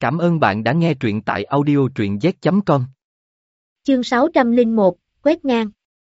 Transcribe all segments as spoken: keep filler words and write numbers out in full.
Cảm ơn bạn đã nghe truyện tại audio truyện z chấm com. Chương sáu trăm lẻ một, quét ngang.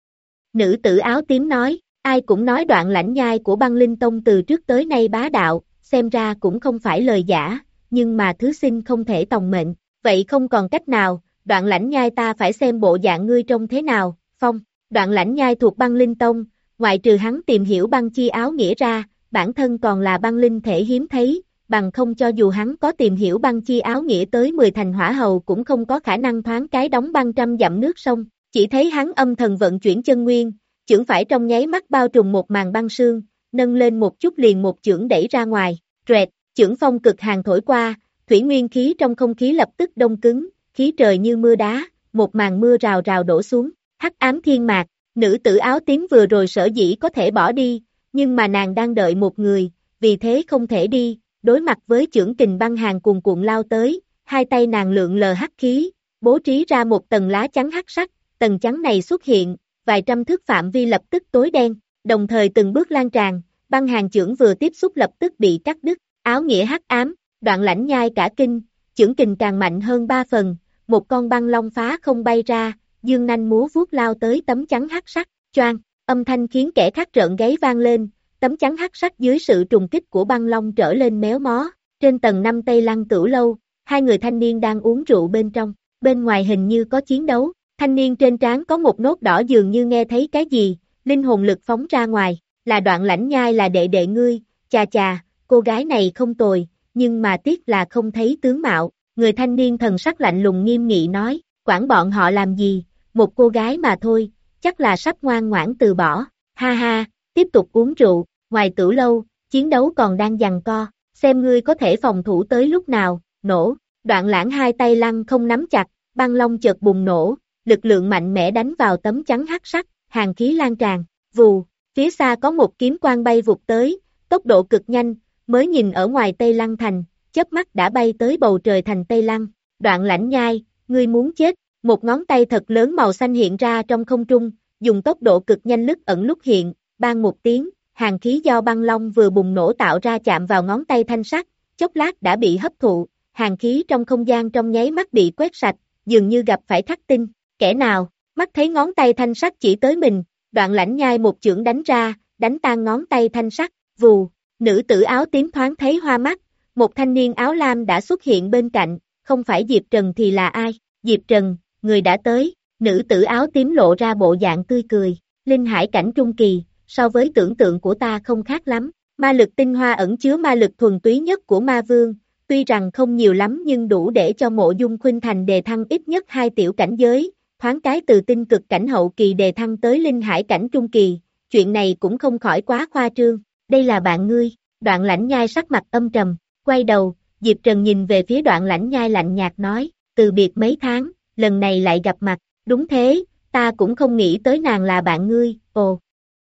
Nữ tử áo tím nói, ai cũng nói Đoạn Lãnh Nhai của Băng Linh Tông từ trước tới nay bá đạo, xem ra cũng không phải lời giả, nhưng mà thứ xin không thể tòng mệnh, vậy không còn cách nào, Đoạn Lãnh Nhai ta phải xem bộ dạng ngươi trông thế nào, Phong. Đoạn Lãnh Nhai thuộc Băng Linh Tông, ngoại trừ hắn tìm hiểu băng chi áo nghĩa ra, bản thân còn là băng linh thể hiếm thấy, bằng không cho dù hắn có tìm hiểu băng chi áo nghĩa tới mười thành hỏa hầu cũng không có khả năng thoáng cái đóng băng trăm dặm nước sông, chỉ thấy hắn âm thần vận chuyển chân nguyên, chưởng phải trong nháy mắt bao trùm một màn băng sương, nâng lên một chút liền một chưởng đẩy ra ngoài, rẹt, chưởng phong cực hàn thổi qua, thủy nguyên khí trong không khí lập tức đông cứng, khí trời như mưa đá, một màn mưa rào rào đổ xuống, hắc ám thiên mạc, nữ tử áo tím vừa rồi sở dĩ có thể bỏ đi, nhưng mà nàng đang đợi một người, vì thế không thể đi. Đối mặt với chưởng kình băng hàng cuồn cuộn lao tới, hai tay nàng lượn lờ hắc khí, bố trí ra một tầng lá chắn hắc sắc, tầng chắn này xuất hiện, vài trăm thước phạm vi lập tức tối đen, đồng thời từng bước lan tràn, băng hàng chưởng vừa tiếp xúc lập tức bị cắt đứt, áo nghĩa hắc ám, Đoạn Lãnh Nhai cả kinh, chưởng kình càng mạnh hơn ba phần, một con băng long phá không bay ra, dương nanh múa vuốt lao tới tấm chắn hắc sắc, choang, âm thanh khiến kẻ khác trợn gáy vang lên. Tấm chắn hắc sắc dưới sự trùng kích của băng long trở lên méo mó, trên tầng năm Tây Lăng Tửu Lâu, hai người thanh niên đang uống rượu bên trong, bên ngoài hình như có chiến đấu, thanh niên trên trán có một nốt đỏ dường như nghe thấy cái gì, linh hồn lực phóng ra ngoài, là Đoạn Lãnh Nhai là đệ đệ ngươi, chà chà, cô gái này không tồi, nhưng mà tiếc là không thấy tướng mạo, người thanh niên thần sắc lạnh lùng nghiêm nghị nói, quản bọn họ làm gì, một cô gái mà thôi, chắc là sắp ngoan ngoãn từ bỏ, ha ha, tiếp tục uống rượu. Ngoài Tửu Lâu, chiến đấu còn đang giằng co, xem ngươi có thể phòng thủ tới lúc nào, nổ, Đoạn Lãng hai tay lăng không nắm chặt, băng long chợt bùng nổ, lực lượng mạnh mẽ đánh vào tấm chắn hắc sắc, hàn khí lan tràn, vù, phía xa có một kiếm quang bay vụt tới, tốc độ cực nhanh, mới nhìn ở ngoài Tây Lăng thành, chớp mắt đã bay tới bầu trời thành Tây Lăng, Đoạn Lãnh Nhai, ngươi muốn chết, một ngón tay thật lớn màu xanh hiện ra trong không trung, dùng tốc độ cực nhanh lúc ẩn lúc hiện, bang một tiếng. Hàn khí do băng long vừa bùng nổ tạo ra chạm vào ngón tay thanh sắc, chốc lát đã bị hấp thụ, hàn khí trong không gian trong nháy mắt bị quét sạch, dường như gặp phải khắc tinh, kẻ nào, mắt thấy ngón tay thanh sắc chỉ tới mình, Đoạn Lãnh Nhai một chưởng đánh ra, đánh tan ngón tay thanh sắc, vù, nữ tử áo tím thoáng thấy hoa mắt, một thanh niên áo lam đã xuất hiện bên cạnh, không phải Diệp Trần thì là ai, Diệp Trần, người đã tới, nữ tử áo tím lộ ra bộ dạng tươi cười, linh hải cảnh trung kỳ. So với tưởng tượng của ta không khác lắm, ma lực tinh hoa ẩn chứa ma lực thuần túy nhất của ma vương, tuy rằng không nhiều lắm nhưng đủ để cho Mộ Dung Khuynh Thành đề thăng ít nhất hai tiểu cảnh giới, thoáng cái từ tinh cực cảnh hậu kỳ đề thăng tới linh hải cảnh trung kỳ, chuyện này cũng không khỏi quá khoa trương, đây là bạn ngươi, Đoạn Lãnh Nhai sắc mặt âm trầm, quay đầu, Diệp Trần nhìn về phía Đoạn Lãnh Nhai lạnh nhạt nói, từ biệt mấy tháng, lần này lại gặp mặt, đúng thế, ta cũng không nghĩ tới nàng là bạn ngươi, ồ.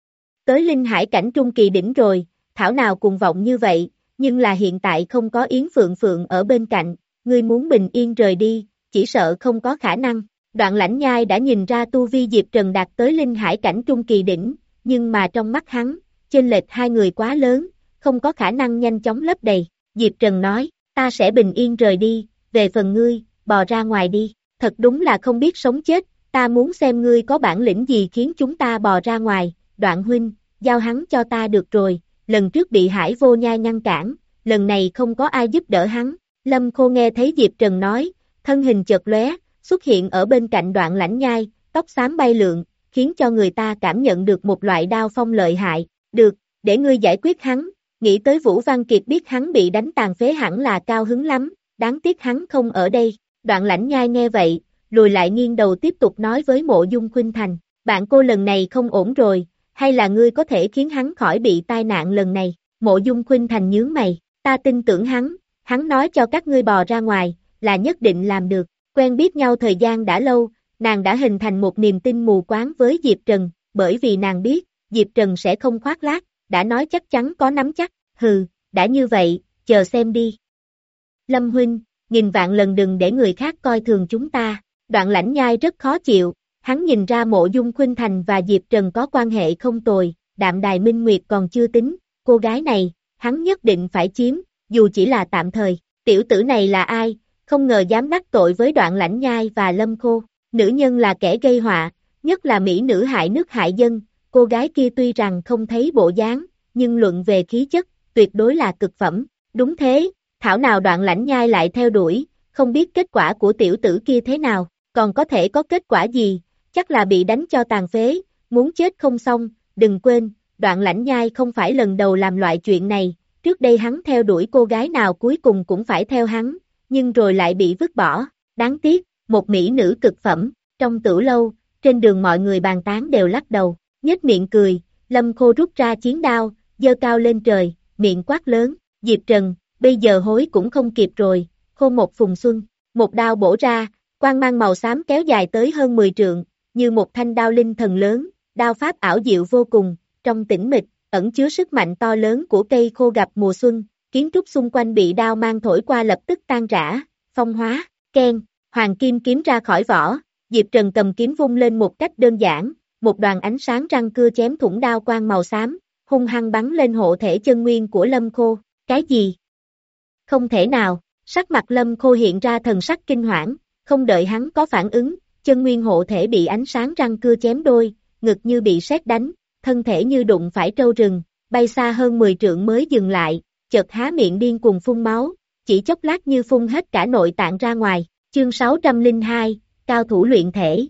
Tới linh hải cảnh trung kỳ đỉnh rồi, thảo nào cùng vọng như vậy, nhưng là hiện tại không có Yến Phượng Phượng ở bên cạnh, ngươi muốn bình yên rời đi, chỉ sợ không có khả năng. Đoạn Lãnh Nhai đã nhìn ra tu vi Diệp Trần đạt tới linh hải cảnh trung kỳ đỉnh, nhưng mà trong mắt hắn, chênh lệch hai người quá lớn, không có khả năng nhanh chóng lấp đầy. Diệp Trần nói, ta sẽ bình yên rời đi, về phần ngươi, bò ra ngoài đi, thật đúng là không biết sống chết, ta muốn xem ngươi có bản lĩnh gì khiến chúng ta bò ra ngoài. Đoạn huynh, giao hắn cho ta được rồi, lần trước bị Hải Vô Nhai ngăn cản, lần này không có ai giúp đỡ hắn. Lâm Khô nghe thấy Diệp Trần nói, thân hình chợt lóe, xuất hiện ở bên cạnh Đoạn Lãnh Nhai, tóc xám bay lượn, khiến cho người ta cảm nhận được một loại đao phong lợi hại. Được, để ngươi giải quyết hắn, nghĩ tới Vũ Văn Kiệt biết hắn bị đánh tàn phế hẳn là cao hứng lắm, đáng tiếc hắn không ở đây. Đoạn Lãnh Nhai nghe vậy, lùi lại nghiêng đầu tiếp tục nói với Mộ Dung Khuynh Thành, bạn cô lần này không ổn rồi. Hay là ngươi có thể khiến hắn khỏi bị tai nạn lần này, Mộ Dung Khuynh Thành nhướng mày, ta tin tưởng hắn, hắn nói cho các ngươi bò ra ngoài, là nhất định làm được, quen biết nhau thời gian đã lâu, nàng đã hình thành một niềm tin mù quáng với Diệp Trần, bởi vì nàng biết, Diệp Trần sẽ không khoác lác, đã nói chắc chắn có nắm chắc, hừ, đã như vậy, chờ xem đi. Lâm huynh, nghìn vạn lần đừng để người khác coi thường chúng ta, Đoạn Lãnh Nhai rất khó chịu. Hắn nhìn ra Mộ Dung Khuynh Thành và Diệp Trần có quan hệ không tồi, Đạm Đài Minh Nguyệt còn chưa tính, cô gái này, hắn nhất định phải chiếm, dù chỉ là tạm thời, tiểu tử này là ai, không ngờ dám đắc tội với Đoạn Lãnh Nhai và Lâm Khô. Nữ nhân là kẻ gây họa, nhất là mỹ nữ hại nước hại dân, cô gái kia tuy rằng không thấy bộ dáng, nhưng luận về khí chất, tuyệt đối là cực phẩm. Đúng thế, thảo nào Đoạn Lãnh Nhai lại theo đuổi, không biết kết quả của tiểu tử kia thế nào, còn có thể có kết quả gì, chắc là bị đánh cho tàn phế, muốn chết không xong. Đừng quên, Đoạn Lãnh Nhai không phải lần đầu làm loại chuyện này, trước đây hắn theo đuổi cô gái nào cuối cùng cũng phải theo hắn, nhưng rồi lại bị vứt bỏ. Đáng tiếc, một mỹ nữ cực phẩm. Trong tử lâu, trên đường mọi người bàn tán đều lắc đầu, nhếch miệng cười. Lâm Khô rút ra chiến đao, giơ cao lên trời, miệng quát lớn, Diệp Trần, bây giờ hối cũng không kịp rồi. Khô một phùng xuân, một đao bổ ra, quang mang màu xám kéo dài tới hơn mười trượng, như một thanh đao linh thần lớn, đao pháp ảo diệu vô cùng, trong tĩnh mịch, ẩn chứa sức mạnh to lớn của cây khô gặp mùa xuân, kiến trúc xung quanh bị đao mang thổi qua lập tức tan rã, phong hóa, keng, hoàng kim kiếm ra khỏi vỏ, Diệp Trần cầm kiếm vung lên một cách đơn giản, một đoàn ánh sáng răng cưa chém thủng đao quang màu xám, hung hăng bắn lên hộ thể chân nguyên của Lâm Khô. Cái gì? Không thể nào, sắc mặt Lâm Khô hiện ra thần sắc kinh hoảng, không đợi hắn có phản ứng, chân nguyên hộ thể bị ánh sáng răng cưa chém đôi, ngực như bị sét đánh, thân thể như đụng phải trâu rừng, bay xa hơn mười trượng mới dừng lại, chợt há miệng điên cuồng phun máu, chỉ chốc lát như phun hết cả nội tạng ra ngoài. Chương sáu trăm lẻ hai, cao thủ luyện thể.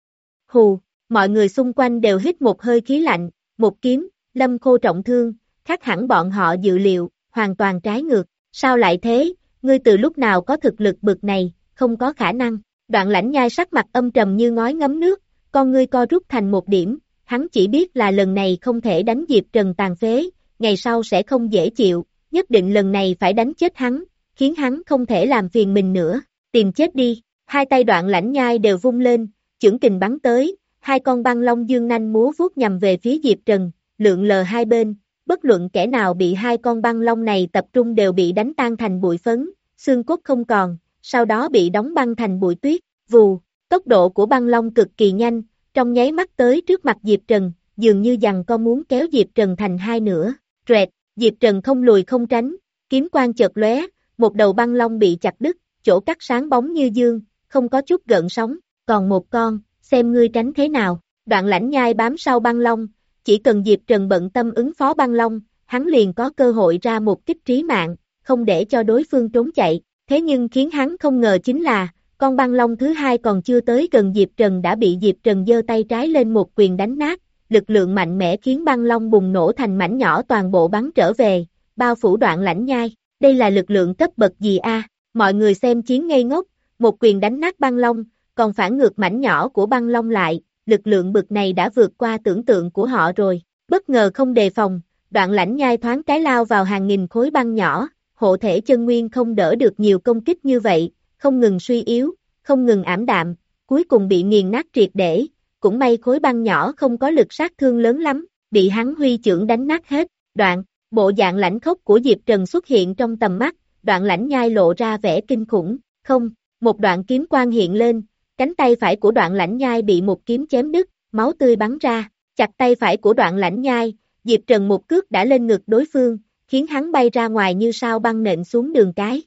Hù, mọi người xung quanh đều hít một hơi khí lạnh, một kiếm, Lâm Khô trọng thương, khác hẳn bọn họ dự liệu, hoàn toàn trái ngược. Sao lại thế, ngươi từ lúc nào có thực lực bực này, không có khả năng. Đoạn Lãnh Nhai sắc mặt âm trầm như ngói ngấm nước, con ngươi co rút thành một điểm, hắn chỉ biết là lần này không thể đánh Diệp Trần tàn phế, ngày sau sẽ không dễ chịu, nhất định lần này phải đánh chết hắn, khiến hắn không thể làm phiền mình nữa, tìm chết đi. Hai tay Đoạn Lãnh Nhai đều vung lên, chưởng kình bắn tới, hai con băng long dương nanh múa vuốt nhằm về phía Diệp Trần, lượn lờ hai bên, bất luận kẻ nào bị hai con băng long này tập trung đều bị đánh tan thành bụi phấn, xương cốt không còn, sau đó bị đóng băng thành bụi tuyết. Vù, tốc độ của băng long cực kỳ nhanh, trong nháy mắt tới trước mặt Diệp Trần, dường như giằng co muốn kéo Diệp Trần thành hai nửa. Rẹt, Diệp Trần không lùi không tránh, kiếm quang chợt lóe, một đầu băng long bị chặt đứt, chỗ cắt sáng bóng như dương, không có chút gợn sóng, còn một con, xem ngươi tránh thế nào. Đoạn Lãnh Nhai bám sau băng long, chỉ cần Diệp Trần bận tâm ứng phó băng long, hắn liền có cơ hội ra một kích trí mạng, không để cho đối phương trốn chạy. Thế nhưng khiến hắn không ngờ chính là, con băng long thứ hai còn chưa tới gần Diệp Trần đã bị Diệp Trần giơ tay trái lên một quyền đánh nát, lực lượng mạnh mẽ khiến băng long bùng nổ thành mảnh nhỏ toàn bộ bắn trở về, bao phủ Đoạn Lãnh Nhai. Đây là lực lượng cấp bậc gì a? Mọi người xem chiến ngây ngốc, một quyền đánh nát băng long, còn phản ngược mảnh nhỏ của băng long lại, lực lượng bực này đã vượt qua tưởng tượng của họ rồi. Bất ngờ không đề phòng, Đoạn Lãnh Nhai thoáng cái lao vào hàng nghìn khối băng nhỏ, hộ thể chân nguyên không đỡ được nhiều công kích như vậy, không ngừng suy yếu, không ngừng ảm đạm, cuối cùng bị nghiền nát triệt để, cũng may khối băng nhỏ không có lực sát thương lớn lắm, bị hắn huy chưởng đánh nát hết. Đoạn, bộ dạng lãnh khốc của Diệp Trần xuất hiện trong tầm mắt, Đoạn Lãnh Nhai lộ ra vẻ kinh khủng, không, một đoạn kiếm quang hiện lên, cánh tay phải của Đoạn Lãnh Nhai bị một kiếm chém đứt, máu tươi bắn ra, chặt tay phải của Đoạn Lãnh Nhai, Diệp Trần một cước đã lên ngực đối phương, khiến hắn bay ra ngoài như sao băng nện xuống đường cái.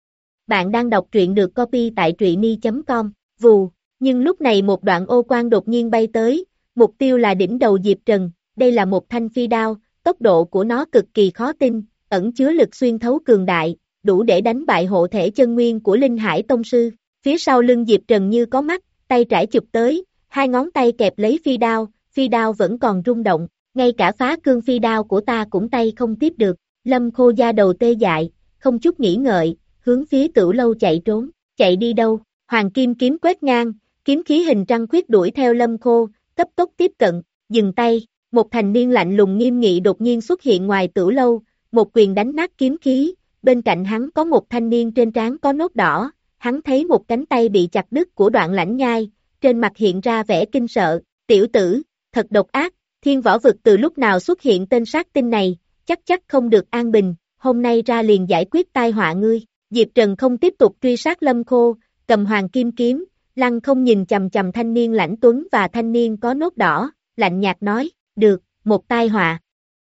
Bạn đang đọc truyện được copy tại truyện mi chấm com, vù, nhưng lúc này một đoạn ô quang đột nhiên bay tới, mục tiêu là đỉnh đầu Diệp Trần, đây là một thanh phi đao, tốc độ của nó cực kỳ khó tin, ẩn chứa lực xuyên thấu cường đại, đủ để đánh bại hộ thể chân nguyên của Linh Hải Tông Sư. Phía sau lưng Diệp Trần như có mắt, tay trải chụp tới, hai ngón tay kẹp lấy phi đao, phi đao vẫn còn rung động, ngay cả phá cương phi đao của ta cũng tay không tiếp được. Lâm Khô da đầu tê dại, không chút nghĩ ngợi, hướng phía Tửu Lâu chạy trốn. Chạy đi đâu? Hoàng kim kiếm quét ngang, kiếm khí hình trăng khuyết đuổi theo Lâm Khô, cấp tốc tiếp cận. Dừng tay, một thành niên lạnh lùng nghiêm nghị đột nhiên xuất hiện ngoài Tửu Lâu, một quyền đánh nát kiếm khí. Bên cạnh hắn có một thanh niên trên trán có nốt đỏ, hắn thấy một cánh tay bị chặt đứt của Đoạn Lãnh Nhai, trên mặt hiện ra vẻ kinh sợ. Tiểu tử, thật độc ác, Thiên Võ Vực từ lúc nào xuất hiện tên sát tinh này, chắc chắc không được an bình, hôm nay ra liền giải quyết tai họa ngươi. Diệp Trần không tiếp tục truy sát Lâm Khô, cầm hoàng kim kiếm, lăng không nhìn chầm chầm thanh niên lãnh tuấn và thanh niên có nốt đỏ, lạnh nhạt nói, được, một tai họa.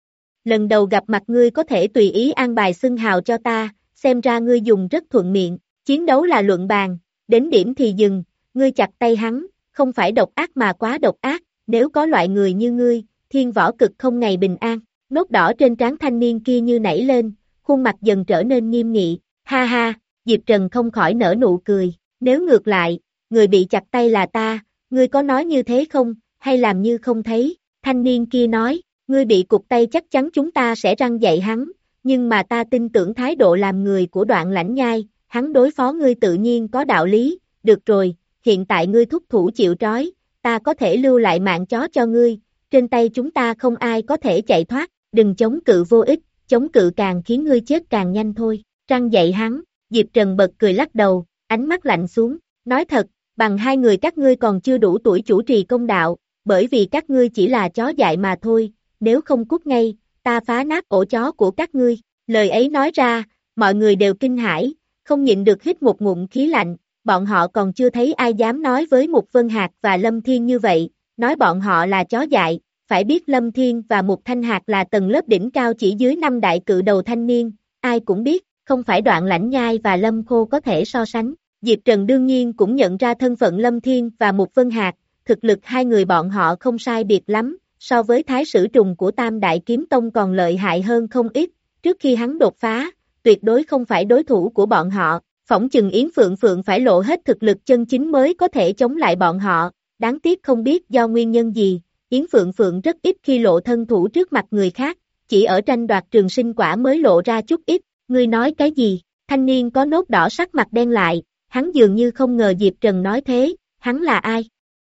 Lần đầu gặp mặt ngươi có thể tùy ý an bài xưng hào cho ta, xem ra ngươi dùng rất thuận miệng. Chiến đấu là luận bàn, đến điểm thì dừng, ngươi chặt tay hắn, không phải độc ác mà quá độc ác, nếu có loại người như ngươi, thiên võ cực không ngày bình an. Nốt đỏ trên trán thanh niên kia như nảy lên, khuôn mặt dần trở nên nghiêm nghị, ha ha, Diệp Trần không khỏi nở nụ cười, nếu ngược lại, người bị chặt tay là ta, ngươi có nói như thế không, hay làm như không thấy, thanh niên kia nói, ngươi bị cụt tay chắc chắn chúng ta sẽ răng dạy hắn, nhưng mà ta tin tưởng thái độ làm người của Đoạn Lãnh Nhai, hắn đối phó ngươi tự nhiên có đạo lý, được rồi, hiện tại ngươi thúc thủ chịu trói, ta có thể lưu lại mạng chó cho ngươi, trên tay chúng ta không ai có thể chạy thoát, đừng chống cự vô ích, chống cự càng khiến ngươi chết càng nhanh thôi, răng dạy hắn, Diệp Trần bật cười lắc đầu, ánh mắt lạnh xuống, nói thật, bằng hai người các ngươi còn chưa đủ tuổi chủ trì công đạo, bởi vì các ngươi chỉ là chó dại mà thôi, nếu không cút ngay, ta phá nát ổ chó của các ngươi, lời ấy nói ra, mọi người đều kinh hãi, không nhịn được hít một ngụm khí lạnh, bọn họ còn chưa thấy ai dám nói với Mục Vân Hạc và Lâm Thiên như vậy, nói bọn họ là chó dại, phải biết Lâm Thiên và Mục Thanh Hạc là tầng lớp đỉnh cao chỉ dưới năm đại cự đầu thanh niên, ai cũng biết, không phải Đoạn Lãnh Nhai và Lâm Khô có thể so sánh. Diệp Trần đương nhiên cũng nhận ra thân phận Lâm Thiên và Mục Vân Hạc, thực lực hai người bọn họ không sai biệt lắm, so với Thái Sử Trùng của Tam Đại Kiếm Tông còn lợi hại hơn không ít, trước khi hắn đột phá, tuyệt đối không phải đối thủ của bọn họ, phỏng chừng Yến Phượng Phượng phải lộ hết thực lực chân chính mới có thể chống lại bọn họ, đáng tiếc không biết do nguyên nhân gì, Yến Phượng Phượng rất ít khi lộ thân thủ trước mặt người khác, chỉ ở tranh đoạt trường sinh quả mới lộ ra chút ít, ngươi nói cái gì, thanh niên có nốt đỏ sắc mặt đen lại, hắn dường như không ngờ Diệp Trần nói thế, hắn là ai?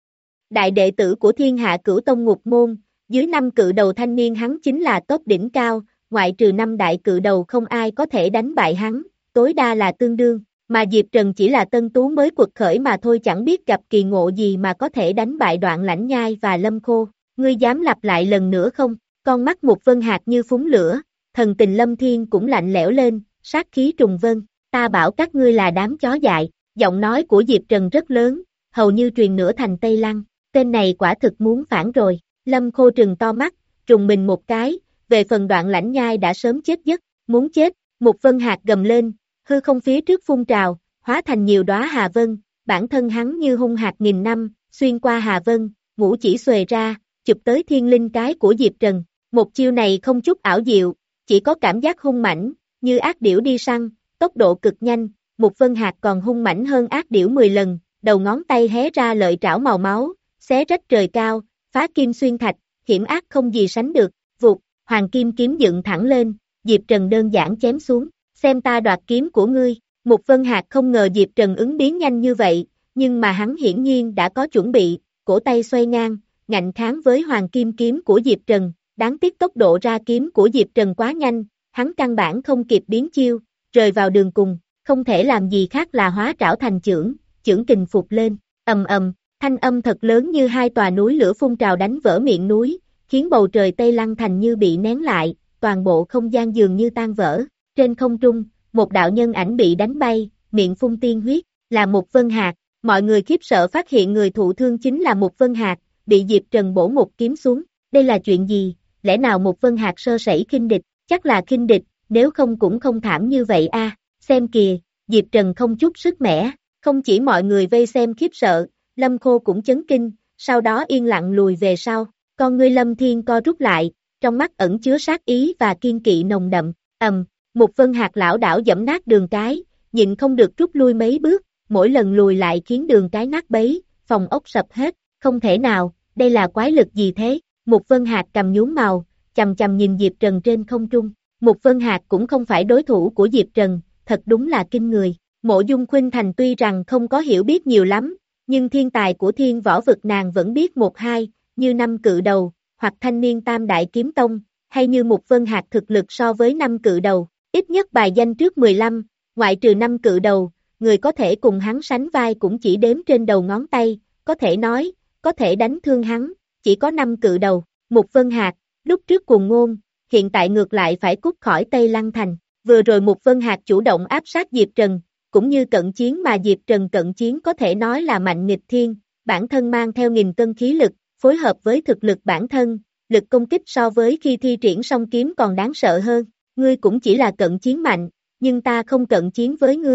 Đại đệ tử của Thiên Hạ Cửu Tông Ngục Môn, dưới năm cự đầu thanh niên hắn chính là top đỉnh cao, ngoại trừ năm đại cự đầu không ai có thể đánh bại hắn, tối đa là tương đương, mà Diệp Trần chỉ là tân tú mới quật khởi mà thôi, chẳng biết gặp kỳ ngộ gì mà có thể đánh bại Đoạn Lãnh Nhai và Lâm Khô, ngươi dám lặp lại lần nữa không? Con mắt Mục Vân Hạc như phúng lửa, thần tình Lâm Thiên cũng lạnh lẽo lên, sát khí trùng vân, ta bảo các ngươi là đám chó dại, giọng nói của Diệp Trần rất lớn, hầu như truyền nửa thành Tây Lăng, tên này quả thực muốn phản rồi, Lâm Khô trừng to mắt, trùng mình một cái, về phần Đoạn Lãnh Nhai đã sớm chết giấc, muốn chết, Mục Vân Hạc gầm lên, hư không phía trước phun trào, hóa thành nhiều đóa hà vân, bản thân hắn như hung hạt nghìn năm, xuyên qua hà vân, ngũ chỉ xuề ra, chụp tới thiên linh cái của Diệp Trần, một chiêu này không chút ảo diệu, chỉ có cảm giác hung mãnh, như ác điểu đi săn, tốc độ cực nhanh, Mục Vân Hạc còn hung mãnh hơn ác điểu mười lần, đầu ngón tay hé ra lợi trảo màu máu, xé rách trời cao, phá kim xuyên thạch, hiểm ác không gì sánh được, vụt, hoàng kim kiếm dựng thẳng lên, Diệp Trần đơn giản chém xuống, xem ta đoạt kiếm của ngươi, Mục Vân Hạc không ngờ Diệp Trần ứng biến nhanh như vậy, nhưng mà hắn hiển nhiên đã có chuẩn bị, cổ tay xoay ngang, ngạnh kháng với hoàng kim kiếm của Diệp Trần, đáng tiếc tốc độ ra kiếm của Diệp Trần quá nhanh, hắn căn bản không kịp biến chiêu, rời vào đường cùng, không thể làm gì khác là hóa trảo thành chưởng, chưởng kình phục lên, ầm ầm, thanh âm thật lớn như hai tòa núi lửa phun trào đánh vỡ miệng núi, khiến bầu trời Tây Lăng Thành như bị nén lại, toàn bộ không gian dường như tan vỡ, trên không trung, một đạo nhân ảnh bị đánh bay, miệng phun tiên huyết, là Mục Vân Hạc, mọi người khiếp sợ phát hiện người thụ thương chính là Mục Vân Hạc, bị Diệp Trần bổ một kiếm xuống, đây là chuyện gì, lẽ nào Mục Vân Hạc sơ sẩy khinh địch, chắc là khinh địch, nếu không cũng không thảm như vậy a. Xem kìa, Diệp Trần không chút sức mẻ, không chỉ mọi người vây xem khiếp sợ, Lâm Khô cũng chấn kinh, sau đó yên lặng lùi về sau, con ngươi Lâm Thiên co rút lại, trong mắt ẩn chứa sát ý và kiên kỵ nồng đậm, ầm, Mục Vân Hạc lão đảo giẫm nát đường cái, nhịn không được rút lui mấy bước, mỗi lần lùi lại khiến đường cái nát bấy, phòng ốc sập hết, không thể nào, đây là quái lực gì thế, Mục Vân Hạc cầm nhún màu, chầm chầm nhìn Diệp Trần trên không trung, Mục Vân Hạc cũng không phải đối thủ của Diệp Trần, thật đúng là kinh người, Mộ Dung Khuynh Thành tuy rằng không có hiểu biết nhiều lắm, nhưng thiên tài của thiên võ vực nàng vẫn biết một hai, như năm cự đầu, hoặc thanh niên tam đại kiếm tông, hay như Mục Vân Hạc thực lực so với năm cự đầu, ít nhất bài danh trước mười lăm, ngoại trừ năm cự đầu, người có thể cùng hắn sánh vai cũng chỉ đếm trên đầu ngón tay, có thể nói, có thể đánh thương hắn, chỉ có năm cự đầu, Mục Vân Hạc, lúc trước cuồng ngôn, hiện tại ngược lại phải cút khỏi Tây Lăng Thành, vừa rồi Mục Vân Hạc chủ động áp sát Diệp Trần, cũng như cận chiến mà Diệp Trần cận chiến có thể nói là mạnh nghịch thiên, bản thân mang theo nghìn cân khí lực, phối hợp với thực lực bản thân, lực công kích so với khi thi triển song kiếm còn đáng sợ hơn, ngươi cũng chỉ là cận chiến mạnh, nhưng ta không cận chiến với ngươi,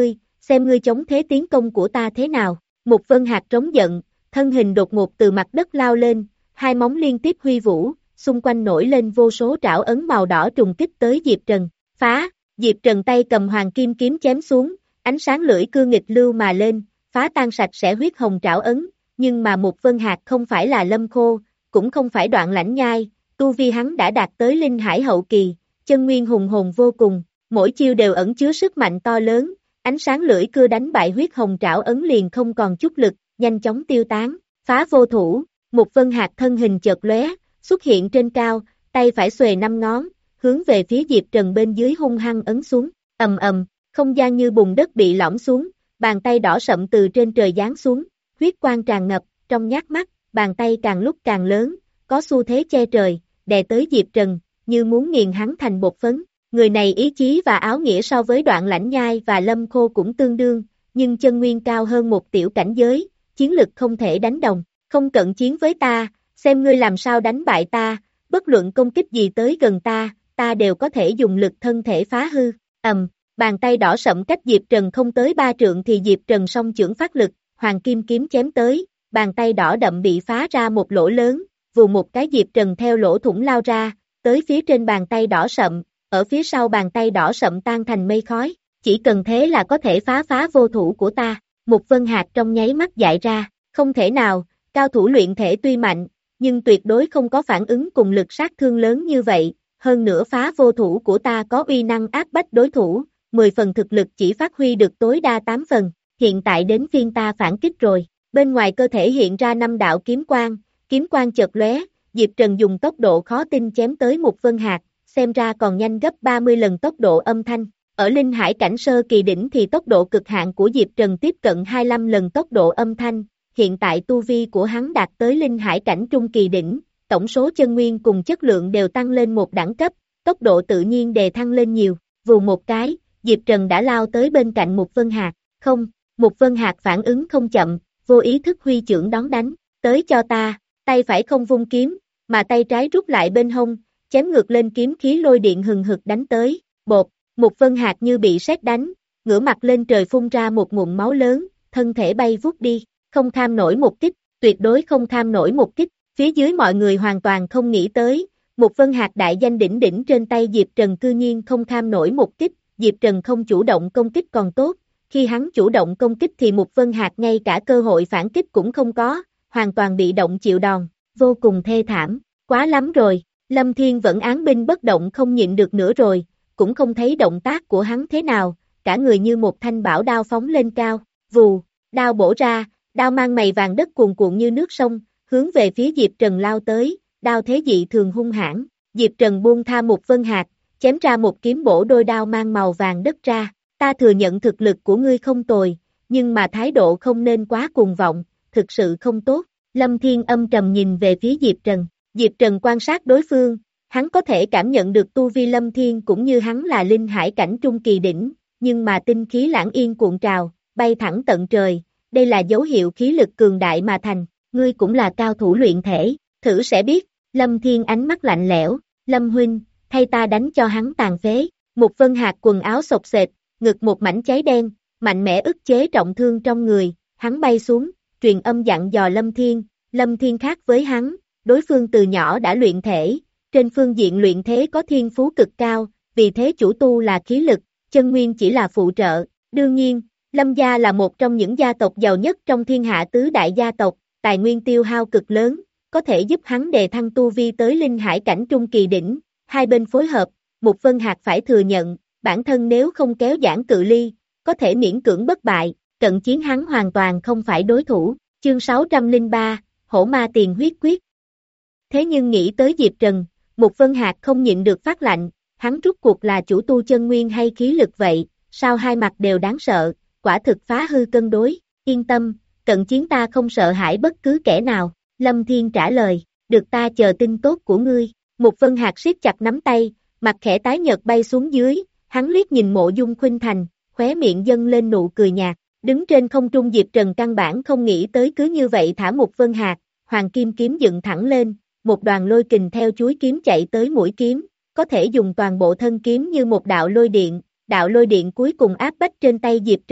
xem ngươi chống thế tiến công của ta thế nào. Mục Vân Hạc trống giận, thân hình đột ngột từ mặt đất lao lên, hai móng liên tiếp huy vũ, xung quanh nổi lên vô số trảo ấn màu đỏ trùng kích tới Diệp Trần. Phá, Diệp Trần tay cầm hoàng kim kiếm chém xuống, ánh sáng lưỡi cưa nghịch lưu mà lên, phá tan sạch sẽ huyết hồng trảo ấn, nhưng mà Mục Vân Hạc không phải là Lâm Khô, cũng không phải Đoạn Lãnh Nhai, tu vi hắn đã đạt tới linh hải hậu kỳ, chân nguyên hùng hồn vô cùng, mỗi chiêu đều ẩn chứa sức mạnh to lớn, ánh sáng lưỡi cưa đánh bại huyết hồng trảo ấn liền không còn chút lực, nhanh chóng tiêu tán, phá vô thủ. Mục Vân Hạc thân hình chợt lóe, xuất hiện trên cao, tay phải xuề năm ngón, hướng về phía Diệp Trần bên dưới hung hăng ấn xuống, ầm ầm, không gian như bùn đất bị lõm xuống, bàn tay đỏ sậm từ trên trời giáng xuống, huyết quang tràn ngập, trong nhát mắt, bàn tay càng lúc càng lớn, có xu thế che trời, đè tới Diệp Trần, như muốn nghiền hắn thành bột phấn. Người này ý chí và áo nghĩa so với Đoạn Lãnh Nhai và Lâm Khô cũng tương đương, nhưng chân nguyên cao hơn một tiểu cảnh giới, chiến lực không thể đánh đồng. Không cận chiến với ta, xem ngươi làm sao đánh bại ta, bất luận công kích gì tới gần ta, ta đều có thể dùng lực thân thể phá hư. Ầm, bàn tay đỏ sậm cách Diệp Trần không tới ba trượng thì Diệp Trần song chưởng phát lực, hoàng kim kiếm chém tới, bàn tay đỏ đậm bị phá ra một lỗ lớn, vù một cái Diệp Trần theo lỗ thủng lao ra, tới phía trên bàn tay đỏ sậm, ở phía sau bàn tay đỏ sậm tan thành mây khói, chỉ cần thế là có thể phá phá vô thủ của ta. Mục Vân Hạc trong nháy mắt dại ra, không thể nào. Cao thủ luyện thể tuy mạnh, nhưng tuyệt đối không có phản ứng cùng lực sát thương lớn như vậy, hơn nữa phá vô thủ của ta có uy năng áp bách đối thủ, mười phần thực lực chỉ phát huy được tối đa tám phần, hiện tại đến phiên ta phản kích rồi, bên ngoài cơ thể hiện ra năm đạo kiếm quang, kiếm quang chợt lóe, Diệp Trần dùng tốc độ khó tin chém tới Mục Vân Hạc, xem ra còn nhanh gấp ba mươi lần tốc độ âm thanh, ở linh hải cảnh sơ kỳ đỉnh thì tốc độ cực hạn của Diệp Trần tiếp cận hai mươi lăm lần tốc độ âm thanh. Hiện tại tu vi của hắn đạt tới linh hải cảnh trung kỳ đỉnh, tổng số chân nguyên cùng chất lượng đều tăng lên một đẳng cấp, tốc độ tự nhiên đề thăng lên nhiều, vù một cái, Diệp Trần đã lao tới bên cạnh Mục Vân Hạc, không, Mục Vân Hạc phản ứng không chậm, vô ý thức huy chưởng đón đánh, tới cho ta, tay phải không vung kiếm, mà tay trái rút lại bên hông, chém ngược lên kiếm khí lôi điện hừng hực đánh tới, bột, Mục Vân Hạc như bị sét đánh, ngửa mặt lên trời phun ra một ngụm máu lớn, thân thể bay vút đi. Không tham nổi một kích, tuyệt đối không tham nổi một kích, phía dưới mọi người hoàn toàn không nghĩ tới, Mục Vân Hạc đại danh đỉnh đỉnh trên tay Diệp Trần cư nhiên không tham nổi một kích, Diệp Trần không chủ động công kích còn tốt, khi hắn chủ động công kích thì Mục Vân Hạc ngay cả cơ hội phản kích cũng không có, hoàn toàn bị động chịu đòn, vô cùng thê thảm, quá lắm rồi, Lâm Thiên vẫn án binh bất động không nhịn được nữa rồi, cũng không thấy động tác của hắn thế nào, cả người như một thanh bảo đao phóng lên cao, vù, đao bổ ra, đao mang mày vàng đất cuồn cuộn như nước sông, hướng về phía Diệp Trần lao tới, đao thế dị thường hung hãn, Diệp Trần buông tha Mục Vân Hạc, chém ra một kiếm bổ đôi đao mang màu vàng đất ra, ta thừa nhận thực lực của ngươi không tồi, nhưng mà thái độ không nên quá cuồng vọng, thực sự không tốt, Lâm Thiên âm trầm nhìn về phía Diệp Trần, Diệp Trần quan sát đối phương, hắn có thể cảm nhận được tu vi Lâm Thiên cũng như hắn là linh hải cảnh trung kỳ đỉnh, nhưng mà tinh khí lãng yên cuộn trào, bay thẳng tận trời. Đây là dấu hiệu khí lực cường đại mà thành, ngươi cũng là cao thủ luyện thể, thử sẽ biết, Lâm Thiên ánh mắt lạnh lẽo, Lâm huynh, thay ta đánh cho hắn tàn phế, Mục Vân Hạc quần áo xộc xệch, ngực một mảnh cháy đen, mạnh mẽ ức chế trọng thương trong người, hắn bay xuống, truyền âm dặn dò Lâm Thiên, Lâm Thiên khác với hắn, đối phương từ nhỏ đã luyện thể, trên phương diện luyện thế có thiên phú cực cao, vì thế chủ tu là khí lực, chân nguyên chỉ là phụ trợ, đương nhiên, Lâm gia là một trong những gia tộc giàu nhất trong thiên hạ tứ đại gia tộc, tài nguyên tiêu hao cực lớn, có thể giúp hắn đề thăng tu vi tới linh hải cảnh trung kỳ đỉnh, hai bên phối hợp, Mục Vân Hạc phải thừa nhận, bản thân nếu không kéo giãn cự ly, có thể miễn cưỡng bất bại, cận chiến hắn hoàn toàn không phải đối thủ, chương sáu trăm lẻ ba, Hổ Ma Tiền Huyết Quyết. Thế nhưng nghĩ tới Diệp Trần, Mục Vân Hạc không nhịn được phát lạnh, hắn rút cuộc là chủ tu chân nguyên hay khí lực vậy, sao hai mặt đều đáng sợ. Quả thực phá hư cân đối, yên tâm, cận chiến ta không sợ hãi bất cứ kẻ nào, Lâm Thiên trả lời, được ta chờ tin tốt của ngươi, Mục Vân Hạc siết chặt nắm tay, mặt khẽ tái nhợt bay xuống dưới, hắn liếc nhìn Mộ Dung Khuynh Thành, khóe miệng dâng lên nụ cười nhạt, đứng trên không trung Diệp Trần căn bản không nghĩ tới cứ như vậy thả Mục Vân Hạc, hoàng kim kiếm dựng thẳng lên, một đoàn lôi kình theo chuối kiếm chạy tới mũi kiếm, có thể dùng toàn bộ thân kiếm như một đạo lôi điện. Đạo lôi điện cuối cùng áp bách trên tay Diệp Trần,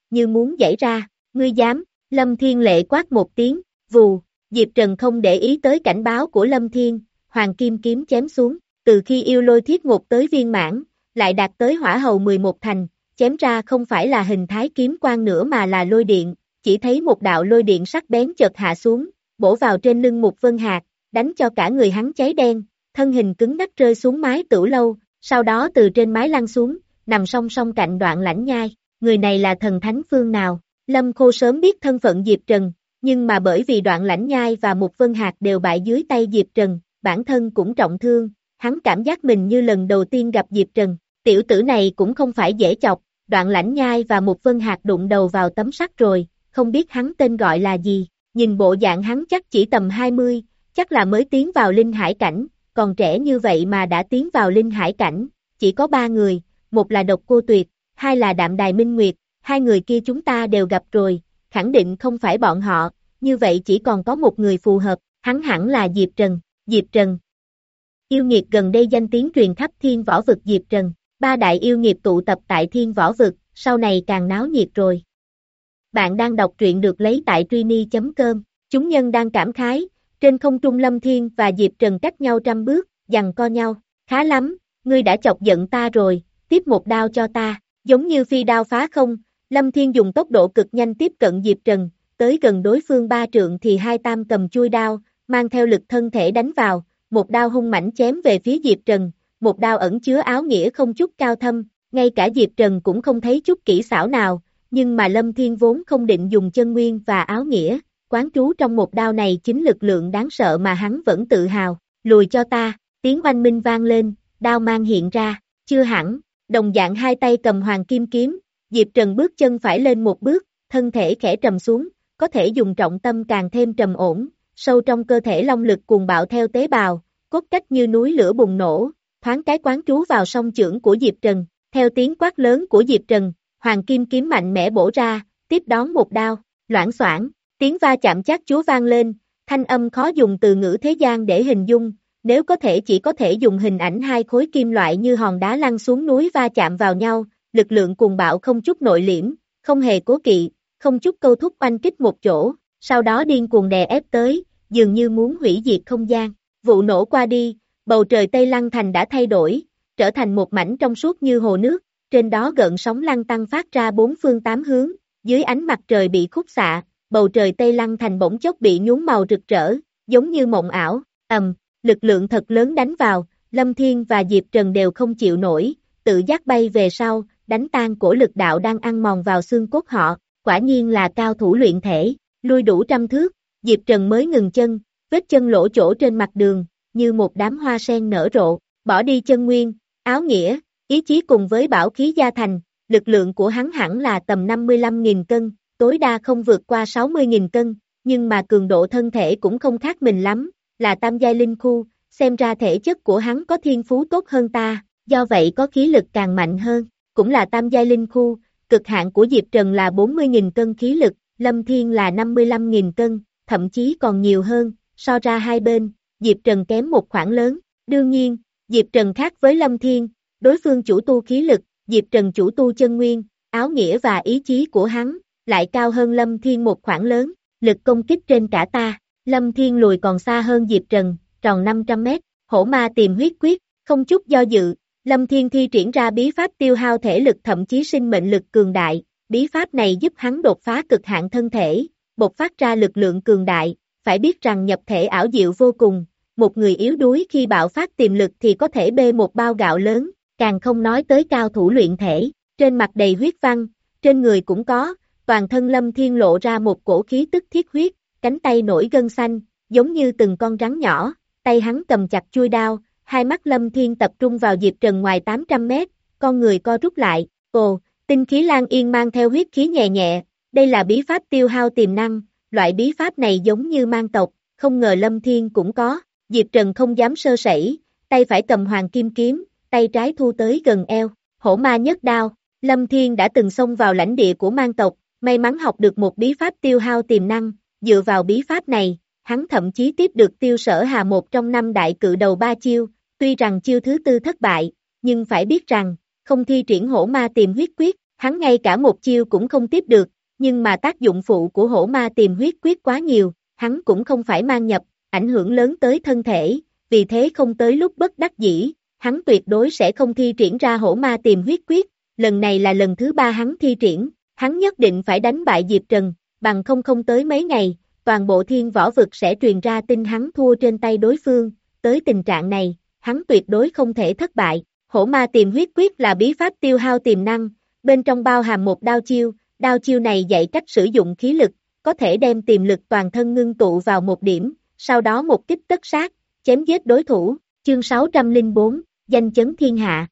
như muốn giãy ra, ngươi dám, Lâm Thiên Lệ quát một tiếng, vù, Diệp Trần không để ý tới cảnh báo của Lâm Thiên, hoàng kim kiếm chém xuống, từ khi yêu lôi thiết ngục tới viên mãn, lại đạt tới hỏa hầu mười một thành, chém ra không phải là hình thái kiếm quang nữa mà là lôi điện, chỉ thấy một đạo lôi điện sắc bén chợt hạ xuống, bổ vào trên lưng Mục Vân Hạc, đánh cho cả người hắn cháy đen, thân hình cứng ngắc rơi xuống mái tửu lâu, sau đó từ trên mái lăn xuống, nằm song song cạnh Đoạn Lãnh Nhai, người này là thần thánh phương nào? Lâm Khô sớm biết thân phận Diệp Trần, nhưng mà bởi vì Đoạn Lãnh Nhai và Mục Vân Hạc đều bại dưới tay Diệp Trần, bản thân cũng trọng thương, hắn cảm giác mình như lần đầu tiên gặp Diệp Trần, tiểu tử này cũng không phải dễ chọc, Đoạn Lãnh Nhai và Mục Vân Hạc đụng đầu vào tấm sắt rồi, không biết hắn tên gọi là gì, nhìn bộ dạng hắn chắc chỉ tầm hai mươi, chắc là mới tiến vào linh hải cảnh, còn trẻ như vậy mà đã tiến vào linh hải cảnh, chỉ có ba người, một là Độc Cô Tuyệt, hai là Đạm Đài Minh Nguyệt, hai người kia chúng ta đều gặp rồi, khẳng định không phải bọn họ, như vậy chỉ còn có một người phù hợp, hắn hẳn là Diệp Trần, Diệp Trần. Yêu nghiệt gần đây danh tiếng truyền khắp thiên võ vực Diệp Trần, ba đại yêu nghiệt tụ tập tại thiên võ vực, sau này càng náo nhiệt rồi. Bạn đang đọc truyện được lấy tại truy chấm com, chúng nhân đang cảm khái, trên không trung Lâm Thiên và Diệp Trần cách nhau trăm bước, giằng co nhau, khá lắm, ngươi đã chọc giận ta rồi, tiếp một đao cho ta, giống như phi đao phá không, Lâm Thiên dùng tốc độ cực nhanh tiếp cận Diệp Trần, tới gần đối phương ba trượng thì hai tam cầm chui đao, mang theo lực thân thể đánh vào, một đao hung mãnh chém về phía Diệp Trần, một đao ẩn chứa áo nghĩa không chút cao thâm, ngay cả Diệp Trần cũng không thấy chút kỹ xảo nào, nhưng mà Lâm Thiên vốn không định dùng chân nguyên và áo nghĩa, quán trú trong một đao này chính lực lượng đáng sợ mà hắn vẫn tự hào, lùi cho ta, tiếng oanh minh vang lên, đao mang hiện ra, chưa hẳn, đồng dạng hai tay cầm hoàng kim kiếm, Diệp Trần bước chân phải lên một bước, thân thể khẽ trầm xuống, có thể dùng trọng tâm càng thêm trầm ổn, sâu trong cơ thể long lực cuồng bạo theo tế bào, cốt cách như núi lửa bùng nổ, thoáng cái quán trú vào song chưởng của Diệp Trần, theo tiếng quát lớn của Diệp Trần, hoàng kim kiếm mạnh mẽ bổ ra, tiếp đón một đao, loảng xoảng, tiếng va chạm chát chúa vang lên, thanh âm khó dùng từ ngữ thế gian để hình dung, nếu có thể chỉ có thể dùng hình ảnh hai khối kim loại như hòn đá lăn xuống núi va chạm vào nhau, lực lượng cuồng bạo không chút nội liễm, không hề cố kỵ, không chút câu thúc oanh kích một chỗ, sau đó điên cuồng đè ép tới, dường như muốn hủy diệt không gian, vụ nổ qua đi, bầu trời Tây Lăng Thành đã thay đổi, trở thành một mảnh trong suốt như hồ nước, trên đó gợn sóng lăn tăng phát ra bốn phương tám hướng, dưới ánh mặt trời bị khúc xạ, bầu trời Tây Lăng Thành bỗng chốc bị nhuốm màu rực rỡ, giống như mộng ảo, ầm, lực lượng thật lớn đánh vào, Lâm Thiên và Diệp Trần đều không chịu nổi, tự giác bay về sau, đánh tan cổ lực đạo đang ăn mòn vào xương cốt họ, quả nhiên là cao thủ luyện thể, lui đủ trăm thước, Diệp Trần mới ngừng chân, vết chân lỗ chỗ trên mặt đường, như một đám hoa sen nở rộ, bỏ đi chân nguyên, áo nghĩa, ý chí cùng với bảo khí gia thành, lực lượng của hắn hẳn là tầm năm mươi lăm nghìn cân, tối đa không vượt qua sáu mươi nghìn cân, nhưng mà cường độ thân thể cũng không khác mình lắm, là tam giai linh khu, xem ra thể chất của hắn có thiên phú tốt hơn ta, do vậy có khí lực càng mạnh hơn, cũng là tam giai linh khu, cực hạn của Diệp Trần là bốn mươi nghìn cân khí lực, Lâm Thiên là năm mươi lăm nghìn cân, thậm chí còn nhiều hơn, so ra hai bên, Diệp Trần kém một khoảng lớn, đương nhiên, Diệp Trần khác với Lâm Thiên, đối phương chủ tu khí lực, Diệp Trần chủ tu chân nguyên, áo nghĩa và ý chí của hắn, lại cao hơn Lâm Thiên một khoảng lớn, lực công kích trên cả ta, Lâm Thiên lùi còn xa hơn Diệp Trần, tròn năm trăm mét, hổ ma tìm huyết quyết, không chút do dự, Lâm Thiên thi triển ra bí pháp tiêu hao thể lực thậm chí sinh mệnh lực cường đại, bí pháp này giúp hắn đột phá cực hạn thân thể, bộc phát ra lực lượng cường đại, phải biết rằng nhập thể ảo diệu vô cùng, một người yếu đuối khi bạo phát tiềm lực thì có thể bê một bao gạo lớn, càng không nói tới cao thủ luyện thể, trên mặt đầy huyết văn, trên người cũng có, toàn thân Lâm Thiên lộ ra một cổ khí tức thiết huyết, cánh tay nổi gân xanh, giống như từng con rắn nhỏ, tay hắn cầm chặt chuôi đao, hai mắt Lâm Thiên tập trung vào Diệp Trần ngoài tám trăm mét, con người co rút lại, ồ, tinh khí lan yên mang theo huyết khí nhẹ nhẹ, đây là bí pháp tiêu hao tiềm năng, loại bí pháp này giống như mang tộc, không ngờ Lâm Thiên cũng có, Diệp Trần không dám sơ sẩy, tay phải cầm hoàng kim kiếm, tay trái thu tới gần eo, hổ ma nhất đao, Lâm Thiên đã từng xông vào lãnh địa của mang tộc, may mắn học được một bí pháp tiêu hao tiềm năng, dựa vào bí pháp này, hắn thậm chí tiếp được Tiêu Sở Hà một trong năm đại cự đầu ba chiêu, tuy rằng chiêu thứ tư thất bại, nhưng phải biết rằng, không thi triển hổ ma tìm huyết quyết, hắn ngay cả một chiêu cũng không tiếp được, nhưng mà tác dụng phụ của hổ ma tìm huyết quyết quá nhiều, hắn cũng không phải mang nhập, ảnh hưởng lớn tới thân thể, vì thế không tới lúc bất đắc dĩ, hắn tuyệt đối sẽ không thi triển ra hổ ma tìm huyết quyết, lần này là lần thứ ba hắn thi triển, hắn nhất định phải đánh bại Diệp Trần, bằng không không tới mấy ngày, toàn bộ thiên võ vực sẽ truyền ra tin hắn thua trên tay đối phương, tới tình trạng này, hắn tuyệt đối không thể thất bại, hổ ma tìm huyết quyết là bí pháp tiêu hao tiềm năng, bên trong bao hàm một đao chiêu, đao chiêu này dạy cách sử dụng khí lực, có thể đem tiềm lực toàn thân ngưng tụ vào một điểm, sau đó một kích tất sát, chém giết đối thủ, chương sáu trăm lẻ bốn, danh chấn thiên hạ.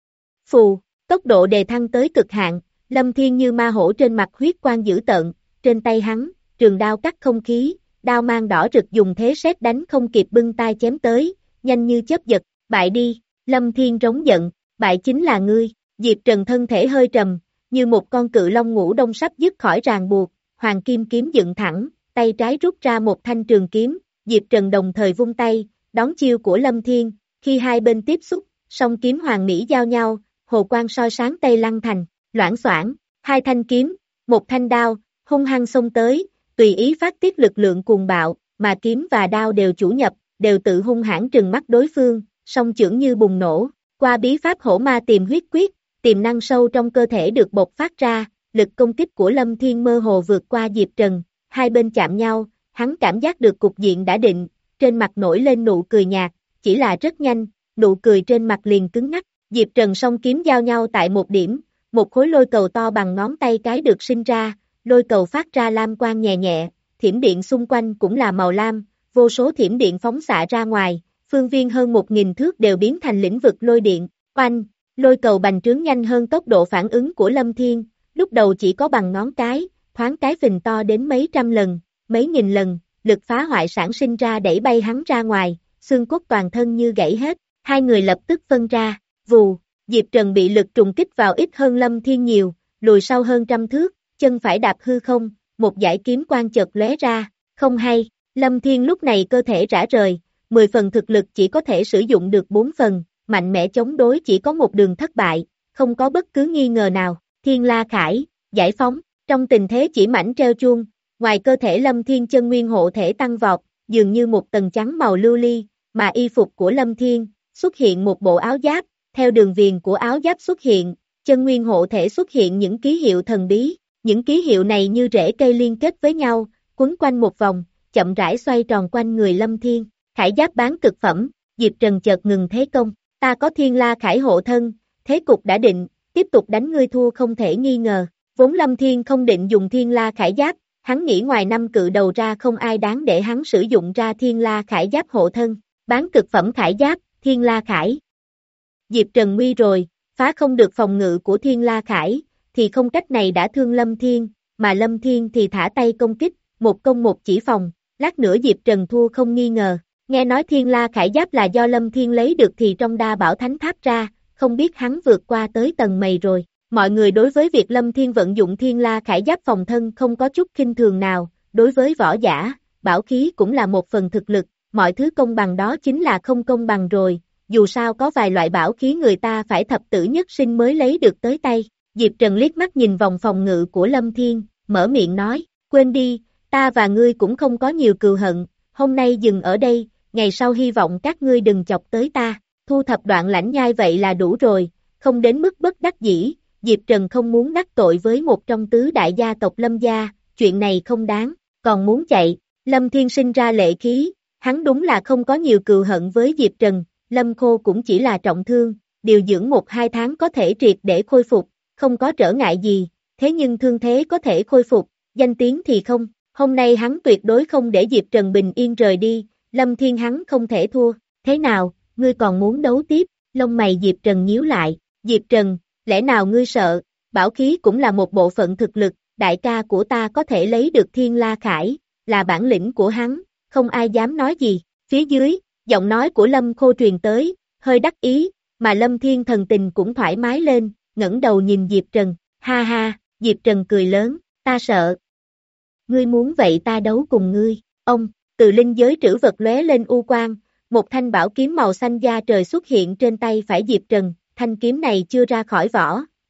Phù, tốc độ đề thăng tới cực hạn, Lâm Thiên như ma hổ trên mặt huyết quang dữ tợn, trên tay hắn, trường đao cắt không khí, đao mang đỏ rực dùng thế sét đánh không kịp bưng tay chém tới, nhanh như chớp giật, bại đi, Lâm Thiên rống giận, bại chính là ngươi, Diệp Trần thân thể hơi trầm, như một con cự long ngũ đông sắp dứt khỏi ràng buộc, hoàng kim kiếm dựng thẳng, tay trái rút ra một thanh trường kiếm, Diệp Trần đồng thời vung tay, đón chiêu của Lâm Thiên, khi hai bên tiếp xúc, song kiếm hoàng mỹ giao nhau, hồ quang soi sáng tây lăng thành, loảng xoảng, hai thanh kiếm, một thanh đao, hung hăng xông tới, tùy ý phát tiết lực lượng cuồng bạo, mà kiếm và đao đều chủ nhập, đều tự hung hãn trừng mắt đối phương, song chưởng như bùng nổ, qua bí pháp hổ ma tìm huyết quyết, tiềm năng sâu trong cơ thể được bộc phát ra, lực công kích của Lâm Thiên mơ hồ vượt qua Diệp Trần, hai bên chạm nhau, hắn cảm giác được cục diện đã định, trên mặt nổi lên nụ cười nhạt, chỉ là rất nhanh, nụ cười trên mặt liền cứng ngắc, Diệp Trần song kiếm giao nhau tại một điểm, một khối lôi cầu to bằng ngón tay cái được sinh ra, lôi cầu phát ra lam quang nhẹ nhẹ, thiểm điện xung quanh cũng là màu lam, vô số thiểm điện phóng xạ ra ngoài, phương viên hơn một nghìn thước đều biến thành lĩnh vực lôi điện, oanh, lôi cầu bành trướng nhanh hơn tốc độ phản ứng của Lâm Thiên, lúc đầu chỉ có bằng ngón cái, thoáng cái phình to đến mấy trăm lần, mấy nghìn lần, lực phá hoại sản sinh ra đẩy bay hắn ra ngoài, xương cốt toàn thân như gãy hết, hai người lập tức phân ra, vù, Diệp Trần bị lực trùng kích vào ít hơn Lâm Thiên nhiều, lùi sau hơn trăm thước, chân phải đạp hư không, một dải kiếm quang chợt lóe ra, không hay, Lâm Thiên lúc này cơ thể rã rời, mười phần thực lực chỉ có thể sử dụng được bốn phần, mạnh mẽ chống đối chỉ có một đường thất bại, không có bất cứ nghi ngờ nào, Thiên La Khải, giải phóng, trong tình thế chỉ mảnh treo chuông, ngoài cơ thể Lâm Thiên chân nguyên hộ thể tăng vọt, dường như một tầng trắng màu lưu ly, mà y phục của Lâm Thiên, xuất hiện một bộ áo giáp, theo đường viền của áo giáp xuất hiện, chân nguyên hộ thể xuất hiện những ký hiệu thần bí, những ký hiệu này như rễ cây liên kết với nhau, quấn quanh một vòng, chậm rãi xoay tròn quanh người Lâm Thiên, khải giáp bán cực phẩm, Diệp Trần chợt ngừng thế công, ta có Thiên La Khải hộ thân, thế cục đã định, tiếp tục đánh ngươi thua không thể nghi ngờ, vốn Lâm Thiên không định dùng Thiên La Khải giáp, hắn nghĩ ngoài năm cự đầu ra không ai đáng để hắn sử dụng ra Thiên La Khải giáp hộ thân, bán cực phẩm khải giáp, Thiên La Khải. Diệp Trần nguy rồi, phá không được phòng ngự của Thiên La Khải, thì không cách này đã thương Lâm Thiên, mà Lâm Thiên thì thả tay công kích, một công một chỉ phòng, lát nữa Diệp Trần thua không nghi ngờ, nghe nói Thiên La Khải giáp là do Lâm Thiên lấy được thì trong đa bảo thánh tháp ra, không biết hắn vượt qua tới tầng mây rồi, mọi người đối với việc Lâm Thiên vận dụng Thiên La Khải giáp phòng thân không có chút khinh thường nào, đối với võ giả, bảo khí cũng là một phần thực lực, mọi thứ công bằng đó chính là không công bằng rồi, dù sao có vài loại bảo khí người ta phải thập tử nhất sinh mới lấy được tới tay. Diệp Trần liếc mắt nhìn vòng phòng ngự của Lâm Thiên, mở miệng nói, quên đi, ta và ngươi cũng không có nhiều cừu hận, hôm nay dừng ở đây, ngày sau hy vọng các ngươi đừng chọc tới ta, thu thập Đoạn Lãnh Nhai vậy là đủ rồi, không đến mức bất đắc dĩ, Diệp Trần không muốn đắc tội với một trong tứ đại gia tộc Lâm gia, chuyện này không đáng, còn muốn chạy, Lâm Thiên sinh ra lệ khí, hắn đúng là không có nhiều cừu hận với Diệp Trần, Lâm Khô cũng chỉ là trọng thương, điều dưỡng một hai tháng có thể triệt để khôi phục, không có trở ngại gì, thế nhưng thương thế có thể khôi phục, danh tiếng thì không, hôm nay hắn tuyệt đối không để Diệp Trần bình yên rời đi, Lâm Thiên hắn không thể thua, thế nào, ngươi còn muốn đấu tiếp, lông mày Diệp Trần nhíu lại, Diệp Trần, lẽ nào ngươi sợ, bảo khí cũng là một bộ phận thực lực, đại ca của ta có thể lấy được Thiên La Khải, là bản lĩnh của hắn, không ai dám nói gì, phía dưới, giọng nói của Lâm Khô truyền tới, hơi đắc ý, mà Lâm Thiên thần tình cũng thoải mái lên, ngẩng đầu nhìn Diệp Trần, ha ha, Diệp Trần cười lớn, ta sợ. Ngươi muốn vậy ta đấu cùng ngươi, ông, từ linh giới trữ vật lóe lên u quang, một thanh bảo kiếm màu xanh da trời xuất hiện trên tay phải Diệp Trần, thanh kiếm này chưa ra khỏi vỏ,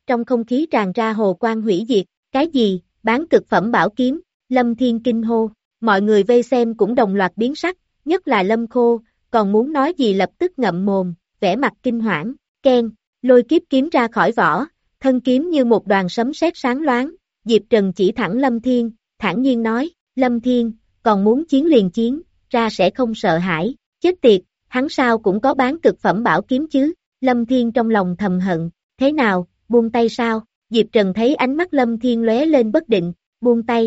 trong không khí tràn ra hồ quang hủy diệt, cái gì, bán cực phẩm bảo kiếm, Lâm Thiên kinh hô, mọi người vây xem cũng đồng loạt biến sắc, nhất là Lâm Khô, còn muốn nói gì lập tức ngậm mồm, vẻ mặt kinh hoảng, keng, lôi kiếp kiếm ra khỏi vỏ, thân kiếm như một đoàn sấm sét sáng loáng, Diệp Trần chỉ thẳng Lâm Thiên, thản nhiên nói, Lâm Thiên, còn muốn chiến liền chiến, ra sẽ không sợ hãi, chết tiệt, hắn sao cũng có bán cực phẩm bảo kiếm chứ, Lâm Thiên trong lòng thầm hận, thế nào, buông tay sao, Diệp Trần thấy ánh mắt Lâm Thiên lóe lên bất định, buông tay.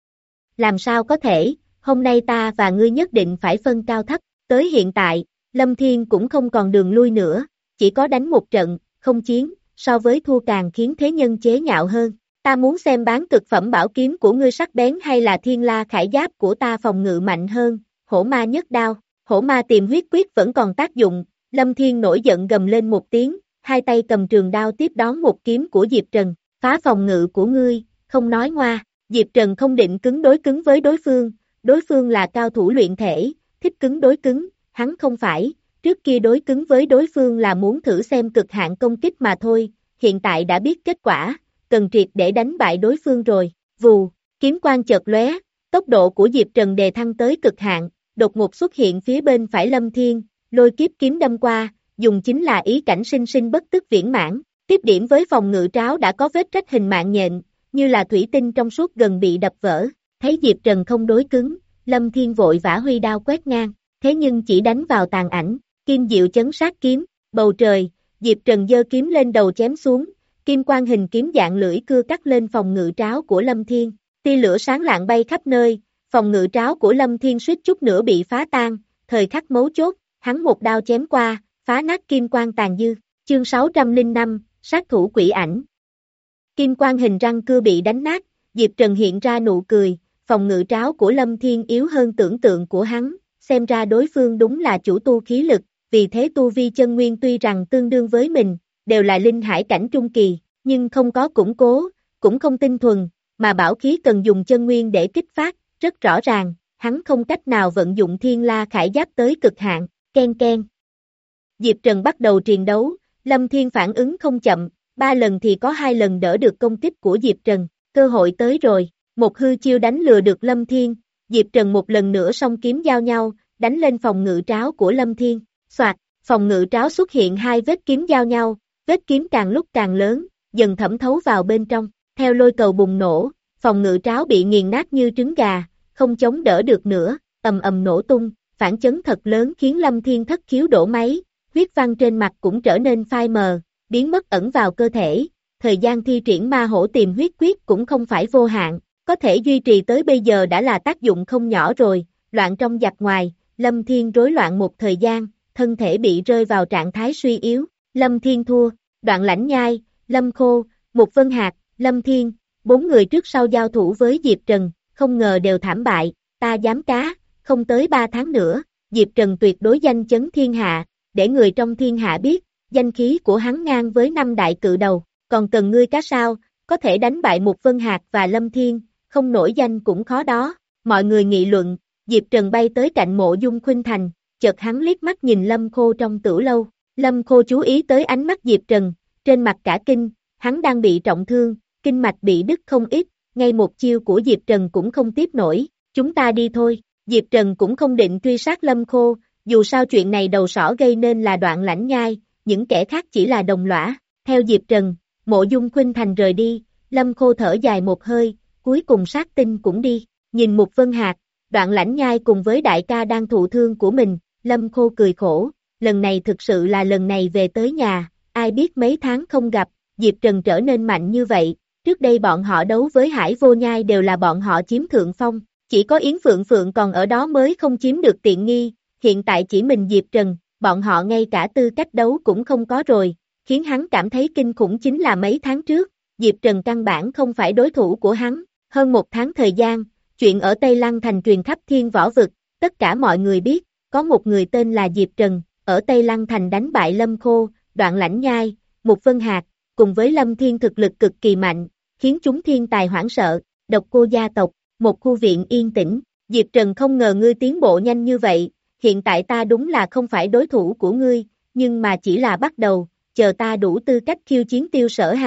Làm sao có thể, hôm nay ta và ngươi nhất định phải phân cao thấp, tới hiện tại, Lâm Thiên cũng không còn đường lui nữa, chỉ có đánh một trận, không chiến, so với thua càng khiến thế nhân chế nhạo hơn. Ta muốn xem bán cực phẩm bảo kiếm của ngươi sắc bén hay là thiên la khải giáp của ta phòng ngự mạnh hơn, hổ ma nhất đao, hổ ma tìm huyết quyết vẫn còn tác dụng, Lâm Thiên nổi giận gầm lên một tiếng, hai tay cầm trường đao tiếp đón một kiếm của Diệp Trần, phá phòng ngự của ngươi, không nói ngoa, Diệp Trần không định cứng đối cứng với đối phương, đối phương là cao thủ luyện thể, thích cứng đối cứng, hắn không phải, trước kia đối cứng với đối phương là muốn thử xem cực hạn công kích mà thôi, hiện tại đã biết kết quả, cần triệt để đánh bại đối phương rồi, vù, kiếm quang chợt lóe, tốc độ của Diệp Trần đề thăng tới cực hạn, đột ngột xuất hiện phía bên phải Lâm Thiên, lôi kiếp kiếm đâm qua, dùng chính là ý cảnh sinh sinh bất tức viễn mãn, tiếp điểm với phòng ngự tráo đã có vết rách hình mạng nhện, như là thủy tinh trong suốt gần bị đập vỡ, thấy Diệp Trần không đối cứng, Lâm Thiên vội vã huy đao quét ngang, thế nhưng chỉ đánh vào tàn ảnh, kim diệu chấn sát kiếm, bầu trời, Diệp Trần giơ kiếm lên đầu chém xuống, kim quang hình kiếm dạng lưỡi cưa cắt lên phòng ngự tráo của Lâm Thiên, tia lửa sáng lạng bay khắp nơi, phòng ngự tráo của Lâm Thiên suýt chút nữa bị phá tan, thời khắc mấu chốt, hắn một đao chém qua, phá nát kim quang tàn dư, chương sáu trăm lẻ năm, sát thủ quỷ ảnh. Kim quang hình răng cưa bị đánh nát, Diệp Trần hiện ra nụ cười, phòng ngự tráo của Lâm Thiên yếu hơn tưởng tượng của hắn, xem ra đối phương đúng là chủ tu khí lực, vì thế tu vi chân nguyên tuy rằng tương đương với mình, đều là linh hải cảnh trung kỳ, nhưng không có củng cố, cũng không tinh thuần, mà bảo khí cần dùng chân nguyên để kích phát, rất rõ ràng, hắn không cách nào vận dụng thiên la khải giáp tới cực hạn, ken ken. Diệp Trần bắt đầu triền đấu, Lâm Thiên phản ứng không chậm, ba lần thì có hai lần đỡ được công kích của Diệp Trần, cơ hội tới rồi, một hư chiêu đánh lừa được Lâm Thiên, Diệp Trần một lần nữa song kiếm giao nhau, đánh lên phòng ngự tráo của Lâm Thiên, soạt, phòng ngự tráo xuất hiện hai vết kiếm giao nhau, vết kiếm càng lúc càng lớn, dần thẩm thấu vào bên trong, theo lôi cầu bùng nổ, phòng ngự tráo bị nghiền nát như trứng gà, không chống đỡ được nữa, ầm ầm nổ tung, phản chấn thật lớn khiến Lâm Thiên thất khiếu đổ máy, huyết văn trên mặt cũng trở nên phai mờ, biến mất ẩn vào cơ thể, thời gian thi triển ma hổ tìm huyết quyết cũng không phải vô hạn, có thể duy trì tới bây giờ đã là tác dụng không nhỏ rồi, loạn trong giặc ngoài, Lâm Thiên rối loạn một thời gian, thân thể bị rơi vào trạng thái suy yếu, Lâm Thiên thua, Đoạn Lãnh Nhai, Lâm Khô, Mục Vân Hạc, Lâm Thiên, bốn người trước sau giao thủ với Diệp Trần, không ngờ đều thảm bại, ta dám cá, không tới ba tháng nữa, Diệp Trần tuyệt đối danh chấn thiên hạ, để người trong thiên hạ biết, danh khí của hắn ngang với năm đại cự đầu, còn cần ngươi cá sao, có thể đánh bại Mục Vân Hạc và Lâm Thiên, không nổi danh cũng khó đó, mọi người nghị luận, Diệp Trần bay tới cạnh Mộ Dung Khuynh Thành, chợt hắn liếc mắt nhìn Lâm Khô trong tử lâu, Lâm Khô chú ý tới ánh mắt Diệp Trần, trên mặt cả kinh, hắn đang bị trọng thương, kinh mạch bị đứt không ít, ngay một chiêu của Diệp Trần cũng không tiếp nổi, chúng ta đi thôi, Diệp Trần cũng không định truy sát Lâm Khô, dù sao chuyện này đầu sỏ gây nên là Đoạn Lãnh Nhai, những kẻ khác chỉ là đồng lõa, theo Diệp Trần, Mộ Dung Khuynh Thành rời đi, Lâm Khô thở dài một hơi, cuối cùng sát tinh cũng đi, nhìn Mục Vân Hạc, Đoạn Lãnh Nhai cùng với đại ca đang thụ thương của mình, Lâm Khô cười khổ, lần này thực sự là lần này về tới nhà, ai biết mấy tháng không gặp, Diệp Trần trở nên mạnh như vậy, trước đây bọn họ đấu với Hải Vô Nhai đều là bọn họ chiếm thượng phong, chỉ có Yến Phượng Phượng còn ở đó mới không chiếm được tiện nghi, hiện tại chỉ mình Diệp Trần, bọn họ ngay cả tư cách đấu cũng không có rồi, khiến hắn cảm thấy kinh khủng chính là mấy tháng trước, Diệp Trần căn bản không phải đối thủ của hắn, hơn một tháng thời gian, chuyện ở Tây Lăng Thành truyền khắp thiên võ vực, tất cả mọi người biết, có một người tên là Diệp Trần, ở Tây Lăng Thành đánh bại Lâm Khô, Đoạn Lãnh Nhai, Mục Vân Hạc, cùng với Lâm Thiên thực lực cực kỳ mạnh, khiến chúng thiên tài hoảng sợ, Độc Cô gia tộc, một khu viện yên tĩnh, Diệp Trần không ngờ ngươi tiến bộ nhanh như vậy, hiện tại ta đúng là không phải đối thủ của ngươi, nhưng mà chỉ là bắt đầu, chờ ta đủ tư cách khiêu chiến Tiêu Sở Hà,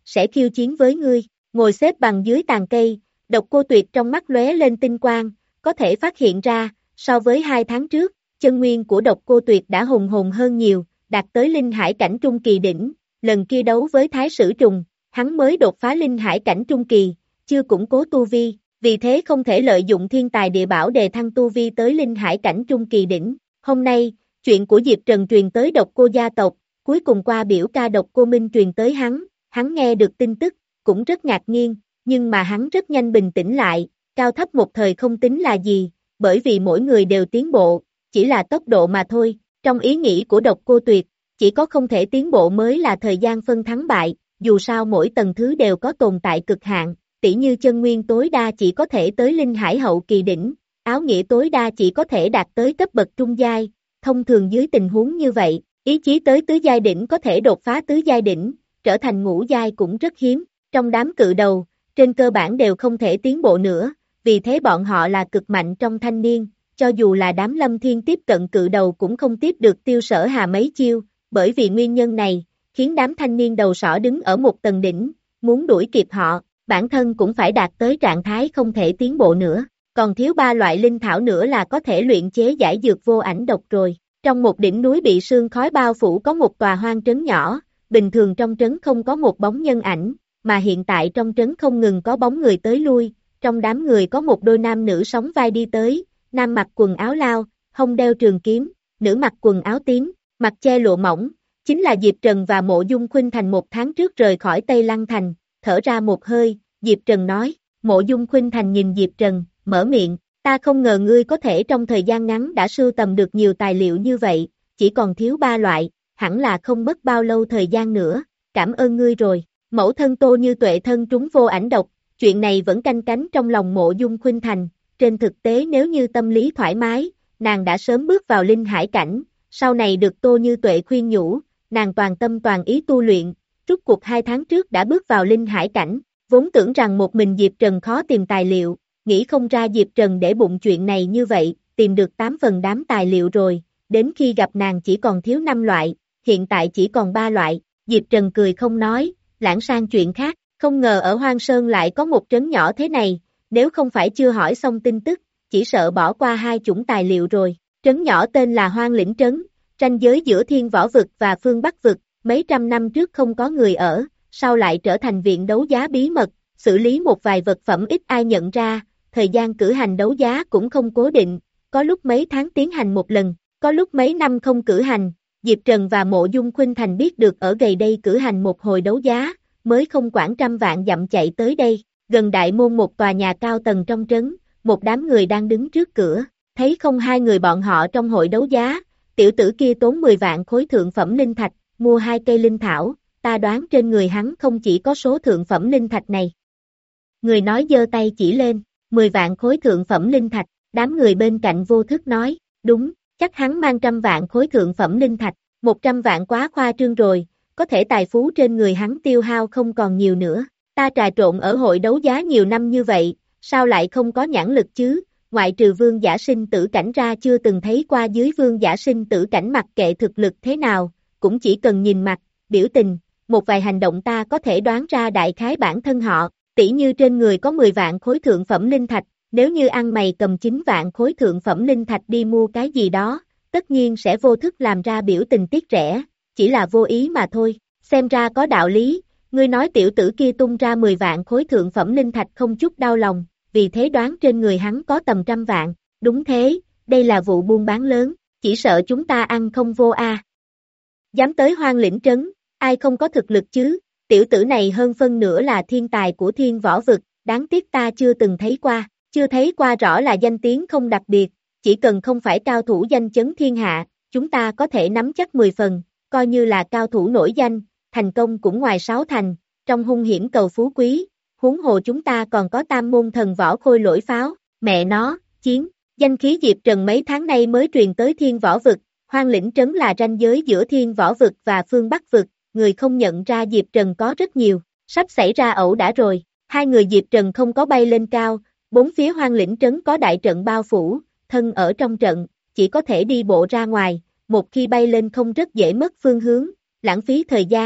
sẽ khiêu chiến với ngươi. Ngồi xếp bằng dưới tàn cây, Độc Cô Tuyệt trong mắt lóe lên tinh quang, có thể phát hiện ra, so với hai tháng trước, chân nguyên của Độc Cô Tuyệt đã hùng hồn hơn nhiều, đạt tới linh hải cảnh trung kỳ đỉnh, lần kia đấu với Thái Sử Trùng, hắn mới đột phá linh hải cảnh trung kỳ, chưa củng cố tu vi, vì thế không thể lợi dụng thiên tài địa bảo đề thăng tu vi tới linh hải cảnh trung kỳ đỉnh. Hôm nay, chuyện của Diệp Trần truyền tới Độc Cô gia tộc, cuối cùng qua biểu ca Độc Cô Minh truyền tới hắn, hắn nghe được tin tức, cũng rất ngạc nhiên, nhưng mà hắn rất nhanh bình tĩnh lại, cao thấp một thời không tính là gì, bởi vì mỗi người đều tiến bộ, chỉ là tốc độ mà thôi, trong ý nghĩ của Độc Cô Tuyệt, chỉ có không thể tiến bộ mới là thời gian phân thắng bại, dù sao mỗi tầng thứ đều có tồn tại cực hạn, tỉ như chân nguyên tối đa chỉ có thể tới linh hải hậu kỳ đỉnh, áo nghĩa tối đa chỉ có thể đạt tới cấp bậc trung giai, thông thường dưới tình huống như vậy, ý chí tới tứ giai đỉnh có thể đột phá tứ giai đỉnh, trở thành ngũ giai cũng rất hiếm, trong đám cự đầu, trên cơ bản đều không thể tiến bộ nữa, vì thế bọn họ là cực mạnh trong thanh niên, cho dù là đám Lâm Thiên tiếp cận cự đầu cũng không tiếp được Tiêu Sở Hà mấy chiêu, bởi vì nguyên nhân này, khiến đám thanh niên đầu sỏ đứng ở một tầng đỉnh, muốn đuổi kịp họ, bản thân cũng phải đạt tới trạng thái không thể tiến bộ nữa, còn thiếu ba loại linh thảo nữa là có thể luyện chế giải dược vô ảnh độc rồi. Trong một đỉnh núi bị sương khói bao phủ có một tòa hoang trấn nhỏ, bình thường trong trấn không có một bóng nhân ảnh, mà hiện tại trong trấn không ngừng có bóng người tới lui, trong đám người có một đôi nam nữ sóng vai đi tới, nam mặc quần áo lao, hông đeo trường kiếm, nữ mặc quần áo tím, mặt che lụa mỏng, chính là Diệp Trần và Mộ Dung Khuynh Thành một tháng trước rời khỏi Tây Lăng Thành, thở ra một hơi, Diệp Trần nói, Mộ Dung Khuynh Thành nhìn Diệp Trần, mở miệng, ta không ngờ ngươi có thể trong thời gian ngắn đã sưu tầm được nhiều tài liệu như vậy, chỉ còn thiếu ba loại, hẳn là không mất bao lâu thời gian nữa, cảm ơn ngươi rồi, mẫu thân Tô Như Tuệ thân trúng vô ảnh độc, chuyện này vẫn canh cánh trong lòng Mộ Dung Khuynh Thành, trên thực tế nếu như tâm lý thoải mái, nàng đã sớm bước vào linh hải cảnh, sau này được Tô Như Tuệ khuyên nhủ, nàng toàn tâm toàn ý tu luyện, rút cuộc hai tháng trước đã bước vào linh hải cảnh, vốn tưởng rằng một mình Diệp Trần khó tìm tài liệu, nghĩ không ra Diệp Trần để bụng chuyện này như vậy, tìm được tám phần đám tài liệu rồi, đến khi gặp nàng chỉ còn thiếu năm loại, hiện tại chỉ còn ba loại, Diệp Trần cười không nói, lãng sang chuyện khác, không ngờ ở Hoang Sơn lại có một trấn nhỏ thế này, nếu không phải chưa hỏi xong tin tức, chỉ sợ bỏ qua hai chủng tài liệu rồi, trấn nhỏ tên là Hoang Lĩnh Trấn, ranh giới giữa Thiên Võ Vực và Phương Bắc Vực, mấy trăm năm trước không có người ở, sau lại trở thành viện đấu giá bí mật, xử lý một vài vật phẩm ít ai nhận ra, thời gian cử hành đấu giá cũng không cố định, có lúc mấy tháng tiến hành một lần, có lúc mấy năm không cử hành, Diệp Trần và Mộ Dung Khuynh Thành biết được ở gầy đây cử hành một hồi đấu giá, mới không quản trăm vạn dặm chạy tới đây, gần đại môn một tòa nhà cao tầng trong trấn, một đám người đang đứng trước cửa, thấy không hai người bọn họ trong hội đấu giá, tiểu tử kia tốn mười vạn khối thượng phẩm linh thạch, mua hai cây linh thảo, ta đoán trên người hắn không chỉ có số thượng phẩm linh thạch này. Người nói giơ tay chỉ lên, mười vạn khối thượng phẩm linh thạch, đám người bên cạnh vô thức nói, đúng, chắc hắn mang trăm vạn khối thượng phẩm linh thạch, một trăm vạn quá khoa trương rồi, có thể tài phú trên người hắn tiêu hao không còn nhiều nữa, ta trà trộn ở hội đấu giá nhiều năm như vậy, sao lại không có nhãn lực chứ, ngoại trừ vương giả sinh tử cảnh ra chưa từng thấy qua dưới vương giả sinh tử cảnh mặc kệ thực lực thế nào, cũng chỉ cần nhìn mặt, biểu tình, một vài hành động ta có thể đoán ra đại khái bản thân họ, tỉ như trên người có mười vạn khối thượng phẩm linh thạch, nếu như ăn mày cầm chín vạn khối thượng phẩm linh thạch đi mua cái gì đó, tất nhiên sẽ vô thức làm ra biểu tình tiếc rẻ, chỉ là vô ý mà thôi, xem ra có đạo lý, ngươi nói tiểu tử kia tung ra mười vạn khối thượng phẩm linh thạch không chút đau lòng, vì thế đoán trên người hắn có tầm trăm vạn, đúng thế, đây là vụ buôn bán lớn, chỉ sợ chúng ta ăn không vô a. À. Dám tới Hoang Lĩnh Trấn, ai không có thực lực chứ, tiểu tử này hơn phân nửa là thiên tài của Thiên Võ Vực, đáng tiếc ta chưa từng thấy qua, chưa thấy qua rõ là danh tiếng không đặc biệt, chỉ cần không phải cao thủ danh chấn thiên hạ, chúng ta có thể nắm chắc mười phần, coi như là cao thủ nổi danh, thành công cũng ngoài sáu thành, trong hung hiểm cầu phú quý, huống hồ chúng ta còn có tam môn thần võ khôi lỗi pháo, mẹ nó, chiến, danh khí Diệp Trần mấy tháng nay mới truyền tới Thiên Võ Vực, Hoang Lĩnh Trấn là ranh giới giữa Thiên Võ Vực và Phương Bắc Vực, người không nhận ra Diệp Trần có rất nhiều, sắp xảy ra ẩu đả rồi, hai người Diệp Trần không có bay lên cao, bốn phía Hoang Lĩnh Trấn có đại trận bao phủ, thân ở trong trận, chỉ có thể đi bộ ra ngoài, một khi bay lên không rất dễ mất phương hướng, lãng phí thời gian,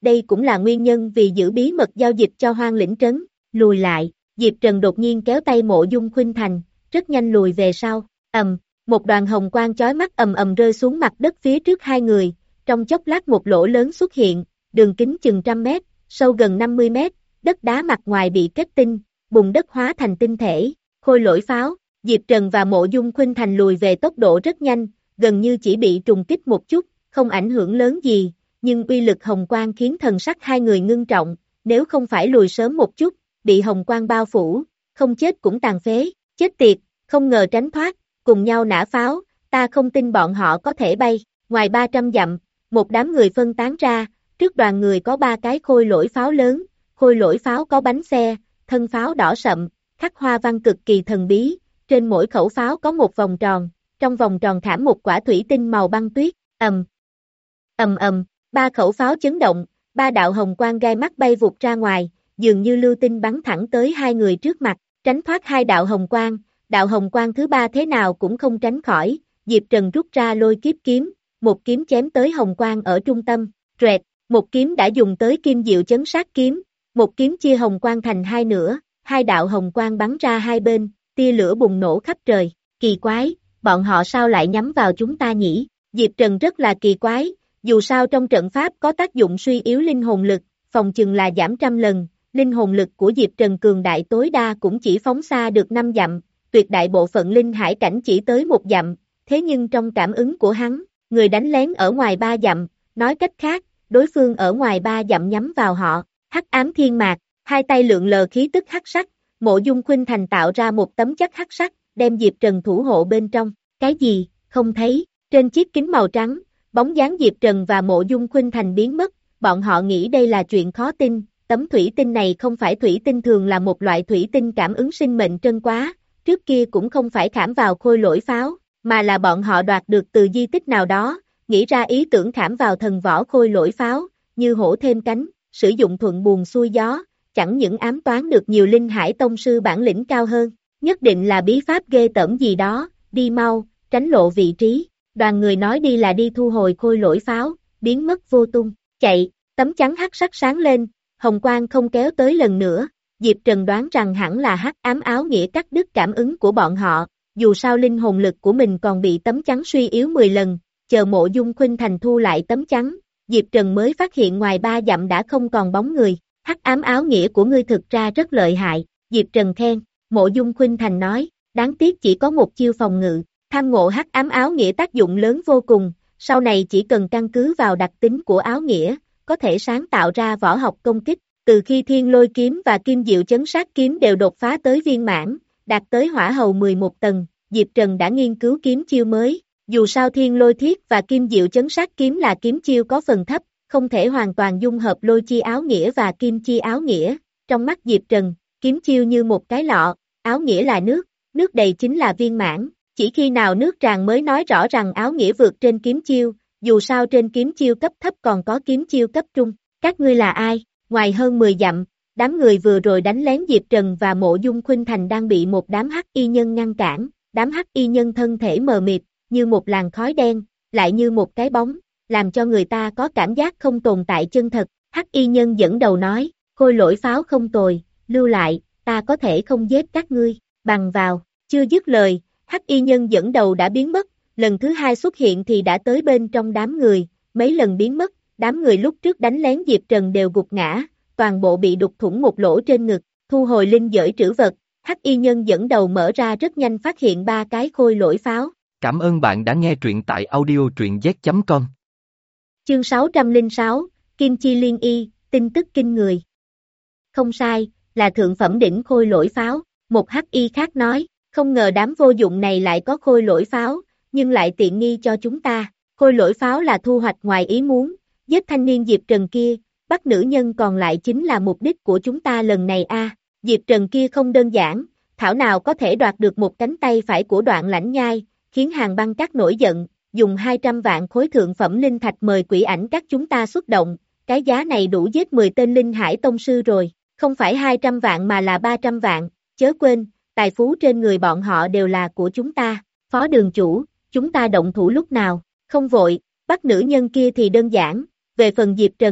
đây cũng là nguyên nhân vì giữ bí mật giao dịch cho Hoang Lĩnh Trấn, lùi lại, Diệp Trần đột nhiên kéo tay Mộ Dung Khuynh Thành, rất nhanh lùi về sau, ầm, một đoàn hồng quang chói mắt ầm ầm rơi xuống mặt đất phía trước hai người, trong chốc lát một lỗ lớn xuất hiện, đường kính chừng trăm mét, sâu gần năm mươi mét, đất đá mặt ngoài bị kết tinh, bùn đất hóa thành tinh thể, khôi lỗi pháo, Diệp Trần và Mộ Dung Khuynh Thành lùi về tốc độ rất nhanh, gần như chỉ bị trùng kích một chút, không ảnh hưởng lớn gì, nhưng uy lực hồng quang khiến thần sắc hai người ngưng trọng, nếu không phải lùi sớm một chút, bị hồng quang bao phủ, không chết cũng tàn phế, chết tiệt, không ngờ tránh thoát, cùng nhau nã pháo, ta không tin bọn họ có thể bay, ngoài ba trăm dặm, một đám người phân tán ra, trước đoàn người có ba cái khôi lỗi pháo lớn, khôi lỗi pháo có bánh xe, thân pháo đỏ sậm, khắc hoa văn cực kỳ thần bí, trên mỗi khẩu pháo có một vòng tròn, trong vòng tròn khảm một quả thủy tinh màu băng tuyết, ầm, ầm ầm, ba khẩu pháo chấn động, ba đạo hồng quang gai mắt bay vụt ra ngoài, dường như lưu tinh bắn thẳng tới hai người trước mặt, tránh thoát hai đạo hồng quang, đạo hồng quang thứ ba thế nào cũng không tránh khỏi, Diệp Trần rút ra lôi kiếp kiếm, một kiếm chém tới hồng quang ở trung tâm, rẹt, một kiếm đã dùng tới kim diệu chấn sát kiếm, một kiếm chia hồng quang thành hai nửa, hai đạo hồng quang bắn ra hai bên, tia lửa bùng nổ khắp trời, kỳ quái, bọn họ sao lại nhắm vào chúng ta nhỉ? Diệp Trần rất là kỳ quái, dù sao trong trận pháp có tác dụng suy yếu linh hồn lực, phòng chừng là giảm trăm lần, linh hồn lực của Diệp Trần cường đại tối đa cũng chỉ phóng xa được năm dặm, tuyệt đại bộ phận linh hải cảnh chỉ tới một dặm, thế nhưng trong cảm ứng của hắn, người đánh lén ở ngoài ba dặm, nói cách khác, đối phương ở ngoài ba dặm nhắm vào họ, hắc ám thiên mạc, hai tay lượn lờ khí tức hắc sắc, Mộ Dung Khuynh Thành tạo ra một tấm chất hắc sắc, đem Diệp Trần thủ hộ bên trong, cái gì, không thấy, trên chiếc kính màu trắng, bóng dáng Diệp Trần và Mộ Dung Khuynh Thành biến mất, bọn họ nghĩ đây là chuyện khó tin, tấm thủy tinh này không phải thủy tinh thường là một loại thủy tinh cảm ứng sinh mệnh trân quá, trước kia cũng không phải khảm vào khôi lỗi pháo, mà là bọn họ đoạt được từ di tích nào đó, nghĩ ra ý tưởng khảm vào thần võ khôi lỗi pháo, như hổ thêm cánh, sử dụng thuận buồm xuôi gió, chẳng những ám toán được nhiều linh hải tông sư bản lĩnh cao hơn, nhất định là bí pháp ghê tởm gì đó, đi mau, tránh lộ vị trí, đoàn người nói đi là đi thu hồi khôi lỗi pháo, biến mất vô tung, chạy, tấm chắn hắc sắc sáng lên, hồng quang không kéo tới lần nữa, Diệp Trần đoán rằng hẳn là hắc ám áo nghĩa cắt đứt cảm ứng của bọn họ, dù sao linh hồn lực của mình còn bị tấm chắn suy yếu mười lần, chờ Mộ Dung Khuynh Thành thu lại tấm chắn, Diệp Trần mới phát hiện ngoài ba dặm đã không còn bóng người, hắc ám áo nghĩa của ngươi thực ra rất lợi hại, Diệp Trần khen, Mộ Dung Khuynh Thành nói, đáng tiếc chỉ có một chiêu phòng ngự, tham ngộ hắc ám áo nghĩa tác dụng lớn vô cùng, sau này chỉ cần căn cứ vào đặc tính của áo nghĩa, có thể sáng tạo ra võ học công kích, từ khi thiên lôi kiếm và kim diệu chấn sát kiếm đều đột phá tới viên mãn, đạt tới hỏa hầu mười một tầng, Diệp Trần đã nghiên cứu kiếm chiêu mới, dù sao thiên lôi thiết và kim diệu chấn sát kiếm là kiếm chiêu có phần thấp, không thể hoàn toàn dung hợp lôi chi áo nghĩa và kim chi áo nghĩa, trong mắt Diệp Trần, kiếm chiêu như một cái lọ, áo nghĩa là nước, nước đầy chính là viên mãn, chỉ khi nào nước tràn mới nói rõ rằng áo nghĩa vượt trên kiếm chiêu, dù sao trên kiếm chiêu cấp thấp còn có kiếm chiêu cấp trung, các ngươi là ai? Ngoài hơn mười dặm, đám người vừa rồi đánh lén Diệp Trần và Mộ Dung Khuynh Thành đang bị một đám hắc y nhân ngăn cản, đám hắc y nhân thân thể mờ mịt, như một làn khói đen, lại như một cái bóng, làm cho người ta có cảm giác không tồn tại chân thật, hắc y nhân dẫn đầu nói, khôi lỗi pháo không tồi, lưu lại, ta có thể không giết các ngươi, bằng vào, chưa dứt lời, hắc y nhân dẫn đầu đã biến mất, lần thứ hai xuất hiện thì đã tới bên trong đám người, mấy lần biến mất, đám người lúc trước đánh lén Diệp Trần đều gục ngã, toàn bộ bị đục thủng một lỗ trên ngực, thu hồi linh giới trữ vật, hắc y nhân dẫn đầu mở ra rất nhanh phát hiện ba cái khôi lỗi pháo. Cảm ơn bạn đã nghe truyện tại audio truyện z chấm com. Chương sáu trăm lẻ sáu, Kim Chi Liên Y, tin tức kinh người. Không sai, là thượng phẩm đỉnh khôi lỗi pháo, một hắc y khác nói, không ngờ đám vô dụng này lại có khôi lỗi pháo, nhưng lại tiện nghi cho chúng ta, khôi lỗi pháo là thu hoạch ngoài ý muốn, giết thanh niên Diệp Trần kia, bắt nữ nhân còn lại chính là mục đích của chúng ta lần này a. À, Diệp Trần kia không đơn giản, thảo nào có thể đoạt được một cánh tay phải của Đoạn Lãnh Nhai, khiến Hàn Băng Các nổi giận, dùng hai trăm vạn khối thượng phẩm linh thạch mời quỷ ảnh các chúng ta xuất động, cái giá này đủ giết mười tên linh hải tông sư rồi, không phải hai trăm vạn mà là ba trăm vạn, chớ quên, tài phú trên người bọn họ đều là của chúng ta, phó đường chủ, chúng ta động thủ lúc nào, không vội, bắt nữ nhân kia thì đơn giản, về phần Diệp Trần,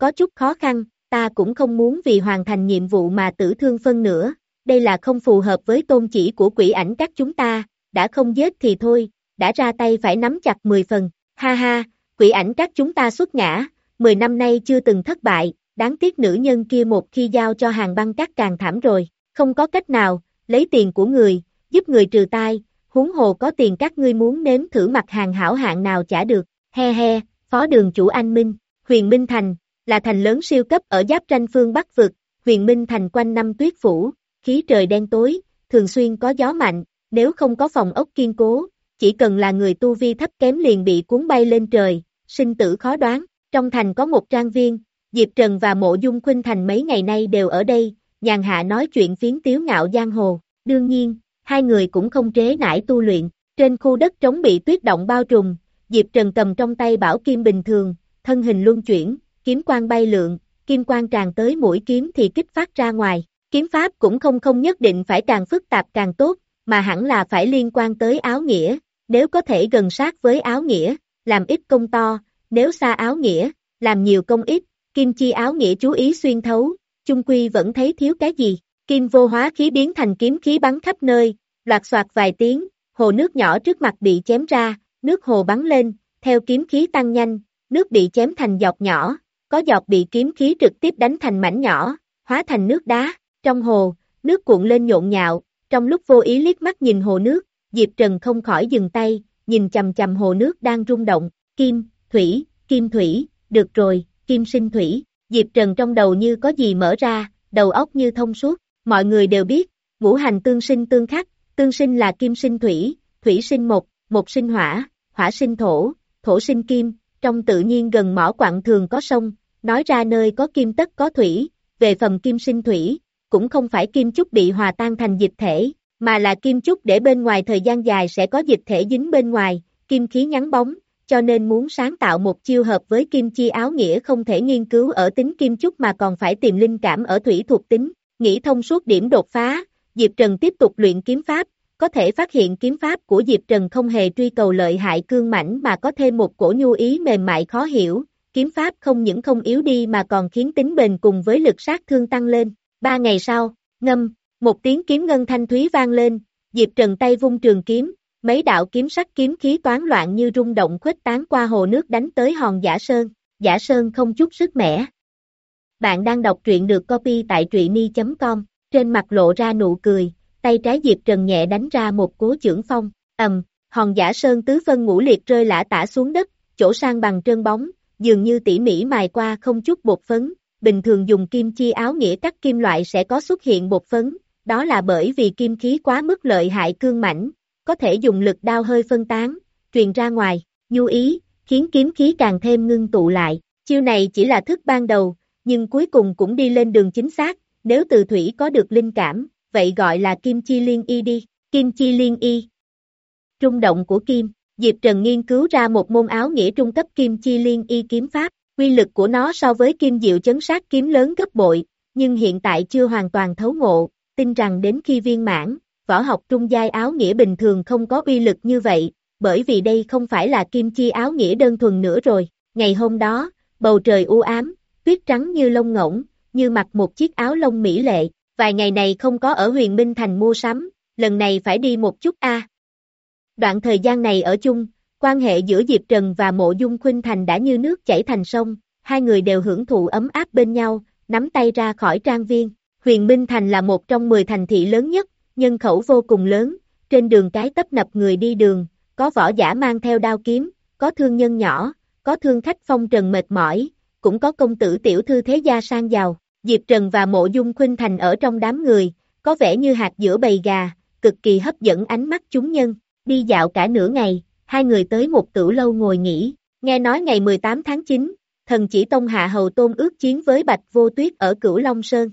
có chút khó khăn, ta cũng không muốn vì hoàn thành nhiệm vụ mà tử thương phân nửa, đây là không phù hợp với tôn chỉ của quỷ ảnh các chúng ta, đã không giết thì thôi, đã ra tay phải nắm chặt mười phần, ha ha, quỷ ảnh các chúng ta xuất ngã, mười năm nay chưa từng thất bại, đáng tiếc nữ nhân kia một khi giao cho hàng băng các càng thảm rồi, không có cách nào, lấy tiền của người, giúp người trừ tai, huống hồ có tiền các ngươi muốn nếm thử mặt hàng hảo hạng nào chả được, he he, phó đường chủ Anh Minh, Huyền Minh Thành, là thành lớn siêu cấp ở giáp ranh phương Bắc vực, Huyền Minh Thành quanh năm tuyết phủ, khí trời đen tối, thường xuyên có gió mạnh, nếu không có phòng ốc kiên cố, chỉ cần là người tu vi thấp kém liền bị cuốn bay lên trời, sinh tử khó đoán, trong thành có một trang viên, Diệp Trần và Mộ Dung Khuynh Thành mấy ngày nay đều ở đây, nhàn hạ nói chuyện phiếm tiếu ngạo giang hồ, đương nhiên, hai người cũng không trễ nải tu luyện, trên khu đất trống bị tuyết động bao trùm, Diệp Trần cầm trong tay bảo kim bình thường, thân hình luân chuyển, kiếm quang bay lượn, kim quang tràn tới mũi kiếm thì kích phát ra ngoài, kiếm pháp cũng không không nhất định phải càng phức tạp càng tốt, mà hẳn là phải liên quan tới áo nghĩa, nếu có thể gần sát với áo nghĩa, làm ít công to, nếu xa áo nghĩa, làm nhiều công ít, kim chi áo nghĩa chú ý xuyên thấu, chung quy vẫn thấy thiếu cái gì, kim vô hóa khí biến thành kiếm khí bắn khắp nơi, loạt xoạt vài tiếng, hồ nước nhỏ trước mặt bị chém ra, nước hồ bắn lên, theo kiếm khí tăng nhanh, nước bị chém thành giọt nhỏ, có giọt bị kiếm khí trực tiếp đánh thành mảnh nhỏ, hóa thành nước đá, trong hồ, nước cuộn lên nhộn nhạo, trong lúc vô ý liếc mắt nhìn hồ nước, Diệp Trần không khỏi dừng tay, nhìn chầm chầm hồ nước đang rung động, kim, thủy, kim thủy, được rồi, kim sinh thủy, Diệp Trần trong đầu như có gì mở ra, đầu óc như thông suốt, mọi người đều biết, ngũ hành tương sinh tương khắc, tương sinh là kim sinh thủy, thủy sinh mộc, mộc sinh hỏa, hỏa sinh thổ, thổ sinh kim, trong tự nhiên gần mỏ quặng thường có sông, nói ra nơi có kim tất có thủy, về phần kim sinh thủy, cũng không phải kim chúc bị hòa tan thành dịch thể, mà là kim chúc để bên ngoài thời gian dài sẽ có dịch thể dính bên ngoài, kim khí nhắn bóng, cho nên muốn sáng tạo một chiêu hợp với kim chi áo nghĩa không thể nghiên cứu ở tính kim chúc mà còn phải tìm linh cảm ở thủy thuộc tính, nghĩ thông suốt điểm đột phá, Diệp Trần tiếp tục luyện kiếm pháp, có thể phát hiện kiếm pháp của Diệp Trần không hề truy cầu lợi hại cương mãnh mà có thêm một cổ nhu ý mềm mại khó hiểu, kiếm pháp không những không yếu đi mà còn khiến tính bền cùng với lực sát thương tăng lên. Ba ngày sau, ngâm, một tiếng kiếm ngân thanh thúy vang lên, Diệp Trần tay vung trường kiếm, mấy đạo kiếm sắc kiếm khí toán loạn như rung động khuếch tán qua hồ nước đánh tới hòn Giả Sơn, Giả Sơn không chút sức mẻ. Bạn đang đọc truyện được copy tại truyện i chấm com, trên mặt lộ ra nụ cười, tay trái Diệp Trần nhẹ đánh ra một cú chưởng phong, ầm, hòn Giả Sơn tứ phân ngũ liệt rơi lả tả xuống đất, chỗ sang bằng trơn bóng, dường như tỉ mỉ mài qua không chút bột phấn, bình thường dùng kim chi áo nghĩa cắt kim loại sẽ có xuất hiện bột phấn, đó là bởi vì kim khí quá mức lợi hại cương mãnh, có thể dùng lực đao hơi phân tán, truyền ra ngoài, nhu ý, khiến kiếm khí càng thêm ngưng tụ lại, chiêu này chỉ là thức ban đầu, nhưng cuối cùng cũng đi lên đường chính xác, nếu từ thủy có được linh cảm, vậy gọi là kim chi liên y đi, kim chi liên y. Trung động của kim, Diệp Trần nghiên cứu ra một môn áo nghĩa trung cấp kim chi liên y kiếm pháp, quy lực của nó so với kim diệu chấn sát kiếm lớn gấp bội, nhưng hiện tại chưa hoàn toàn thấu ngộ, tin rằng đến khi viên mãn, võ học trung giai áo nghĩa bình thường không có uy lực như vậy, bởi vì đây không phải là kim chi áo nghĩa đơn thuần nữa rồi. Ngày hôm đó, bầu trời u ám, tuyết trắng như lông ngỗng, như mặc một chiếc áo lông mỹ lệ, vài ngày này không có ở Huyền Minh Thành mua sắm, lần này phải đi một chút a. À. Đoạn thời gian này ở chung, quan hệ giữa Diệp Trần và Mộ Dung Khuynh Thành đã như nước chảy thành sông, hai người đều hưởng thụ ấm áp bên nhau, nắm tay ra khỏi trang viên. Huyền Minh Thành là một trong mười thành thị lớn nhất, nhân khẩu vô cùng lớn, trên đường cái tấp nập người đi đường, có võ giả mang theo đao kiếm, có thương nhân nhỏ, có thương khách phong trần mệt mỏi, cũng có công tử tiểu thư thế gia sang giàu. Diệp Trần và Mộ Dung Khuynh Thành ở trong đám người, có vẻ như hạt giữa bầy gà, cực kỳ hấp dẫn ánh mắt chúng nhân. Đi dạo cả nửa ngày, hai người tới một tửu lâu ngồi nghỉ, nghe nói ngày mười tám tháng chín, thần chỉ tông hạ hầu Tôn ước chiến với Bạch Vô Tuyết ở Cửu Long Sơn.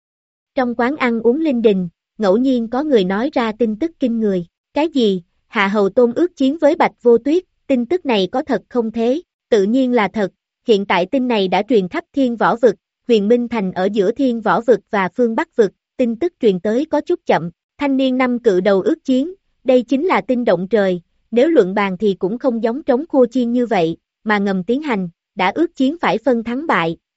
Trong quán ăn uống linh đình, ngẫu nhiên có người nói ra tin tức kinh người, cái gì, hạ hầu Tôn ước chiến với Bạch Vô Tuyết, tin tức này có thật không thế, tự nhiên là thật, hiện tại tin này đã truyền khắp thiên võ vực, Huyền Minh Thành ở giữa thiên võ vực và phương Bắc vực, tin tức truyền tới có chút chậm, thanh niên năm cự đầu ước chiến, đây chính là tin động trời, nếu luận bàn thì cũng không giống trống khua chiên như vậy, mà ngầm tiến hành, đã ước chiến phải phân thắng bại,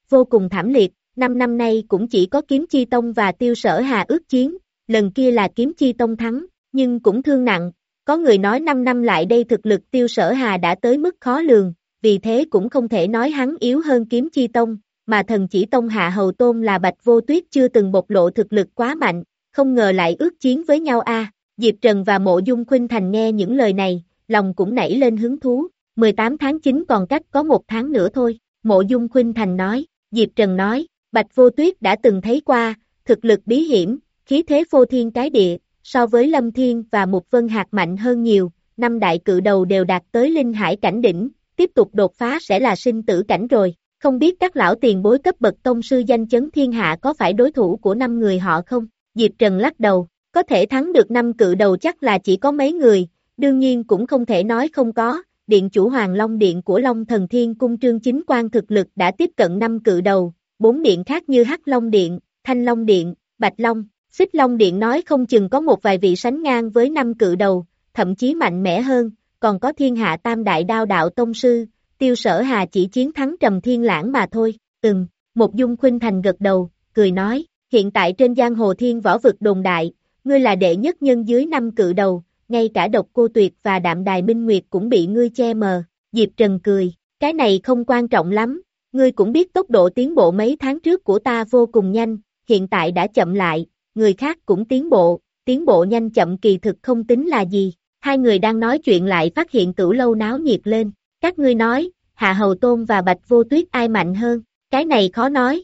vô cùng thảm liệt, năm năm nay cũng chỉ có Kiếm Chi Tông và Tiêu Sở Hà ước chiến, lần kia là Kiếm Chi Tông thắng, nhưng cũng thương nặng, có người nói năm năm lại đây thực lực Tiêu Sở Hà đã tới mức khó lường, vì thế cũng không thể nói hắn yếu hơn Kiếm Chi Tông, mà Thần Chỉ Tông Hạ Hầu Tôn là Bạch Vô Tuyết chưa từng bộc lộ thực lực quá mạnh, không ngờ lại ước chiến với nhau a. Diệp Trần và Mộ Dung Khuynh Thành nghe những lời này, lòng cũng nảy lên hứng thú, mười tám tháng chín còn cách có một tháng nữa thôi, Mộ Dung Khuynh Thành nói, Diệp Trần nói, Bạch Vô Tuyết đã từng thấy qua, thực lực bí hiểm, khí thế phô thiên cái địa, so với Lâm Thiên và Mục Vân Hạc mạnh hơn nhiều, năm đại cự đầu đều đạt tới linh hải cảnh đỉnh, tiếp tục đột phá sẽ là sinh tử cảnh rồi, không biết các lão tiền bối cấp bậc tông sư danh chấn thiên hạ có phải đối thủ của năm người họ không? Diệp Trần lắc đầu, có thể thắng được năm cự đầu chắc là chỉ có mấy người, đương nhiên cũng không thể nói không có, điện chủ Hoàng Long Điện của Long Thần Thiên Cung Trương Chính Quang thực lực đã tiếp cận năm cự đầu, bốn điện khác như Hắc Long Điện, Thanh Long Điện, Bạch Long, Xích Long Điện nói không chừng có một vài vị sánh ngang với năm cự đầu, thậm chí mạnh mẽ hơn, còn có thiên hạ tam đại đao đạo tông sư, Tiêu Sở Hà chỉ chiến thắng Trầm Thiên Lãng mà thôi, ừm, Mộ Dung Khuynh Thành gật đầu, cười nói, hiện tại trên giang hồ thiên võ vực đồn đại, ngươi là đệ nhất nhân dưới năm cự đầu, ngay cả Độc Cô Tuyệt và Đạm Đài Minh Nguyệt cũng bị ngươi che mờ, Diệp Trần cười, cái này không quan trọng lắm, ngươi cũng biết tốc độ tiến bộ mấy tháng trước của ta vô cùng nhanh, hiện tại đã chậm lại, người khác cũng tiến bộ, tiến bộ nhanh chậm kỳ thực không tính là gì, hai người đang nói chuyện lại phát hiện Tửu Lâu náo nhiệt lên, các ngươi nói, Hạ Hầu Tôn và Bạch Vô Tuyết ai mạnh hơn, cái này khó nói.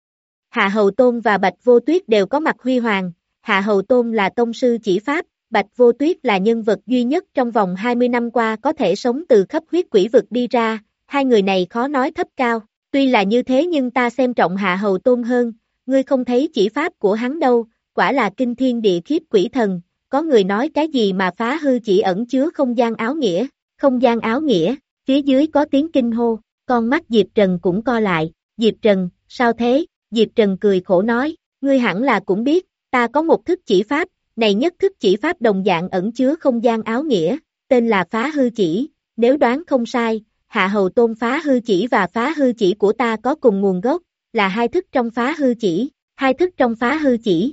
Hạ Hầu Tôn và Bạch Vô Tuyết đều có mặt huy hoàng, Hạ Hầu Tôn là tông sư chỉ pháp, Bạch Vô Tuyết là nhân vật duy nhất trong vòng hai mươi năm qua có thể sống từ khắp huyết quỷ vực đi ra, hai người này khó nói thấp cao, tuy là như thế nhưng ta xem trọng Hạ Hầu Tôn hơn, ngươi không thấy chỉ pháp của hắn đâu, quả là kinh thiên địa khiếp quỷ thần, có người nói cái gì mà phá hư chỉ ẩn chứa không gian áo nghĩa, không gian áo nghĩa, phía dưới có tiếng kinh hô, con mắt Diệp Trần cũng co lại, Diệp Trần, sao thế, Diệp Trần cười khổ nói, ngươi hẳn là cũng biết, ta có một thức chỉ pháp, này nhất thức chỉ pháp đồng dạng ẩn chứa không gian áo nghĩa, tên là phá hư chỉ, nếu đoán không sai, Hạ Hầu Tôn phá hư chỉ và phá hư chỉ của ta có cùng nguồn gốc, là hai thức trong phá hư chỉ, hai thức trong phá hư chỉ.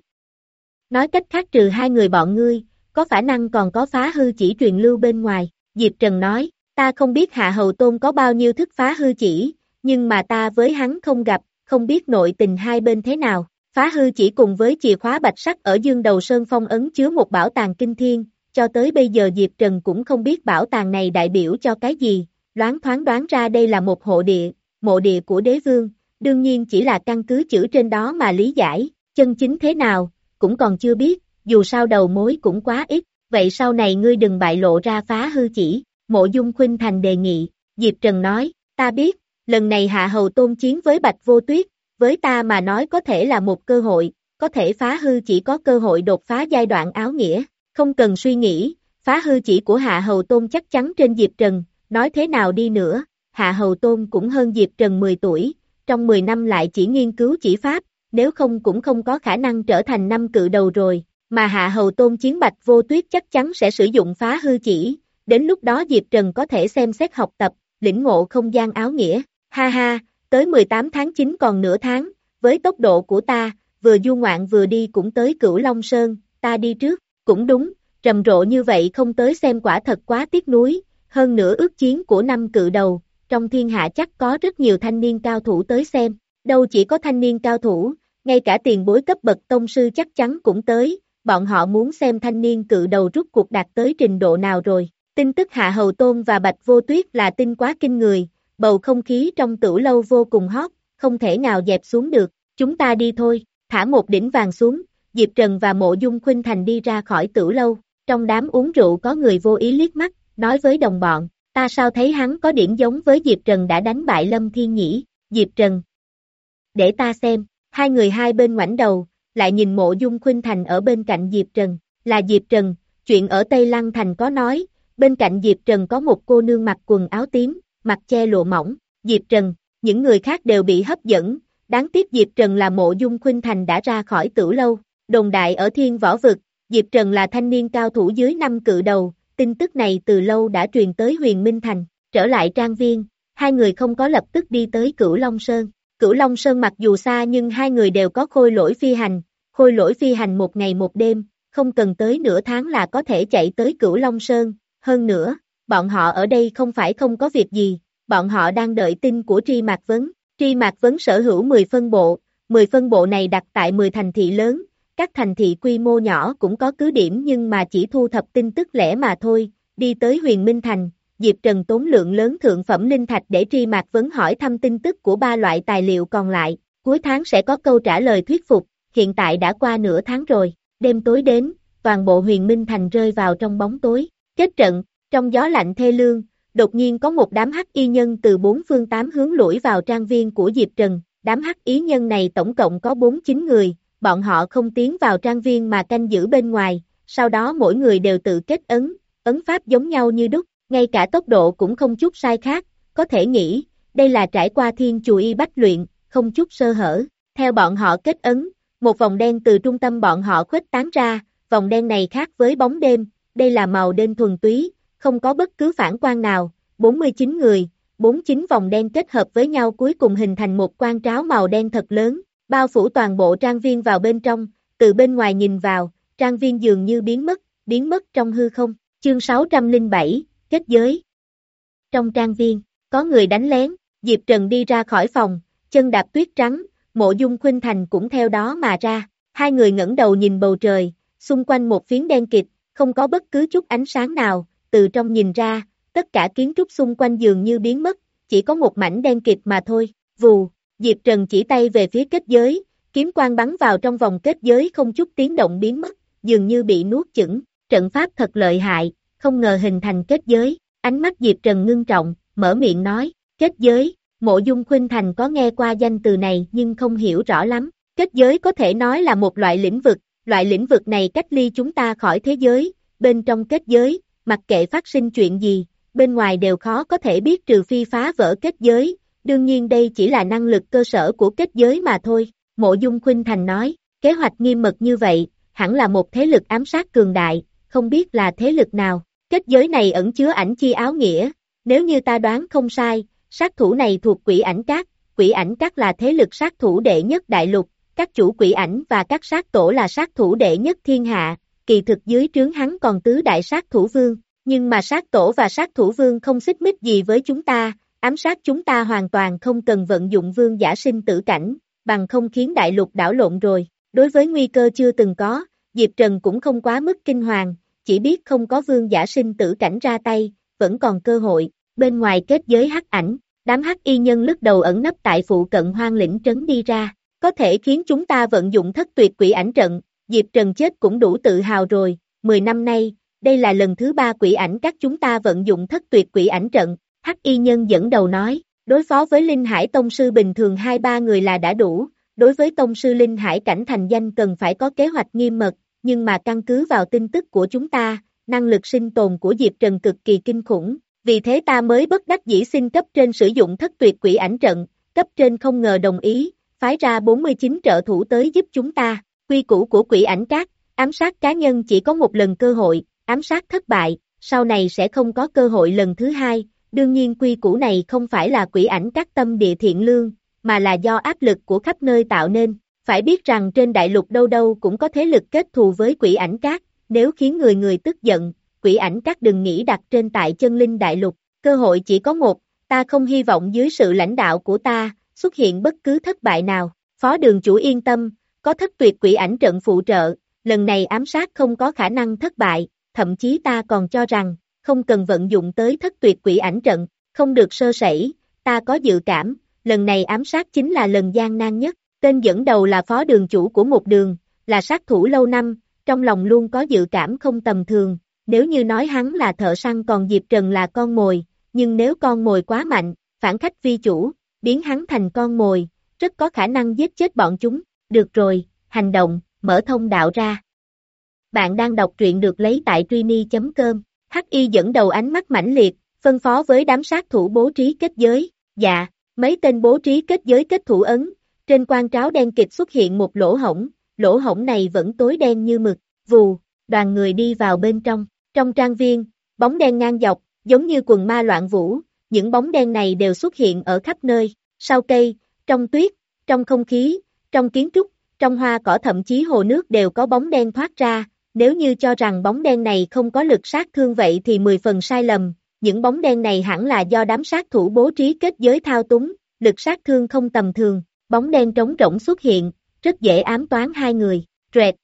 Nói cách khác trừ hai người bọn ngươi, có khả năng còn có phá hư chỉ truyền lưu bên ngoài, Diệp Trần nói, ta không biết Hạ Hầu Tôn có bao nhiêu thức phá hư chỉ, nhưng mà ta với hắn không gặp, không biết nội tình hai bên thế nào. Phá hư chỉ cùng với chìa khóa bạch sắc ở Dương Đầu Sơn phong ấn chứa một bảo tàng kinh thiên, cho tới bây giờ Diệp Trần cũng không biết bảo tàng này đại biểu cho cái gì, loáng thoáng đoán ra đây là một hộ địa, mộ địa của đế vương, đương nhiên chỉ là căn cứ chữ trên đó mà lý giải, chân chính thế nào, cũng còn chưa biết, dù sao đầu mối cũng quá ít, vậy sau này ngươi đừng bại lộ ra phá hư chỉ, Mộ Dung Khuynh Thành đề nghị, Diệp Trần nói, ta biết, lần này Hạ Hầu Tôn chiến với Bạch Vô Tuyết, với ta mà nói có thể là một cơ hội, có thể phá hư chỉ có cơ hội đột phá giai đoạn áo nghĩa, không cần suy nghĩ, phá hư chỉ của Hạ Hầu Tôn chắc chắn trên Diệp Trần, nói thế nào đi nữa, Hạ Hầu Tôn cũng hơn Diệp Trần mười tuổi, trong mười năm lại chỉ nghiên cứu chỉ pháp, nếu không cũng không có khả năng trở thành năm cự đầu rồi, mà Hạ Hầu Tôn chiến Bạch Vô Tuyết chắc chắn sẽ sử dụng phá hư chỉ, đến lúc đó Diệp Trần có thể xem xét học tập, lĩnh ngộ không gian áo nghĩa, ha ha. Tới mười tám tháng chín còn nửa tháng, với tốc độ của ta, vừa du ngoạn vừa đi cũng tới Cửu Long Sơn, ta đi trước, cũng đúng, rầm rộ như vậy không tới xem quả thật quá tiếc nuối, hơn nữa ước chiến của năm cự đầu, trong thiên hạ chắc có rất nhiều thanh niên cao thủ tới xem, đâu chỉ có thanh niên cao thủ, ngay cả tiền bối cấp bậc tông sư chắc chắn cũng tới, bọn họ muốn xem thanh niên cự đầu rút cuộc đạt tới trình độ nào rồi, tin tức Hạ Hầu Tôn và Bạch Vô Tuyết là tin quá kinh người. Bầu không khí trong Tửu Lâu vô cùng hot, không thể nào dẹp xuống được, chúng ta đi thôi, thả một đỉnh vàng xuống, Diệp Trần và Mộ Dung Khuynh Thành đi ra khỏi Tửu Lâu, trong đám uống rượu có người vô ý liếc mắt, nói với đồng bọn, ta sao thấy hắn có điểm giống với Diệp Trần đã đánh bại Lâm Thiên nhỉ, Diệp Trần. Để ta xem, hai người hai bên ngoảnh đầu, lại nhìn Mộ Dung Khuynh Thành ở bên cạnh Diệp Trần, là Diệp Trần, chuyện ở Tây Lăng Thành có nói, bên cạnh Diệp Trần có một cô nương mặc quần áo tím, mặt che lụa mỏng, Diệp Trần, những người khác đều bị hấp dẫn, đáng tiếc Diệp Trần là Mộ Dung Khuynh Thành đã ra khỏi Tửu Lâu, đồn đại ở thiên võ vực, Diệp Trần là thanh niên cao thủ dưới năm cự đầu, tin tức này từ lâu đã truyền tới Huyền Minh Thành, trở lại trang viên, hai người không có lập tức đi tới Cửu Long Sơn, Cửu Long Sơn mặc dù xa nhưng hai người đều có khôi lỗi phi hành, khôi lỗi phi hành một ngày một đêm, không cần tới nửa tháng là có thể chạy tới Cửu Long Sơn, hơn nữa, bọn họ ở đây không phải không có việc gì, bọn họ đang đợi tin của Tri Mạc Vấn. Tri Mạc Vấn sở hữu mười phân bộ, mười phân bộ này đặt tại mười thành thị lớn, các thành thị quy mô nhỏ cũng có cứ điểm nhưng mà chỉ thu thập tin tức lẻ mà thôi, đi tới Huyền Minh Thành, Diệp Trần tốn lượng lớn thượng phẩm linh thạch để Tri Mạc Vấn hỏi thăm tin tức của ba loại tài liệu còn lại, cuối tháng sẽ có câu trả lời thuyết phục, hiện tại đã qua nửa tháng rồi, đêm tối đến, toàn bộ Huyền Minh Thành rơi vào trong bóng tối, kết trận, trong gió lạnh thê lương, đột nhiên có một đám hắc y nhân từ bốn phương tám hướng lủi vào trang viên của Diệp Trần, đám hắc y nhân này tổng cộng có bốn mươi chín người, bọn họ không tiến vào trang viên mà canh giữ bên ngoài, sau đó mỗi người đều tự kết ấn, ấn pháp giống nhau như đúc, ngay cả tốc độ cũng không chút sai khác, có thể nghĩ, đây là trải qua thiên chù y bách luyện, không chút sơ hở, theo bọn họ kết ấn, một vòng đen từ trung tâm bọn họ khuếch tán ra, vòng đen này khác với bóng đêm, đây là màu đen thuần túy, không có bất cứ phản quang nào, bốn mươi chín người, bốn mươi chín vòng đen kết hợp với nhau cuối cùng hình thành một quang tráo màu đen thật lớn, bao phủ toàn bộ trang viên vào bên trong, từ bên ngoài nhìn vào, trang viên dường như biến mất, biến mất trong hư không, chương sáu trăm lẻ bảy, kết giới. Trong trang viên, có người đánh lén, Diệp Trần đi ra khỏi phòng, chân đạp tuyết trắng, Mộ Dung Khuynh Thành cũng theo đó mà ra, hai người ngẩng đầu nhìn bầu trời, xung quanh một phiến đen kịt, không có bất cứ chút ánh sáng nào, từ trong nhìn ra, tất cả kiến trúc xung quanh dường như biến mất, chỉ có một mảnh đen kịt mà thôi, vù, Diệp Trần chỉ tay về phía kết giới, kiếm quang bắn vào trong vòng kết giới không chút tiếng động biến mất, dường như bị nuốt chửng, trận pháp thật lợi hại, không ngờ hình thành kết giới, ánh mắt Diệp Trần ngưng trọng, mở miệng nói, kết giới, Mộ Dung Khuynh Thành có nghe qua danh từ này nhưng không hiểu rõ lắm, kết giới có thể nói là một loại lĩnh vực, loại lĩnh vực này cách ly chúng ta khỏi thế giới, bên trong kết giới, mặc kệ phát sinh chuyện gì, bên ngoài đều khó có thể biết trừ phi phá vỡ kết giới, đương nhiên đây chỉ là năng lực cơ sở của kết giới mà thôi, Mộ Dung Khuynh Thành nói, kế hoạch nghiêm mật như vậy, hẳn là một thế lực ám sát cường đại, không biết là thế lực nào, kết giới này ẩn chứa ảnh chi áo nghĩa, nếu như ta đoán không sai, sát thủ này thuộc Quỷ Ảnh Các, Quỷ Ảnh Các là thế lực sát thủ đệ nhất đại lục, các chủ quỷ ảnh và các sát tổ là sát thủ đệ nhất thiên hạ, kỳ thực dưới trướng hắn còn tứ đại sát thủ vương, nhưng mà sát tổ và sát thủ vương không xích mích gì với chúng ta, ám sát chúng ta hoàn toàn không cần vận dụng vương giả sinh tử cảnh, bằng không khiến đại lục đảo lộn rồi, đối với nguy cơ chưa từng có, Diệp Trần cũng không quá mức kinh hoàng, chỉ biết không có vương giả sinh tử cảnh ra tay, vẫn còn cơ hội, bên ngoài kết giới hắc ảnh, đám hắc y nhân lướt đầu ẩn nấp tại phụ cận hoang lĩnh trấn đi ra, có thể khiến chúng ta vận dụng thất tuyệt quỷ ảnh trận, Diệp Trần chết cũng đủ tự hào rồi, mười năm nay, đây là lần thứ ba quỷ ảnh các chúng ta vận dụng thất tuyệt quỷ ảnh trận, hắc y nhân dẫn đầu nói, đối phó với Linh Hải Tông Sư bình thường hai ba người là đã đủ, đối với Tông Sư Linh Hải cảnh thành danh cần phải có kế hoạch nghiêm mật, nhưng mà căn cứ vào tin tức của chúng ta, năng lực sinh tồn của Diệp Trần cực kỳ kinh khủng, vì thế ta mới bất đắc dĩ xin cấp trên sử dụng thất tuyệt quỷ ảnh trận, cấp trên không ngờ đồng ý, phái ra bốn mươi chín trợ thủ tới giúp chúng ta, quy củ của Quỷ Ảnh Các, ám sát cá nhân chỉ có một lần cơ hội, ám sát thất bại, sau này sẽ không có cơ hội lần thứ hai, đương nhiên quy củ này không phải là Quỷ Ảnh Các tâm địa thiện lương, mà là do áp lực của khắp nơi tạo nên, phải biết rằng trên đại lục đâu đâu cũng có thế lực kết thù với Quỷ Ảnh Các, nếu khiến người người tức giận, Quỷ Ảnh Các đừng nghĩ đặt trên tại chân linh đại lục, cơ hội chỉ có một, ta không hy vọng dưới sự lãnh đạo của ta, xuất hiện bất cứ thất bại nào, Phó đường chủ yên tâm, có thất tuyệt quỷ ảnh trận phụ trợ, lần này ám sát không có khả năng thất bại, thậm chí ta còn cho rằng, không cần vận dụng tới thất tuyệt quỷ ảnh trận, không được sơ sẩy, ta có dự cảm, lần này ám sát chính là lần gian nan nhất, tên dẫn đầu là phó đường chủ của một đường, là sát thủ lâu năm, trong lòng luôn có dự cảm không tầm thường, nếu như nói hắn là thợ săn còn Diệp Trần là con mồi, nhưng nếu con mồi quá mạnh, phản khách vi chủ, biến hắn thành con mồi, rất có khả năng giết chết bọn chúng, được rồi, hành động, mở thông đạo ra. Bạn đang đọc truyện được lấy tại Trini chấm com, Hắc Y dẫn đầu ánh mắt mãnh liệt, phân phó với đám sát thủ bố trí kết giới, dạ, mấy tên bố trí kết giới kết thủ ấn, trên quan tráo đen kịch xuất hiện một lỗ hổng, lỗ hổng này vẫn tối đen như mực, vù, đoàn người đi vào bên trong, trong trang viên, bóng đen ngang dọc, giống như quần ma loạn vũ, những bóng đen này đều xuất hiện ở khắp nơi, sau cây, Trong tuyết, trong không khí, trong kiến trúc, trong hoa cỏ thậm chí hồ nước đều có bóng đen thoát ra, nếu như cho rằng bóng đen này không có lực sát thương vậy thì mười phần sai lầm, những bóng đen này hẳn là do đám sát thủ bố trí kết giới thao túng, lực sát thương không tầm thường, bóng đen trống rỗng xuất hiện, rất dễ ám toán hai người, rẹt.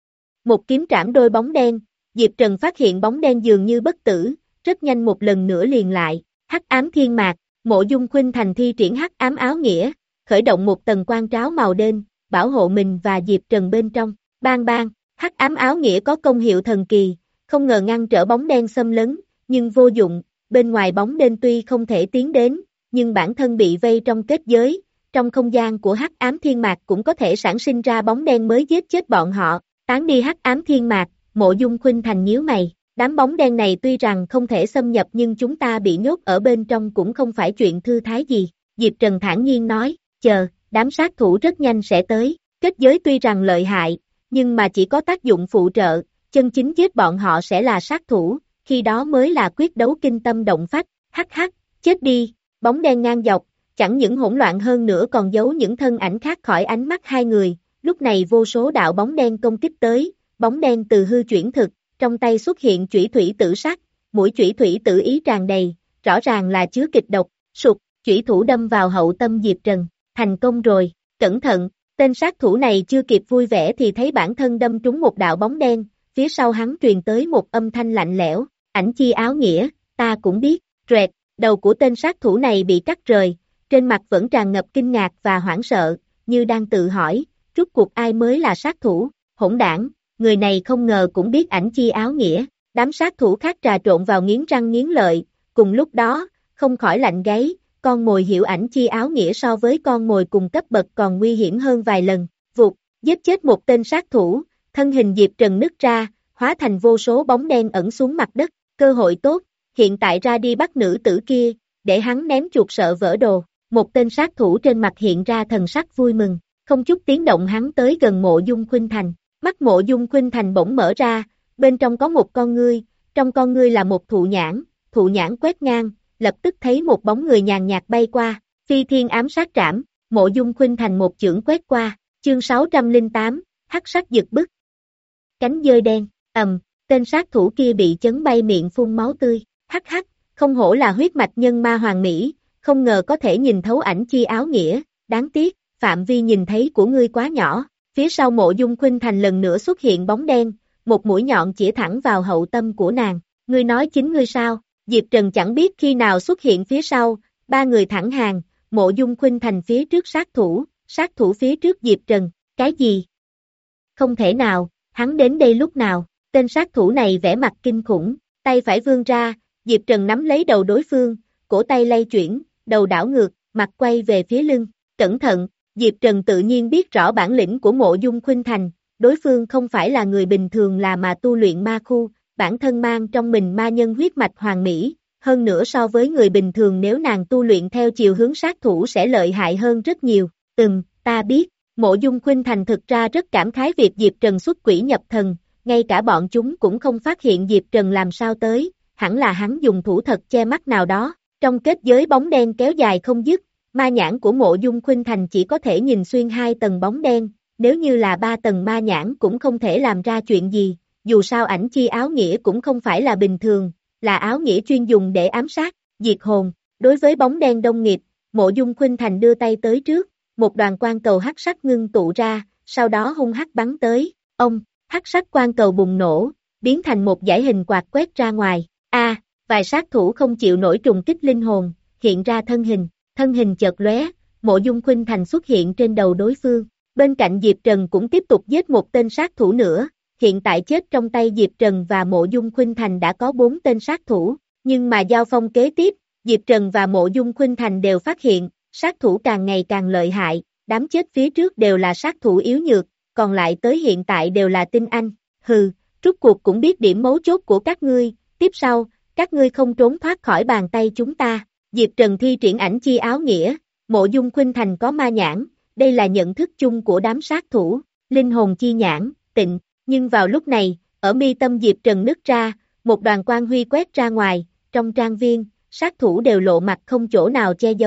Một kiếm trảm đôi bóng đen, Diệp Trần phát hiện bóng đen dường như bất tử, rất nhanh một lần nữa liền lại, hắc ám thiên mạc, Mộ Dung Khuynh Thành thi triển hắc ám áo nghĩa, khởi động một tầng quang tráo màu đen, bảo hộ mình và Diệp Trần bên trong, bang bang, hắc ám áo nghĩa có công hiệu thần kỳ, không ngờ ngăn trở bóng đen xâm lấn, nhưng vô dụng, bên ngoài bóng đen tuy không thể tiến đến, nhưng bản thân bị vây trong kết giới, trong không gian của hắc ám thiên mạc cũng có thể sản sinh ra bóng đen mới giết chết bọn họ, tán đi hắc ám thiên mạc, Mộ Dung Khuynh Thành nhíu mày, đám bóng đen này tuy rằng không thể xâm nhập nhưng chúng ta bị nhốt ở bên trong cũng không phải chuyện thư thái gì, Diệp Trần thản nhiên nói, chờ, đám sát thủ rất nhanh sẽ tới, kết giới tuy rằng lợi hại, nhưng mà chỉ có tác dụng phụ trợ, chân chính giết bọn họ sẽ là sát thủ, khi đó mới là quyết đấu kinh tâm động phách, hắc hắc, chết đi, bóng đen ngang dọc, chẳng những hỗn loạn hơn nữa còn giấu những thân ảnh khác khỏi ánh mắt hai người, lúc này vô số đạo bóng đen công kích tới, bóng đen từ hư chuyển thực, trong tay xuất hiện chủy thủy tử sắc, mũi chủy thủy tử ý tràn đầy, rõ ràng là chứa kịch độc, sụt, chủy thủ đâm vào hậu tâm Diệp Trần, thành công rồi, cẩn thận, tên sát thủ này chưa kịp vui vẻ thì thấy bản thân đâm trúng một đạo bóng đen, phía sau hắn truyền tới một âm thanh lạnh lẽo, ảnh chi áo nghĩa, ta cũng biết, rẹt, đầu của tên sát thủ này bị cắt rời, trên mặt vẫn tràn ngập kinh ngạc và hoảng sợ, như đang tự hỏi, rốt cuộc ai mới là sát thủ, hỗn đảng, người này không ngờ cũng biết ảnh chi áo nghĩa, đám sát thủ khác trà trộn vào nghiến răng nghiến lợi, cùng lúc đó, không khỏi lạnh gáy, con mồi hiểu ảnh chi áo nghĩa so với con mồi cùng cấp bậc còn nguy hiểm hơn vài lần, vụt, giết chết một tên sát thủ, thân hình Diệp Trần nứt ra, hóa thành vô số bóng đen ẩn xuống mặt đất, cơ hội tốt, hiện tại ra đi bắt nữ tử kia, để hắn ném chuột sợ vỡ đồ, một tên sát thủ trên mặt hiện ra thần sắc vui mừng, không chút tiếng động hắn tới gần Mộ Dung Khuynh Thành, mắt Mộ Dung Khuynh Thành bỗng mở ra, bên trong có một con ngươi, trong con ngươi là một thụ nhãn, thụ nhãn quét ngang, lập tức thấy một bóng người nhàn nhạt bay qua, phi thiên ám sát trảm, Mộ Dung Khuynh Thành một chưởng quét qua, chương sáu trăm lẻ tám, hắc sắc giật bức. Cánh dơi đen, ầm, tên sát thủ kia bị chấn bay miệng phun máu tươi, hắc hắc, không hổ là huyết mạch nhân ma hoàng mỹ, không ngờ có thể nhìn thấu ảnh chi áo nghĩa, đáng tiếc, phạm vi nhìn thấy của ngươi quá nhỏ, phía sau Mộ Dung Khuynh Thành lần nữa xuất hiện bóng đen, một mũi nhọn chĩa thẳng vào hậu tâm của nàng, ngươi nói chính ngươi sao? Diệp Trần chẳng biết khi nào xuất hiện phía sau, ba người thẳng hàng, Mộ Dung Khuynh Thành phía trước sát thủ, sát thủ phía trước Diệp Trần, cái gì? Không thể nào, hắn đến đây lúc nào, tên sát thủ này vẻ mặt kinh khủng, tay phải vươn ra, Diệp Trần nắm lấy đầu đối phương, cổ tay lay chuyển, đầu đảo ngược, mặt quay về phía lưng, cẩn thận, Diệp Trần tự nhiên biết rõ bản lĩnh của Mộ Dung Khuynh Thành, đối phương không phải là người bình thường là mà tu luyện ma khu, bản thân mang trong mình ma nhân huyết mạch hoàng mỹ, hơn nữa so với người bình thường nếu nàng tu luyện theo chiều hướng sát thủ sẽ lợi hại hơn rất nhiều, ừm, ta biết, Mộ Dung Khuynh Thành thực ra rất cảm khái việc Diệp Trần xuất quỷ nhập thần, ngay cả bọn chúng cũng không phát hiện Diệp Trần làm sao tới, hẳn là hắn dùng thủ thuật che mắt nào đó, trong kết giới bóng đen kéo dài không dứt, ma nhãn của Mộ Dung Khuynh Thành chỉ có thể nhìn xuyên hai tầng bóng đen, nếu như là ba tầng ma nhãn cũng không thể làm ra chuyện gì, dù sao ảnh chi áo nghĩa cũng không phải là bình thường, là áo nghĩa chuyên dùng để ám sát, diệt hồn, đối với bóng đen đông nghịt, Mộ Dung Khuynh Thành đưa tay tới trước, một đoàn quang cầu hắc sắc ngưng tụ ra, sau đó hung hắc bắn tới, ông, hắc sắc quang cầu bùng nổ, biến thành một dải hình quạt quét ra ngoài, a, vài sát thủ không chịu nổi trùng kích linh hồn, hiện ra thân hình, thân hình chợt lóe, Mộ Dung Khuynh Thành xuất hiện trên đầu đối phương, bên cạnh Diệp Trần cũng tiếp tục giết một tên sát thủ nữa, hiện tại chết trong tay Diệp Trần và Mộ Dung Khuynh Thành đã có bốn tên sát thủ, nhưng mà giao phong kế tiếp, Diệp Trần và Mộ Dung Khuynh Thành đều phát hiện, sát thủ càng ngày càng lợi hại, đám chết phía trước đều là sát thủ yếu nhược, còn lại tới hiện tại đều là tinh anh, hừ, rút cuộc cũng biết điểm mấu chốt của các ngươi, tiếp sau, các ngươi không trốn thoát khỏi bàn tay chúng ta, Diệp Trần thi triển ảnh chi áo nghĩa, Mộ Dung Khuynh Thành có ma nhãn, đây là nhận thức chung của đám sát thủ, linh hồn chi nhãn, tịnh, nhưng vào lúc này, ở mi tâm Diệp Trần nứt ra, một đoàn quang huy quét ra ngoài, trong trang viên, sát thủ đều lộ mặt không chỗ nào che giấu,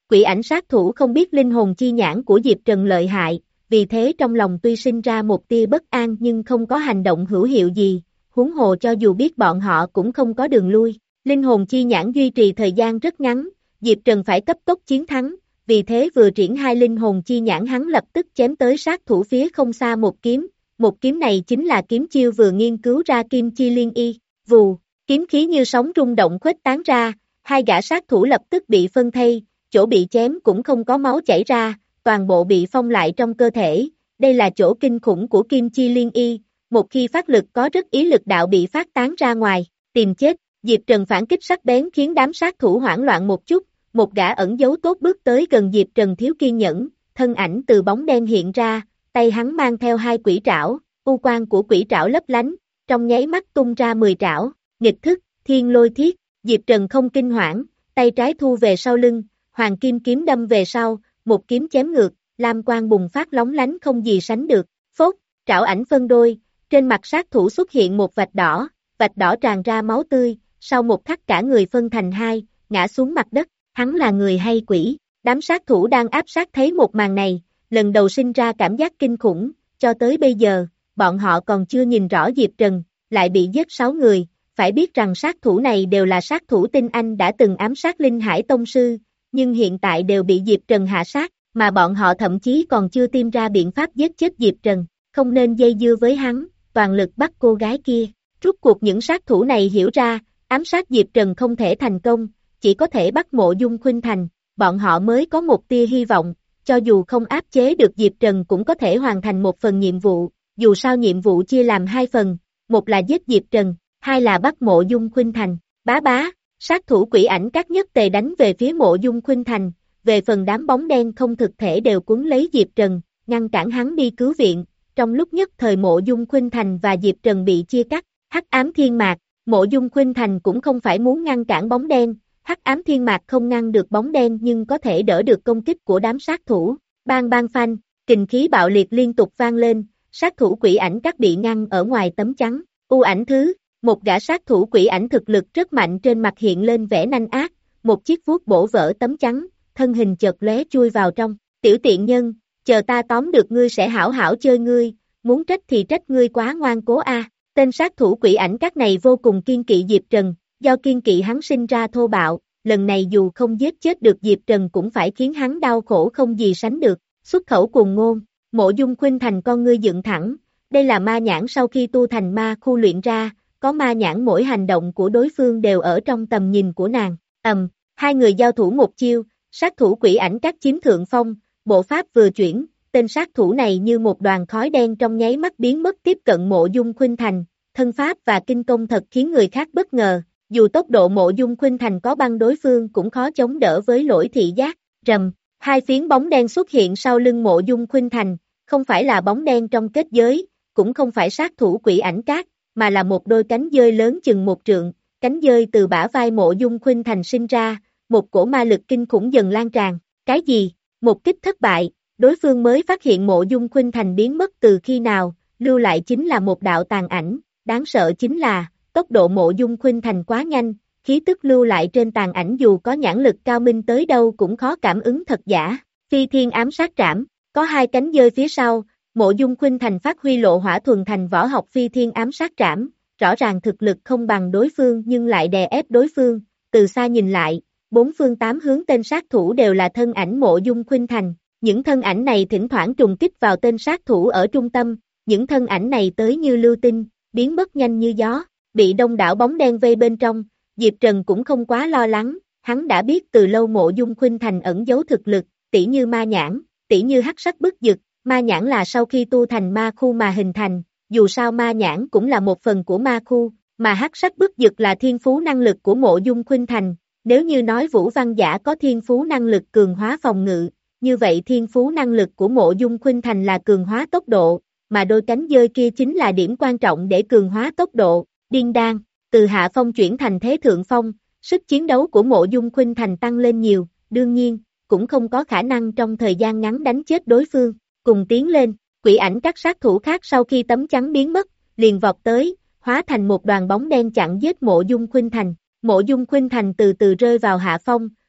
Quỷ ảnh sát thủ không biết linh hồn chi nhãn của Diệp Trần lợi hại, vì thế trong lòng tuy sinh ra một tia bất an nhưng không có hành động hữu hiệu gì, huống hồ cho dù biết bọn họ cũng không có đường lui. Linh hồn chi nhãn duy trì thời gian rất ngắn, Diệp Trần phải cấp tốc chiến thắng, vì thế vừa triển hai linh hồn chi nhãn hắn lập tức chém tới sát thủ phía không xa một kiếm, một kiếm này chính là kiếm chiêu vừa nghiên cứu ra Kim Chi Liên Y, vù, kiếm khí như sóng rung động khuếch tán ra, hai gã sát thủ lập tức bị phân thây, chỗ bị chém cũng không có máu chảy ra, toàn bộ bị phong lại trong cơ thể, đây là chỗ kinh khủng của Kim Chi Liên Y, một khi phát lực có rất ý lực đạo bị phát tán ra ngoài, tìm chết, Diệp Trần phản kích sắc bén khiến đám sát thủ hoảng loạn một chút, một gã ẩn giấu tốt bước tới gần Diệp Trần thiếu kiên nhẫn, thân ảnh từ bóng đen hiện ra, tay hắn mang theo hai quỷ trảo, u quang của quỷ trảo lấp lánh, trong nháy mắt tung ra mười trảo, nghịch thức, thiên lôi thiết, Diệp Trần không kinh hoảng, tay trái thu về sau lưng, hoàng kim kiếm đâm về sau, một kiếm chém ngược, lam quang bùng phát lóng lánh không gì sánh được, phốt, trảo ảnh phân đôi, trên mặt sát thủ xuất hiện một vạch đỏ, vạch đỏ tràn ra máu tươi, sau một khắc cả người phân thành hai, ngã xuống mặt đất, hắn là người hay quỷ, đám sát thủ đang áp sát thấy một màn này, lần đầu sinh ra cảm giác kinh khủng, cho tới bây giờ, bọn họ còn chưa nhìn rõ Diệp Trần, lại bị giết sáu người, phải biết rằng sát thủ này đều là sát thủ tinh anh đã từng ám sát Linh Hải Tông Sư, nhưng hiện tại đều bị Diệp Trần hạ sát, mà bọn họ thậm chí còn chưa tìm ra biện pháp giết chết Diệp Trần, không nên dây dưa với hắn, toàn lực bắt cô gái kia. Rút cuộc những sát thủ này hiểu ra, ám sát Diệp Trần không thể thành công, chỉ có thể bắt Mộ Dung Khuynh Thành, bọn họ mới có một tia hy vọng, cho dù không áp chế được Diệp Trần cũng có thể hoàn thành một phần nhiệm vụ, dù sao nhiệm vụ chia làm hai phần, một là giết Diệp Trần, hai là bắt Mộ Dung Khuynh Thành, bá bá, sát thủ quỷ ảnh các nhất tề đánh về phía Mộ Dung Khuynh Thành, về phần đám bóng đen không thực thể đều cuốn lấy Diệp Trần, ngăn cản hắn đi cứu viện, trong lúc nhất thời Mộ Dung Khuynh Thành và Diệp Trần bị chia cắt, Hắc Ám Thiên Mạc, Mộ Dung Khuynh Thành cũng không phải muốn ngăn cản bóng đen, Hắc Ám Thiên Mạc không ngăn được bóng đen nhưng có thể đỡ được công kích của đám sát thủ, bang bang phanh, kình khí bạo liệt liên tục vang lên, sát thủ quỷ ảnh các bị ngăn ở ngoài tấm chắn, u ảnh thứ, một gã sát thủ quỷ ảnh thực lực rất mạnh trên mặt hiện lên vẻ nanh ác, một chiếc vuốt bổ vỡ tấm chắn, thân hình chợt lóe chui vào trong, tiểu tiện nhân, chờ ta tóm được ngươi sẽ hảo hảo chơi ngươi, muốn trách thì trách ngươi quá ngoan cố a. Tên sát thủ quỷ ảnh các này vô cùng kiên kỵ Diệp Trần, do kiên kỵ hắn sinh ra thô bạo, lần này dù không giết chết được Diệp Trần cũng phải khiến hắn đau khổ không gì sánh được, xuất khẩu cuồng ngôn, Mộ Dung Khuynh Thành con ngươi dựng thẳng, đây là ma nhãn sau khi tu thành ma khu luyện ra, có ma nhãn mỗi hành động của đối phương đều ở trong tầm nhìn của nàng, ầm, hai người giao thủ một chiêu, sát thủ quỷ ảnh các chiếm thượng phong, bộ pháp vừa chuyển, tên sát thủ này như một đoàn khói đen trong nháy mắt biến mất tiếp cận Mộ Dung Khuynh Thành, thân pháp và kinh công thật khiến người khác bất ngờ, dù tốc độ Mộ Dung Khuynh Thành có băng đối phương cũng khó chống đỡ với lỗi thị giác, rầm, hai phiến bóng đen xuất hiện sau lưng Mộ Dung Khuynh Thành, không phải là bóng đen trong kết giới, cũng không phải sát thủ quỷ ảnh cát, mà là một đôi cánh dơi lớn chừng một trượng, cánh dơi từ bả vai Mộ Dung Khuynh Thành sinh ra, một cổ ma lực kinh khủng dần lan tràn, cái gì, một kích thất bại, đối phương mới phát hiện Mộ Dung Khuynh Thành biến mất từ khi nào, lưu lại chính là một đạo tàn ảnh, đáng sợ chính là, tốc độ Mộ Dung Khuynh Thành quá nhanh, khí tức lưu lại trên tàn ảnh dù có nhãn lực cao minh tới đâu cũng khó cảm ứng thật giả, phi thiên ám sát trảm, có hai cánh dơi phía sau, Mộ Dung Khuynh Thành phát huy lộ hỏa thuần thành võ học phi thiên ám sát trảm, rõ ràng thực lực không bằng đối phương nhưng lại đè ép đối phương, từ xa nhìn lại, bốn phương tám hướng tên sát thủ đều là thân ảnh Mộ Dung Khuynh Thành, những thân ảnh này thỉnh thoảng trùng kích vào tên sát thủ ở trung tâm, những thân ảnh này tới như lưu tinh, biến mất nhanh như gió, bị đông đảo bóng đen vây bên trong, Diệp Trần cũng không quá lo lắng, hắn đã biết từ lâu Mộ Dung Khuynh Thành ẩn giấu thực lực, tỉ như ma nhãn, tỉ như hắc sắc bức dực, ma nhãn là sau khi tu thành ma khu mà hình thành, dù sao ma nhãn cũng là một phần của ma khu, mà hắc sắc bức dực là thiên phú năng lực của Mộ Dung Khuynh Thành, nếu như nói Vũ Văn Giả có thiên phú năng lực cường hóa phòng ngự, như vậy thiên phú năng lực của Mộ Dung Khuynh Thành là cường hóa tốc độ, mà đôi cánh dơi kia chính là điểm quan trọng để cường hóa tốc độ, điên đan, từ hạ phong chuyển thành thế thượng phong, sức chiến đấu của Mộ Dung Khuynh Thành tăng lên nhiều, đương nhiên, cũng không có khả năng trong thời gian ngắn đánh chết đối phương, cùng tiến lên, quỷ ảnh các sát thủ khác sau khi tấm chắn biến mất, liền vọt tới, hóa thành một đoàn bóng đen chặn giết Mộ Dung Khuynh Thành, Mộ Dung Khuynh Thành từ từ rơi vào hạ phong,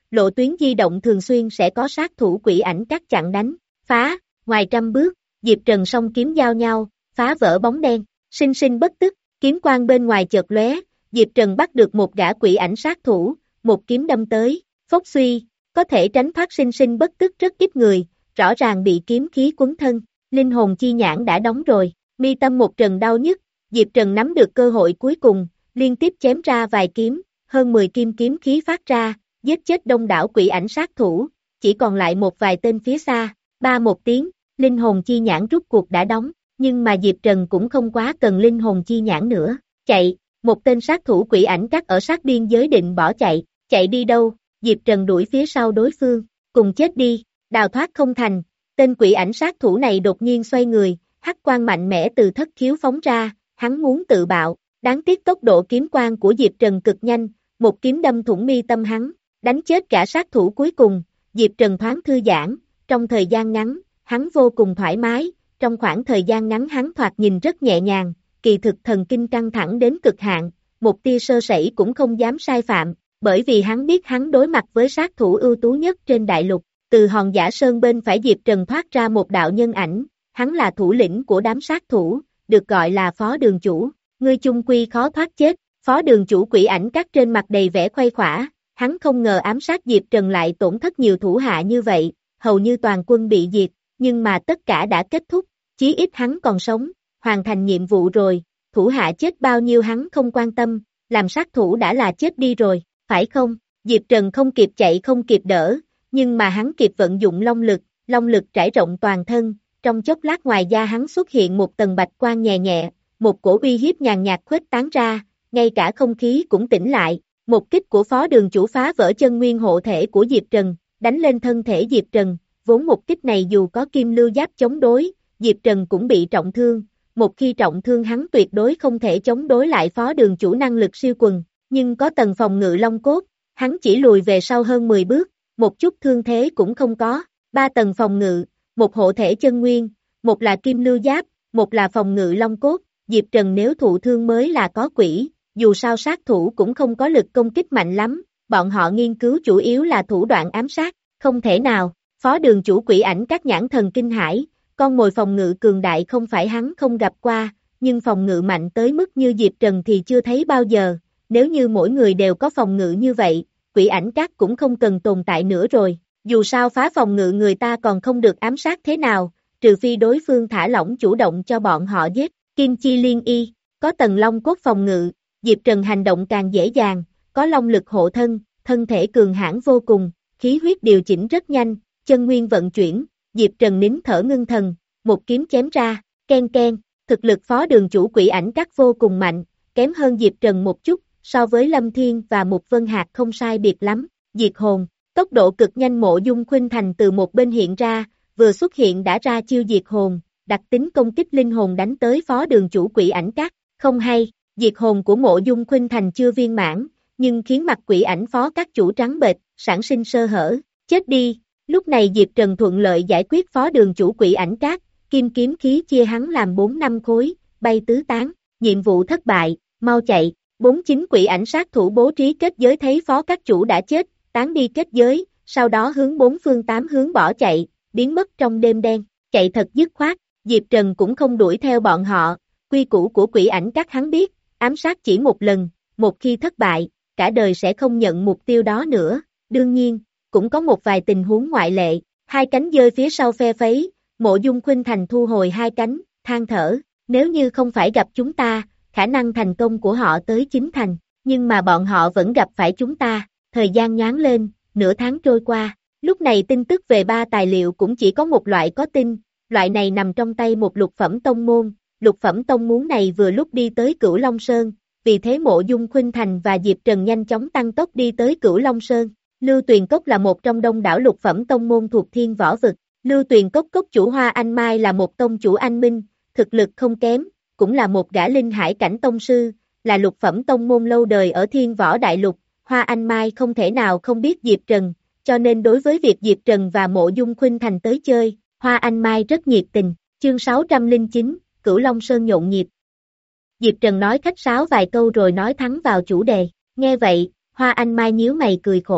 lộ tuyến di động thường xuyên sẽ có sát thủ quỷ ảnh các chặn đánh, phá, ngoài trăm bước, Diệp Trần song kiếm giao nhau, phá vỡ bóng đen, sinh sinh bất tức, kiếm quang bên ngoài chợt lóe, Diệp Trần bắt được một gã quỷ ảnh sát thủ, một kiếm đâm tới, phốc suy, có thể tránh thoát sinh sinh bất tức rất ít người, rõ ràng bị kiếm khí quấn thân, linh hồn chi nhãn đã đóng rồi, mi tâm một trận đau nhức, Diệp Trần nắm được cơ hội cuối cùng, liên tiếp chém ra vài kiếm, hơn mười kim kiếm khí phát ra, giết chết đông đảo quỷ ảnh sát thủ, chỉ còn lại một vài tên phía xa, ba một tiếng, linh hồn chi nhãn rút cuộc đã đóng, nhưng mà Diệp Trần cũng không quá cần linh hồn chi nhãn nữa, chạy, một tên sát thủ quỷ ảnh cắt ở sát biên giới định bỏ chạy, chạy đi đâu, Diệp Trần đuổi phía sau đối phương, cùng chết đi, đào thoát không thành, tên quỷ ảnh sát thủ này đột nhiên xoay người, hắc quang mạnh mẽ từ thất khiếu phóng ra, hắn muốn tự bạo, đáng tiếc tốc độ kiếm quang của Diệp Trần cực nhanh, một kiếm đâm thủng mi tâm hắn, đánh chết cả sát thủ cuối cùng, Diệp Trần thoáng thư giãn, trong thời gian ngắn, hắn vô cùng thoải mái, trong khoảng thời gian ngắn hắn thoạt nhìn rất nhẹ nhàng, kỳ thực thần kinh căng thẳng đến cực hạn, một tia sơ sẩy cũng không dám sai phạm, bởi vì hắn biết hắn đối mặt với sát thủ ưu tú nhất trên đại lục, từ hòn giả sơn bên phải Diệp Trần thoát ra một đạo nhân ảnh, hắn là thủ lĩnh của đám sát thủ, được gọi là phó đường chủ, ngươi chung quy khó thoát chết, phó đường chủ quỷ ảnh cắt trên mặt đầy vẻ khoái khỏa, hắn không ngờ ám sát Diệp Trần lại tổn thất nhiều thủ hạ như vậy, hầu như toàn quân bị diệt, nhưng mà tất cả đã kết thúc, chí ít hắn còn sống, hoàn thành nhiệm vụ rồi, thủ hạ chết bao nhiêu hắn không quan tâm, làm sát thủ đã là chết đi rồi, phải không? Diệp Trần không kịp chạy không kịp đỡ, nhưng mà hắn kịp vận dụng long lực, long lực trải rộng toàn thân, trong chốc lát ngoài da hắn xuất hiện một tầng bạch quang nhẹ nhẹ, một cổ uy hiếp nhàn nhạt khuếch tán ra, ngay cả không khí cũng tĩnh lại, một kích của phó đường chủ phá vỡ chân nguyên hộ thể của Diệp Trần, đánh lên thân thể Diệp Trần, vốn một kích này dù có kim lưu giáp chống đối, Diệp Trần cũng bị trọng thương, một khi trọng thương hắn tuyệt đối không thể chống đối lại phó đường chủ năng lực siêu quần, nhưng có tầng phòng ngự long cốt, hắn chỉ lùi về sau hơn mười bước, một chút thương thế cũng không có, ba tầng phòng ngự, một hộ thể chân nguyên, một là kim lưu giáp, một là phòng ngự long cốt, Diệp Trần nếu thụ thương mới là có quỷ, dù sao sát thủ cũng không có lực công kích mạnh lắm, bọn họ nghiên cứu chủ yếu là thủ đoạn ám sát, không thể nào, phó đường chủ quỷ ảnh các nhãn thần kinh hãi, con mồi phòng ngự cường đại không phải hắn không gặp qua, nhưng phòng ngự mạnh tới mức như Diệp Trần thì chưa thấy bao giờ, nếu như mỗi người đều có phòng ngự như vậy, quỷ ảnh các cũng không cần tồn tại nữa rồi, dù sao phá phòng ngự người ta còn không được ám sát thế nào, trừ phi đối phương thả lỏng chủ động cho bọn họ giết, kim chi liên y, có tầng long cốt phòng ngự, Diệp Trần hành động càng dễ dàng, có long lực hộ thân, thân thể cường hãn vô cùng, khí huyết điều chỉnh rất nhanh, chân nguyên vận chuyển, Diệp Trần nín thở ngưng thần, một kiếm chém ra, ken ken, thực lực phó đường chủ quỷ ảnh các vô cùng mạnh, kém hơn Diệp Trần một chút, so với Lâm Thiên và Mục Vân Hạc không sai biệt lắm, diệt hồn, tốc độ cực nhanh Mộ Dung Khuynh Thành từ một bên hiện ra, vừa xuất hiện đã ra chiêu diệt hồn, đặc tính công kích linh hồn đánh tới phó đường chủ quỷ ảnh các, không hay, diệt hồn của Mộ Dung Khuynh Thành chưa viên mãn, nhưng khiến mặt quỷ ảnh phó các chủ trắng bệch, sản sinh sơ hở, chết đi, lúc này Diệp Trần thuận lợi giải quyết phó đường chủ quỷ ảnh các, kim kiếm khí chia hắn làm bốn năm khối, bay tứ tán, nhiệm vụ thất bại, mau chạy, bốn chín quỷ ảnh sát thủ bố trí kết giới thấy phó các chủ đã chết, tán đi kết giới, sau đó hướng bốn phương tám hướng bỏ chạy, biến mất trong đêm đen, chạy thật dứt khoát, Diệp Trần cũng không đuổi theo bọn họ, quy củ của quỷ ảnh các hắn biết, ám sát chỉ một lần, một khi thất bại, cả đời sẽ không nhận mục tiêu đó nữa, đương nhiên, cũng có một vài tình huống ngoại lệ, hai cánh dơi phía sau phe phấy, Mộ Dung Khuynh Thành thu hồi hai cánh, than thở, nếu như không phải gặp chúng ta, khả năng thành công của họ tới chín thành, nhưng mà bọn họ vẫn gặp phải chúng ta, thời gian nhoáng lên, nửa tháng trôi qua, lúc này tin tức về ba tài liệu cũng chỉ có một loại có tin, loại này nằm trong tay một lục phẩm tông môn, lục phẩm tông muốn này vừa lúc đi tới Cửu Long Sơn, vì thế Mộ Dung Khuynh Thành và Diệp Trần nhanh chóng tăng tốc đi tới Cửu Long Sơn. Lưu Tuyền Cốc là một trong đông đảo lục phẩm tông môn thuộc Thiên Võ Vực. Lưu Tuyền Cốc cốc chủ Hoa Anh Mai là một tông chủ anh minh, thực lực không kém, cũng là một gã linh hải cảnh tông sư, là lục phẩm tông môn lâu đời ở Thiên Võ Đại Lục. Hoa Anh Mai không thể nào không biết Diệp Trần, cho nên đối với việc Diệp Trần và Mộ Dung Khuynh Thành tới chơi, Hoa Anh Mai rất nhiệt tình. Chương sáu trăm lẻ chín, Cửu Long Sơn nhộn nhịp. Diệp Trần nói khách sáo vài câu rồi nói thẳng vào chủ đề. Nghe vậy, Hoa Anh Mai nhíu mày cười khổ.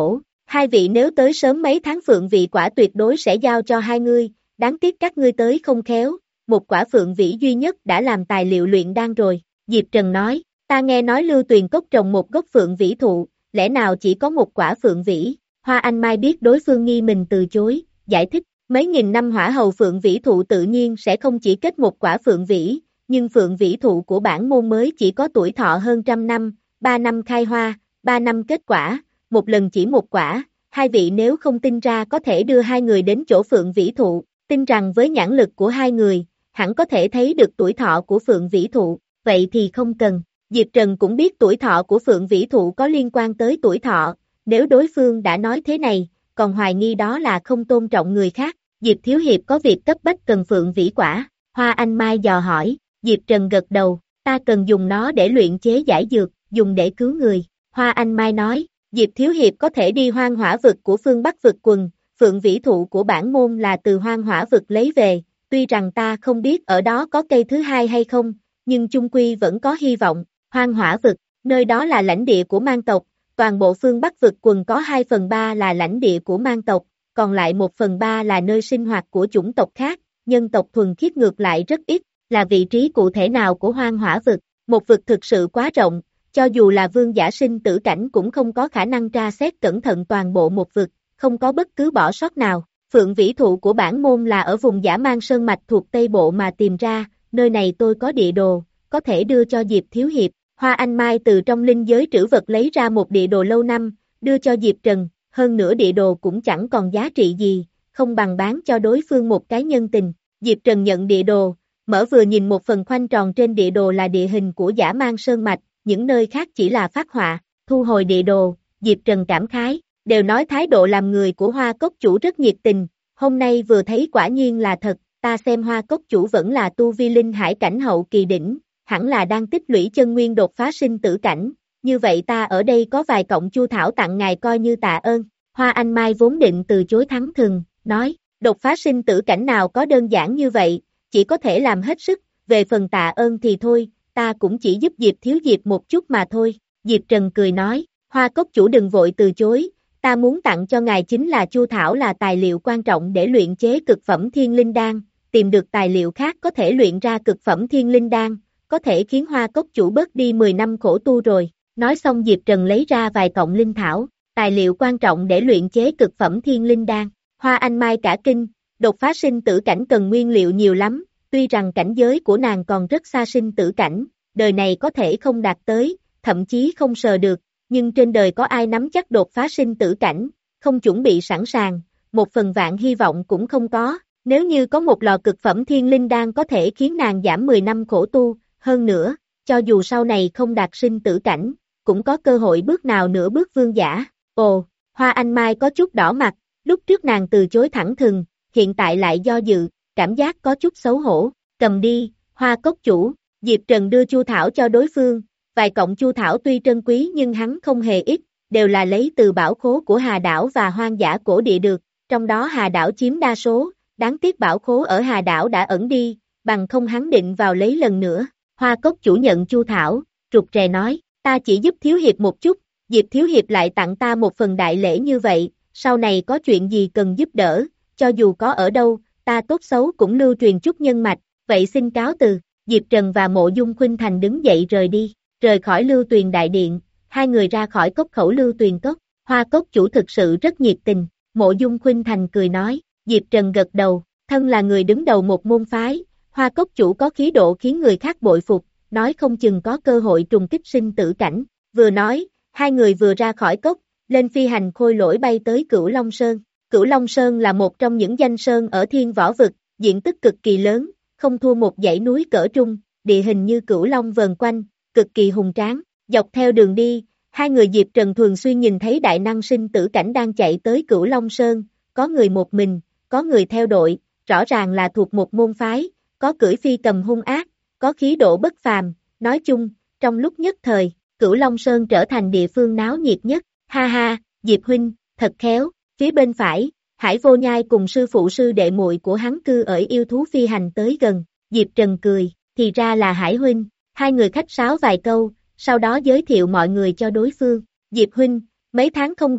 Hai vị nếu tới sớm mấy tháng phượng vị quả tuyệt đối sẽ giao cho hai ngươi, đáng tiếc các ngươi tới không khéo, một quả phượng vĩ duy nhất đã làm tài liệu luyện đan rồi, Diệp Trần nói, ta nghe nói Lưu Tuyền Cốc trồng một gốc phượng vĩ thụ, lẽ nào chỉ có một quả phượng vĩ, Hoa Anh Mai biết đối phương nghi mình từ chối, giải thích, mấy nghìn năm hỏa hầu phượng vĩ thụ tự nhiên sẽ không chỉ kết một quả phượng vĩ, nhưng phượng vĩ thụ của bản môn mới chỉ có tuổi thọ hơn trăm năm, ba năm khai hoa, ba năm kết quả, một lần chỉ một quả, hai vị nếu không tin ra có thể đưa hai người đến chỗ phượng vĩ thụ, tin rằng với nhãn lực của hai người, hẳn có thể thấy được tuổi thọ của phượng vĩ thụ, vậy thì không cần. Diệp Trần cũng biết tuổi thọ của phượng vĩ thụ có liên quan tới tuổi thọ, nếu đối phương đã nói thế này, còn hoài nghi đó là không tôn trọng người khác, Diệp Thiếu Hiệp có việc cấp bách cần phượng vĩ quả, Hoa Anh Mai dò hỏi, Diệp Trần gật đầu, ta cần dùng nó để luyện chế giải dược, dùng để cứu người, Hoa Anh Mai nói, Diệp Thiếu Hiệp có thể đi hoang hỏa vực của phương Bắc vực quần, phượng vĩ thụ của bản môn là từ hoang hỏa vực lấy về, tuy rằng ta không biết ở đó có cây thứ hai hay không, nhưng chung quy vẫn có hy vọng, hoang hỏa vực, nơi đó là lãnh địa của mang tộc, toàn bộ phương Bắc vực quần có hai phần ba là lãnh địa của mang tộc, còn lại một phần ba là nơi sinh hoạt của chủng tộc khác, nhân tộc thuần khiết ngược lại rất ít, là vị trí cụ thể nào của hoang hỏa vực, một vực thực sự quá rộng, cho dù là vương giả sinh tử cảnh cũng không có khả năng tra xét cẩn thận toàn bộ một vực, không có bất cứ bỏ sót nào. Phượng vĩ thụ của bản môn là ở vùng Dã Man Sơn Mạch thuộc Tây Bộ mà tìm ra, nơi này tôi có địa đồ, có thể đưa cho Diệp Thiếu Hiệp. Hoa Anh Mai từ trong linh giới trữ vật lấy ra một địa đồ lâu năm, đưa cho Diệp Trần, hơn nữa địa đồ cũng chẳng còn giá trị gì, không bằng bán cho đối phương một cái nhân tình. Diệp Trần nhận địa đồ, mở vừa nhìn một phần khoanh tròn trên địa đồ là địa hình của Dã Man Sơn Mạch, những nơi khác chỉ là phác họa, thu hồi địa đồ, Diệp Trần cảm khái, đều nói thái độ làm người của Hoa Cốc chủ rất nhiệt tình, hôm nay vừa thấy quả nhiên là thật, ta xem Hoa Cốc chủ vẫn là tu vi linh hải cảnh hậu kỳ đỉnh, hẳn là đang tích lũy chân nguyên đột phá sinh tử cảnh, như vậy ta ở đây có vài cọng chu thảo tặng ngài coi như tạ ơn, Hoa Anh Mai vốn định từ chối thẳng thừng, nói, đột phá sinh tử cảnh nào có đơn giản như vậy, chỉ có thể làm hết sức, về phần tạ ơn thì thôi, ta cũng chỉ giúp Diệp Thiếu Diệp một chút mà thôi, Diệp Trần cười nói, Hoa Cốc chủ đừng vội từ chối, ta muốn tặng cho ngài chính là chu thảo là tài liệu quan trọng để luyện chế cực phẩm thiên linh đan, tìm được tài liệu khác có thể luyện ra cực phẩm thiên linh đan, có thể khiến Hoa Cốc chủ bớt đi mười năm khổ tu rồi, nói xong Diệp Trần lấy ra vài cọng linh thảo, tài liệu quan trọng để luyện chế cực phẩm thiên linh đan, Hoa Anh Mai cả kinh, đột phá sinh tử cảnh cần nguyên liệu nhiều lắm, tuy rằng cảnh giới của nàng còn rất xa sinh tử cảnh, đời này có thể không đạt tới, thậm chí không sờ được, nhưng trên đời có ai nắm chắc đột phá sinh tử cảnh, không chuẩn bị sẵn sàng, một phần vạn hy vọng cũng không có, nếu như có một lò cực phẩm thiên linh đan có thể khiến nàng giảm mười năm khổ tu, hơn nữa, cho dù sau này không đạt sinh tử cảnh, cũng có cơ hội bước nào nửa bước vương giả, ồ, Hoa Anh Mai có chút đỏ mặt, lúc trước nàng từ chối thẳng thừng, hiện tại lại do dự, cảm giác có chút xấu hổ, cầm đi, Hoa Cốc chủ, Diệp Trần đưa chu thảo cho đối phương, vài cọng chu thảo tuy trân quý nhưng hắn không hề ít, đều là lấy từ bảo khố của Hà Đảo và hoang dã cổ địa được, trong đó Hà Đảo chiếm đa số, đáng tiếc bảo khố ở Hà Đảo đã ẩn đi, bằng không hắn định vào lấy lần nữa, Hoa Cốc chủ nhận chu thảo, rụt rè nói, ta chỉ giúp Thiếu Hiệp một chút, Diệp Thiếu Hiệp lại tặng ta một phần đại lễ như vậy, sau này có chuyện gì cần giúp đỡ, cho dù có ở đâu, ta tốt xấu cũng lưu truyền chút nhân mạch, vậy xin cáo từ, Diệp Trần và Mộ Dung Khuynh Thành đứng dậy rời đi, rời khỏi Lưu Tuyền Đại Điện, hai người ra khỏi cốc khẩu Lưu Tuyền Cốc, Hoa Cốc chủ thực sự rất nhiệt tình, Mộ Dung Khuynh Thành cười nói, Diệp Trần gật đầu, thân là người đứng đầu một môn phái, Hoa Cốc chủ có khí độ khiến người khác bội phục, nói không chừng có cơ hội trùng kích sinh tử cảnh, vừa nói, hai người vừa ra khỏi cốc, lên phi hành khôi lỗi bay tới Cửu Long Sơn, Cửu Long Sơn là một trong những danh sơn ở thiên võ vực, diện tích cực kỳ lớn, không thua một dãy núi cỡ trung, địa hình như Cửu Long vờn quanh, cực kỳ hùng tráng, dọc theo đường đi, hai người Diệp Trần thường xuyên nhìn thấy đại năng sinh tử cảnh đang chạy tới Cửu Long Sơn, có người một mình, có người theo đội, rõ ràng là thuộc một môn phái, có cưỡi phi cầm hung ác, có khí độ bất phàm, nói chung, trong lúc nhất thời, Cửu Long Sơn trở thành địa phương náo nhiệt nhất, ha ha, Diệp huynh, thật khéo, phía bên phải, Hải Vô Nhai cùng sư phụ sư đệ muội của hắn cư ở yêu thú phi hành tới gần, Diệp Trần cười, thì ra là Hải huynh, hai người khách sáo vài câu, sau đó giới thiệu mọi người cho đối phương, Diệp huynh, mấy tháng không gặp, tên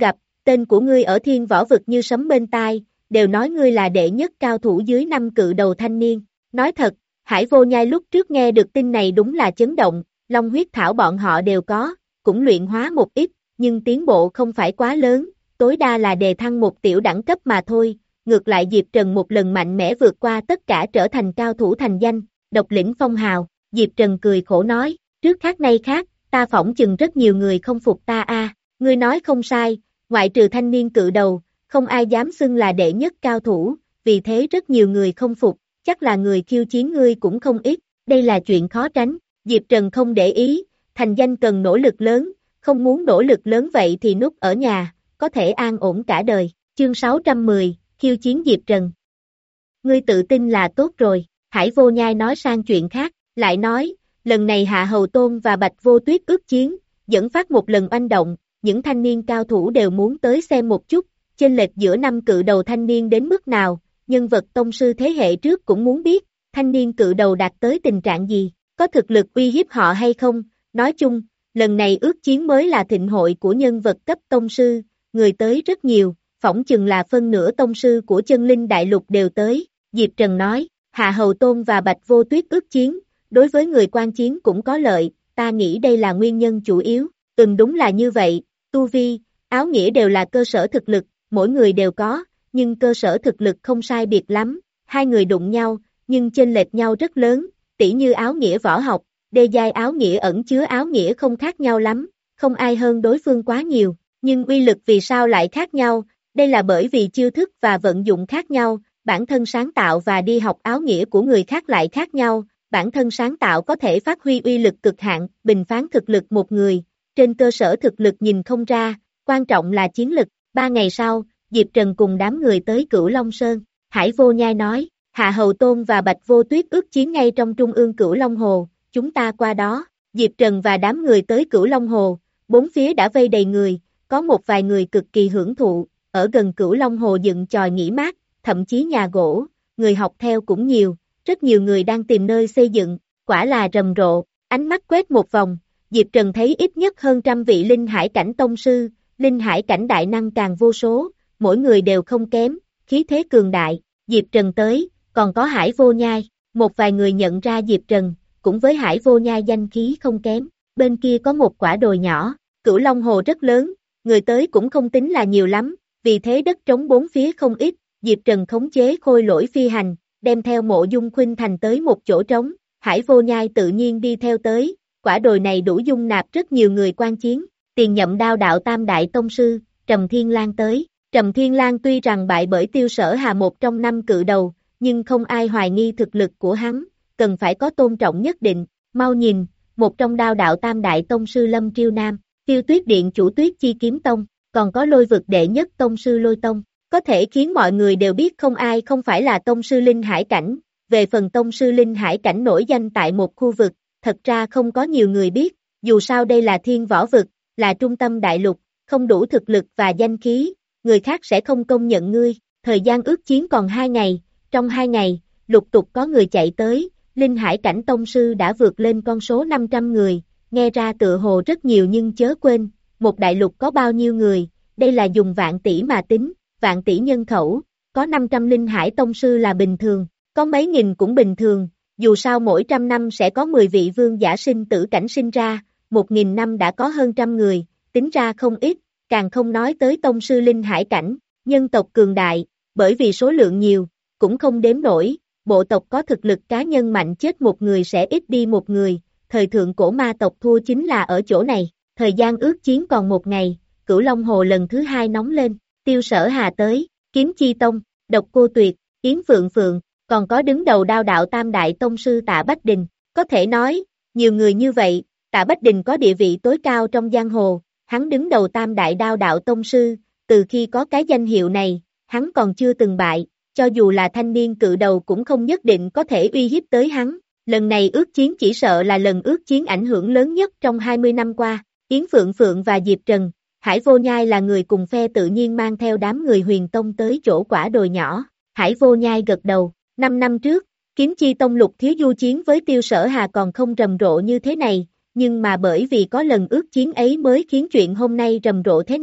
tên của ngươi ở thiên võ vực như sấm bên tai, đều nói ngươi là đệ nhất cao thủ dưới năm cự đầu thanh niên. Nói thật, Hải Vô Nhai lúc trước nghe được tin này đúng là chấn động, long huyết thảo bọn họ đều có, cũng luyện hóa một ít, nhưng tiến bộ không phải quá lớn, tối đa là đề thăng một tiểu đẳng cấp mà thôi, ngược lại Diệp Trần một lần mạnh mẽ vượt qua tất cả trở thành cao thủ thành danh, độc lĩnh phong hào. Diệp Trần cười khổ nói, trước khác nay khác, ta phỏng chừng rất nhiều người không phục ta a. Ngươi nói không sai, ngoại trừ thanh niên cự đầu, không ai dám xưng là đệ nhất cao thủ, vì thế rất nhiều người không phục, chắc là người khiêu chiến ngươi cũng không ít, đây là chuyện khó tránh. Diệp Trần không để ý, thành danh cần nỗ lực lớn, không muốn nỗ lực lớn vậy thì núp ở nhà, có thể an ổn cả đời. Chương sáu trăm mười, khiêu chiến Diệp Trần. Ngươi tự tin là tốt rồi, Hải Vô Nhai nói sang chuyện khác, lại nói, lần này Hạ Hầu Tôn và Bạch Vô Tuyết ước chiến, dẫn phát một lần oanh động, những thanh niên cao thủ đều muốn tới xem một chút, chênh lệch giữa năm cự đầu thanh niên đến mức nào, nhân vật tông sư thế hệ trước cũng muốn biết, thanh niên cự đầu đạt tới tình trạng gì, có thực lực uy hiếp họ hay không. Nói chung, lần này ước chiến mới là thịnh hội của nhân vật cấp tông sư, người tới rất nhiều, phỏng chừng là phân nửa tông sư của chân linh đại lục đều tới. Diệp Trần nói, Hạ Hầu Tôn và Bạch Vô Tuyết ước chiến, đối với người quan chiến cũng có lợi, ta nghĩ đây là nguyên nhân chủ yếu. Ừm, đúng là như vậy, tu vi, áo nghĩa đều là cơ sở thực lực, mỗi người đều có, nhưng cơ sở thực lực không sai biệt lắm, hai người đụng nhau, nhưng chênh lệch nhau rất lớn, tỉ như áo nghĩa võ học, đê giai áo nghĩa ẩn chứa áo nghĩa không khác nhau lắm, không ai hơn đối phương quá nhiều, nhưng uy lực vì sao lại khác nhau, đây là bởi vì chiêu thức và vận dụng khác nhau, bản thân sáng tạo và đi học áo nghĩa của người khác lại khác nhau, bản thân sáng tạo có thể phát huy uy lực cực hạn, bình phán thực lực một người, trên cơ sở thực lực nhìn không ra, quan trọng là chiến lực. Ba ngày sau, Diệp Trần cùng đám người tới Cửu Long Sơn, Hải Vô Nhai nói, Hạ Hầu Tôn và Bạch Vô Tuyết ước chiến ngay trong trung ương Cửu Long Hồ, chúng ta qua đó. Diệp Trần và đám người tới Cửu Long Hồ, bốn phía đã vây đầy người, có một vài người cực kỳ hưởng thụ, ở gần Cửu Long Hồ dựng chòi nghỉ mát, thậm chí nhà gỗ, người học theo cũng nhiều, rất nhiều người đang tìm nơi xây dựng, quả là rầm rộ. Ánh mắt quét một vòng, Diệp Trần thấy ít nhất hơn trăm vị linh hải cảnh tông sư, linh hải cảnh đại năng càng vô số, mỗi người đều không kém, khí thế cường đại. Diệp Trần tới, còn có Hải Vô Nhai, một vài người nhận ra Diệp Trần, cũng với Hải Vô Nhai danh khí không kém, bên kia có một quả đồi nhỏ, Cửu Long Hồ rất lớn, người tới cũng không tính là nhiều lắm, vì thế đất trống bốn phía không ít, Diệp Trần khống chế khôi lỗi phi hành, đem theo Mộ Dung Khuynh Thành tới một chỗ trống, Hải Vô Nhai tự nhiên đi theo tới, quả đồi này đủ dung nạp rất nhiều người quan chiến, tiền nhậm đao đạo tam đại tông sư, Trầm Thiên Lang tới, Trầm Thiên Lang tuy rằng bại bởi Tiêu Sở Hà một trong năm cự đầu, nhưng không ai hoài nghi thực lực của hắn, cần phải có tôn trọng nhất định, mau nhìn, một trong đao đạo tam đại tông sư Lâm Triêu Nam, Tiêu Tuyết Điện chủ Tuyết Chi Kiếm Tông, còn có lôi vực đệ nhất tông sư Lôi Tông, có thể khiến mọi người đều biết không ai không phải là tông sư linh hải cảnh, về phần tông sư linh hải cảnh nổi danh tại một khu vực, thật ra không có nhiều người biết, dù sao đây là thiên võ vực, là trung tâm đại lục, không đủ thực lực và danh khí, người khác sẽ không công nhận ngươi, thời gian ước chiến còn hai ngày, trong hai ngày, lục tục có người chạy tới, linh hải cảnh tông sư đã vượt lên con số năm trăm người, nghe ra tựa hồ rất nhiều nhưng chớ quên, một đại lục có bao nhiêu người, đây là dùng vạn tỷ mà tính, vạn tỷ nhân khẩu, có năm trăm linh hải tông sư là bình thường, có mấy nghìn cũng bình thường, dù sao mỗi trăm năm sẽ có mười vị vương giả sinh tử cảnh sinh ra, một nghìn năm đã có hơn trăm người, tính ra không ít, càng không nói tới tông sư linh hải cảnh, nhân tộc cường đại, bởi vì số lượng nhiều, cũng không đếm nổi, bộ tộc có thực lực cá nhân mạnh chết một người sẽ ít đi một người, thời thượng cổ ma tộc thua chính là ở chỗ này, thời gian ước chiến còn một ngày, Cửu Long Hồ lần thứ hai nóng lên, Tiêu Sở Hà tới, Kiếm Chi Tông, Độc Cô Tuyệt, Yến Phượng Phượng, còn có đứng đầu đao đạo tam đại tông sư Tạ Bách Đình, có thể nói, nhiều người như vậy, Tạ Bách Đình có địa vị tối cao trong giang hồ, hắn đứng đầu tam đại đao đạo tông sư, từ khi có cái danh hiệu này, hắn còn chưa từng bại, cho dù là thanh niên cự đầu cũng không nhất định có thể uy hiếp tới hắn, lần này ước chiến chỉ sợ là lần ước chiến ảnh hưởng lớn nhất trong hai mươi năm qua, Yến Phượng Phượng và Diệp Trần, Hải Vô Nhai là người cùng phe tự nhiên mang theo đám người Huyền Tông tới chỗ quả đồi nhỏ, Hải Vô Nhai gật đầu, năm năm trước, Kiếm Chi Tông Lục Thiếu Du chiến với Tiêu Sở Hà còn không rầm rộ như thế này, nhưng mà bởi vì có lần ước chiến ấy mới khiến chuyện hôm nay rầm rộ thế này,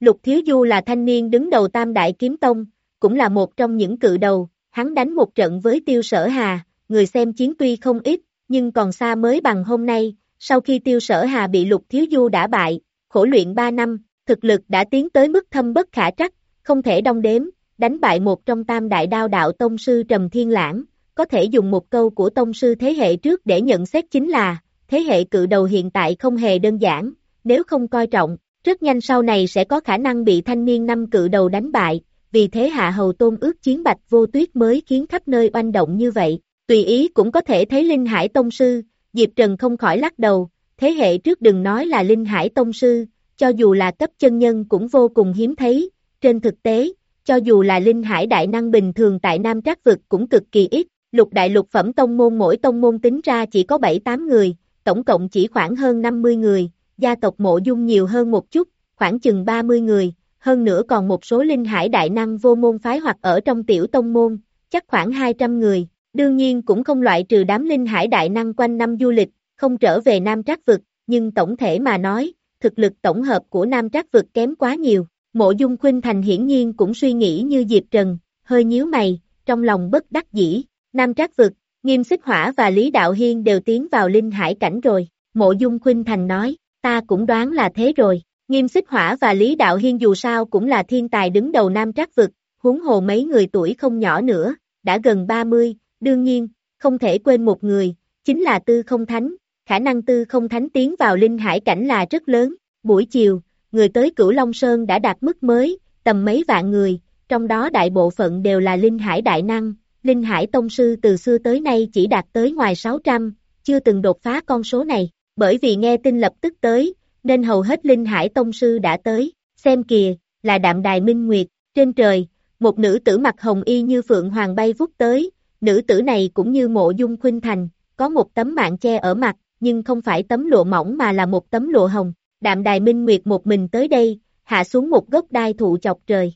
Lục Thiếu Du là thanh niên đứng đầu Tam Đại Kiếm Tông, cũng là một trong những cự đầu, hắn đánh một trận với Tiêu Sở Hà, người xem chiến tuy không ít, nhưng còn xa mới bằng hôm nay, sau khi Tiêu Sở Hà bị Lục Thiếu Du đả bại, khổ luyện ba năm, thực lực đã tiến tới mức thâm bất khả trắc, không thể đong đếm, đánh bại một trong tam đại đao đạo tông sư Trầm Thiên Lãng, có thể dùng một câu của tông sư thế hệ trước để nhận xét chính là, thế hệ cự đầu hiện tại không hề đơn giản, nếu không coi trọng, rất nhanh sau này sẽ có khả năng bị thanh niên năm cự đầu đánh bại, vì thế Hạ Hầu Tôn ước chiến Bạch Vô Tuyết mới khiến khắp nơi oanh động như vậy, tùy ý cũng có thể thấy Linh Hải tông sư, Diệp Trần không khỏi lắc đầu, thế hệ trước đừng nói là Linh Hải tông sư, cho dù là cấp chân nhân cũng vô cùng hiếm thấy, trên thực tế, cho dù là Linh Hải đại năng bình thường tại Nam Trác vực cũng cực kỳ ít, lục đại lục phẩm tông môn mỗi tông môn tính ra chỉ có bảy tám người, tổng cộng chỉ khoảng hơn năm mươi người, gia tộc Mộ Dung nhiều hơn một chút, khoảng chừng ba mươi người, hơn nữa còn một số Linh Hải đại năng vô môn phái hoặc ở trong tiểu tông môn, chắc khoảng hai trăm người, đương nhiên cũng không loại trừ đám Linh Hải đại năng quanh năm du lịch, không trở về Nam Trác vực, nhưng tổng thể mà nói, thực lực tổng hợp của Nam Trác vực kém quá nhiều. Mộ Dung Khuynh Thành hiển nhiên cũng suy nghĩ như Diệp Trần, hơi nhíu mày, trong lòng bất đắc dĩ, Nam Trác vực, Nghiêm Xích Hỏa và Lý Đạo Hiên đều tiến vào Linh Hải cảnh rồi, Mộ Dung Khuynh Thành nói, ta cũng đoán là thế rồi, Nghiêm Xích Hỏa và Lý Đạo Hiên dù sao cũng là thiên tài đứng đầu Nam Trác vực, huống hồ mấy người tuổi không nhỏ nữa, đã gần ba mươi, đương nhiên, không thể quên một người, chính là Tư Không Thánh, khả năng Tư Không Thánh tiến vào Linh Hải cảnh là rất lớn, buổi chiều, người tới Cửu Long Sơn đã đạt mức mới, tầm mấy vạn người, trong đó đại bộ phận đều là Linh Hải đại năng, Linh Hải tông sư từ xưa tới nay chỉ đạt tới ngoài sáu trăm, chưa từng đột phá con số này, bởi vì nghe tin lập tức tới, nên hầu hết Linh Hải tông sư đã tới, xem kìa, là Đạm Đài Minh Nguyệt, trên trời, một nữ tử mặc hồng y như phượng hoàng bay vút tới, nữ tử này cũng như Mộ Dung Khuynh Thành, có một tấm mạng che ở mặt, nhưng không phải tấm lụa mỏng mà là một tấm lụa hồng. Đạm Đài Minh Nguyệt một mình tới đây, hạ xuống một gốc đai thụ chọc trời.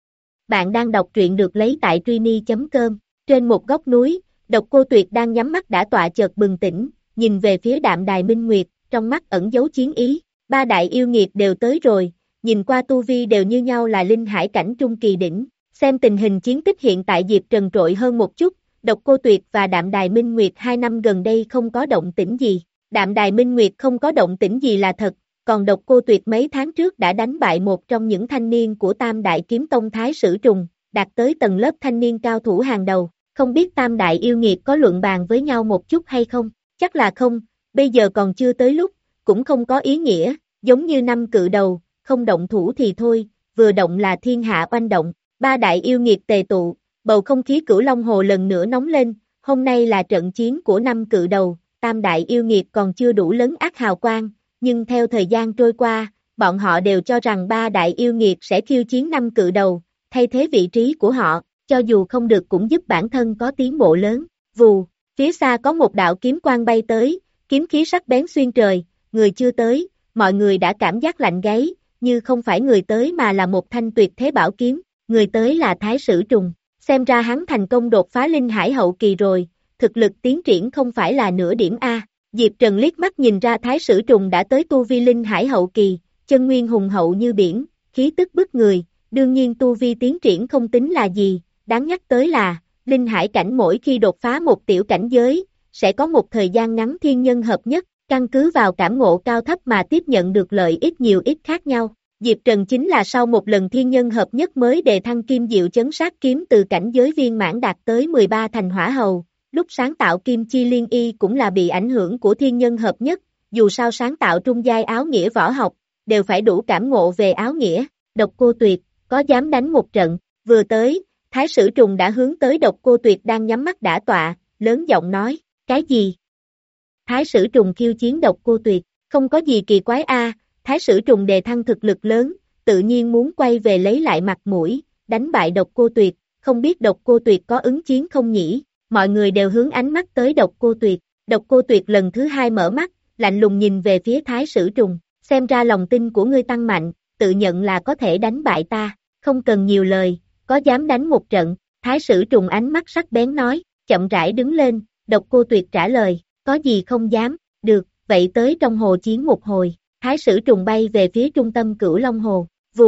Bạn đang đọc truyện được lấy tại truy chấm com, trên một góc núi, Độc Cô Tuyệt đang nhắm mắt đã tọa chợt bừng tỉnh, nhìn về phía Đạm Đài Minh Nguyệt, trong mắt ẩn dấu chiến ý, ba đại yêu nghiệt đều tới rồi, nhìn qua tu vi đều như nhau là Linh Hải cảnh trung kỳ đỉnh, xem tình hình chiến tích hiện tại Diệp Trần trội hơn một chút, Độc Cô Tuyệt và Đạm Đài Minh Nguyệt hai năm gần đây không có động tĩnh gì, Đạm Đài Minh Nguyệt không có động tĩnh gì là thật. Còn Độc Cô Tuyệt mấy tháng trước đã đánh bại một trong những thanh niên của Tam Đại Kiếm Tông Thái Sử Trùng, đạt tới tầng lớp thanh niên cao thủ hàng đầu, không biết Tam Đại yêu nghiệt có luận bàn với nhau một chút hay không, chắc là không, bây giờ còn chưa tới lúc, cũng không có ý nghĩa, giống như năm cự đầu, không động thủ thì thôi, vừa động là thiên hạ oanh động, ba đại yêu nghiệt tề tụ, bầu không khí Cửu Long Hồ lần nữa nóng lên, hôm nay là trận chiến của năm cự đầu, Tam Đại yêu nghiệt còn chưa đủ lấn át hào quang. Nhưng theo thời gian trôi qua, bọn họ đều cho rằng ba đại yêu nghiệt sẽ khiêu chiến năm cự đầu, thay thế vị trí của họ, cho dù không được cũng giúp bản thân có tiến bộ lớn. Vù, phía xa có một đạo kiếm quang bay tới, kiếm khí sắc bén xuyên trời, người chưa tới, mọi người đã cảm giác lạnh gáy, như không phải người tới mà là một thanh tuyệt thế bảo kiếm, người tới là Thái Sử Trùng, xem ra hắn thành công đột phá Linh Hải hậu kỳ rồi, thực lực tiến triển không phải là nửa điểm A. Diệp Trần liếc mắt nhìn ra Thái Sử Trùng đã tới tu vi Linh Hải hậu kỳ, chân nguyên hùng hậu như biển, khí tức bức người, đương nhiên tu vi tiến triển không tính là gì, đáng nhắc tới là, Linh Hải cảnh mỗi khi đột phá một tiểu cảnh giới, sẽ có một thời gian ngắn thiên nhân hợp nhất, căn cứ vào cảm ngộ cao thấp mà tiếp nhận được lợi ích nhiều ít khác nhau. Diệp Trần chính là sau một lần thiên nhân hợp nhất mới đề thăng Kim Diệu Chấn Sát Kiếm từ cảnh giới viên mãn đạt tới mười ba thành hỏa hầu. Lúc sáng tạo Kim Chi Liên Y cũng là bị ảnh hưởng của thiên nhân hợp nhất, dù sao sáng tạo trung giai áo nghĩa võ học, đều phải đủ cảm ngộ về áo nghĩa, Độc Cô Tuyệt, có dám đánh một trận, vừa tới, Thái Sử Trùng đã hướng tới Độc Cô Tuyệt đang nhắm mắt đả tọa, lớn giọng nói, cái gì? Thái Sử Trùng khiêu chiến Độc Cô Tuyệt, không có gì kỳ quái a, Thái Sử Trùng đề thăng thực lực lớn, tự nhiên muốn quay về lấy lại mặt mũi, đánh bại Độc Cô Tuyệt, không biết Độc Cô Tuyệt có ứng chiến không nhỉ? Mọi người đều hướng ánh mắt tới Độc Cô Tuyệt, Độc Cô Tuyệt lần thứ hai mở mắt, lạnh lùng nhìn về phía Thái Sử Trùng, xem ra lòng tin của ngươi tăng mạnh, tự nhận là có thể đánh bại ta, không cần nhiều lời, có dám đánh một trận, Thái Sử Trùng ánh mắt sắc bén nói, chậm rãi đứng lên, Độc Cô Tuyệt trả lời, có gì không dám, được, vậy tới trong hồ chiến một hồi, Thái Sử Trùng bay về phía trung tâm Cửu Long Hồ, vù,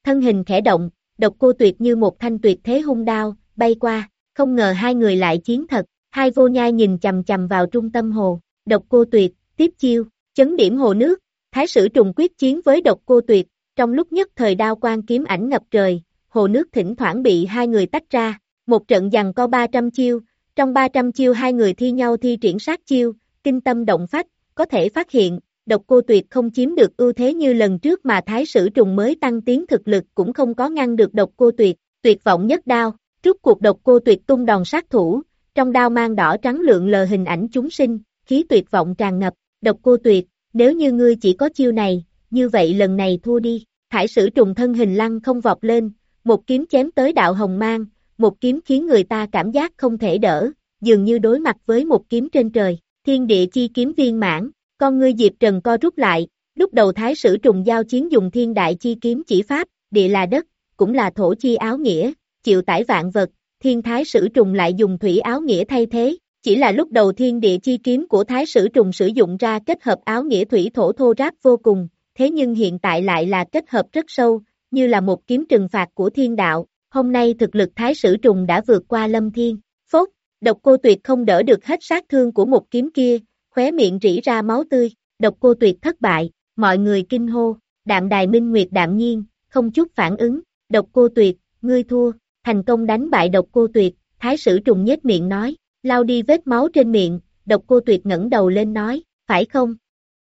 thân hình khẽ động, Độc Cô Tuyệt như một thanh tuyệt thế hung đao, bay qua, không ngờ hai người lại chiến thật, hai vô nhai nhìn chầm chầm vào trung tâm hồ, Độc Cô Tuyệt, tiếp chiêu, chấn điểm hồ nước, Thái Sử Trùng quyết chiến với Độc Cô Tuyệt, trong lúc nhất thời đao quang kiếm ảnh ngập trời, hồ nước thỉnh thoảng bị hai người tách ra, một trận giằng co ba trăm chiêu, trong ba trăm chiêu hai người thi nhau thi triển sát chiêu, kinh tâm động phách, có thể phát hiện, Độc Cô Tuyệt không chiếm được ưu thế như lần trước mà Thái Sử Trùng mới tăng tiến thực lực cũng không có ngăn được Độc Cô Tuyệt, tuyệt vọng nhất đao, rút cuộc Độc Cô Tuyệt tung đòn sát thủ, trong đao mang đỏ trắng lượn lờ hình ảnh chúng sinh, khí tuyệt vọng tràn ngập, Độc Cô Tuyệt, nếu như ngươi chỉ có chiêu này, như vậy lần này thua đi, Thái Sử Trùng thân hình lăng không vọt lên, một kiếm chém tới đạo hồng mang, một kiếm khiến người ta cảm giác không thể đỡ, dường như đối mặt với một kiếm trên trời, thiên địa chi kiếm viên mãn, con ngươi Diệp Trần co rút lại, lúc đầu Thái Sử Trùng giao chiến dùng thiên đại chi kiếm chỉ pháp, địa là đất, cũng là thổ chi áo nghĩa, chịu tải vạn vật, thiên Thái Sử Trùng lại dùng thủy áo nghĩa thay thế, chỉ là lúc đầu thiên địa chi kiếm của Thái Sử Trùng sử dụng ra kết hợp áo nghĩa thủy thổ thô ráp vô cùng, thế nhưng hiện tại lại là kết hợp rất sâu, như là một kiếm trừng phạt của thiên đạo, hôm nay thực lực Thái Sử Trùng đã vượt qua Lâm Thiên, phốt, Độc Cô Tuyệt không đỡ được hết sát thương của một kiếm kia, khóe miệng rỉ ra máu tươi, Độc Cô Tuyệt thất bại, mọi người kinh hô, Đạm Đài Minh Nguyệt đạm nhiên, không chút phản ứng, Độc Cô Tuyệt, ngươi thua, thành công đánh bại Độc Cô Tuyệt, Thái Sử Trùng nhếch miệng nói, lau đi vết máu trên miệng, Độc Cô Tuyệt ngẩng đầu lên nói, phải không?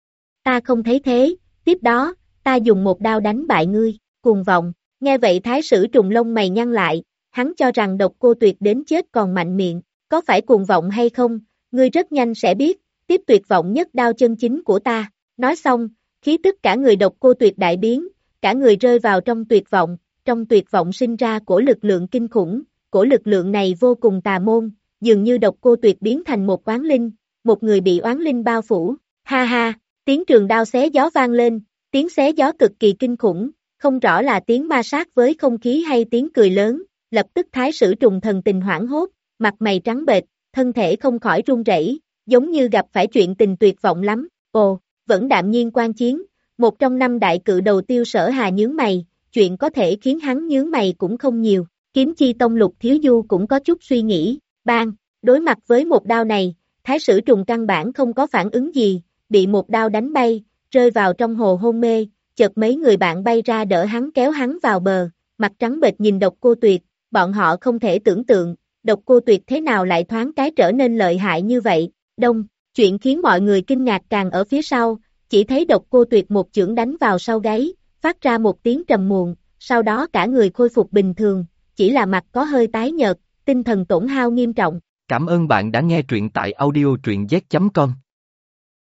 Ta không thấy thế, tiếp đó, ta dùng một đao đánh bại ngươi, cuồng vọng, nghe vậy Thái Sử Trùng lông mày nhăn lại, hắn cho rằng Độc Cô Tuyệt đến chết còn mạnh miệng, có phải cuồng vọng hay không, ngươi rất nhanh sẽ biết, tiếp tuyệt vọng nhất đao chân chính của ta, nói xong, khí tức cả người Độc Cô Tuyệt đại biến, cả người rơi vào trong tuyệt vọng, trong tuyệt vọng sinh ra cổ lực lượng kinh khủng, cổ lực lượng này vô cùng tà môn, dường như Độc Cô Tuyệt biến thành một oán linh, một người bị oán linh bao phủ, ha ha, tiếng trường đao xé gió vang lên, tiếng xé gió cực kỳ kinh khủng, không rõ là tiếng ma sát với không khí hay tiếng cười lớn, lập tức Thái Sử Trùng thần tình hoảng hốt, mặt mày trắng bệch, thân thể không khỏi run rẩy, giống như gặp phải chuyện tình tuyệt vọng lắm, ồ, vẫn đạm nhiên quan chiến, một trong năm đại cự đầu Tiêu Sở Hà nhướng mày, chuyện có thể khiến hắn nhướng mày cũng không nhiều, Kiếm Chi Tông Lục Thiếu Du cũng có chút suy nghĩ, bang, đối mặt với một đao này, Thái Sử Trùng căn bản không có phản ứng gì, bị một đao đánh bay, rơi vào trong hồ hôn mê, chợt mấy người bạn bay ra đỡ hắn kéo hắn vào bờ, mặt trắng bệch nhìn Độc Cô Tuyệt, bọn họ không thể tưởng tượng, Độc Cô Tuyệt thế nào lại thoáng cái trở nên lợi hại như vậy, đông, chuyện khiến mọi người kinh ngạc càng ở phía sau, chỉ thấy Độc Cô Tuyệt một chưởng đánh vào sau gáy, phát ra một tiếng trầm muộn, sau đó cả người khôi phục bình thường, chỉ là mặt có hơi tái nhợt, tinh thần tổn hao nghiêm trọng. Cảm ơn bạn đã nghe truyện tại audio truyện z chấm com.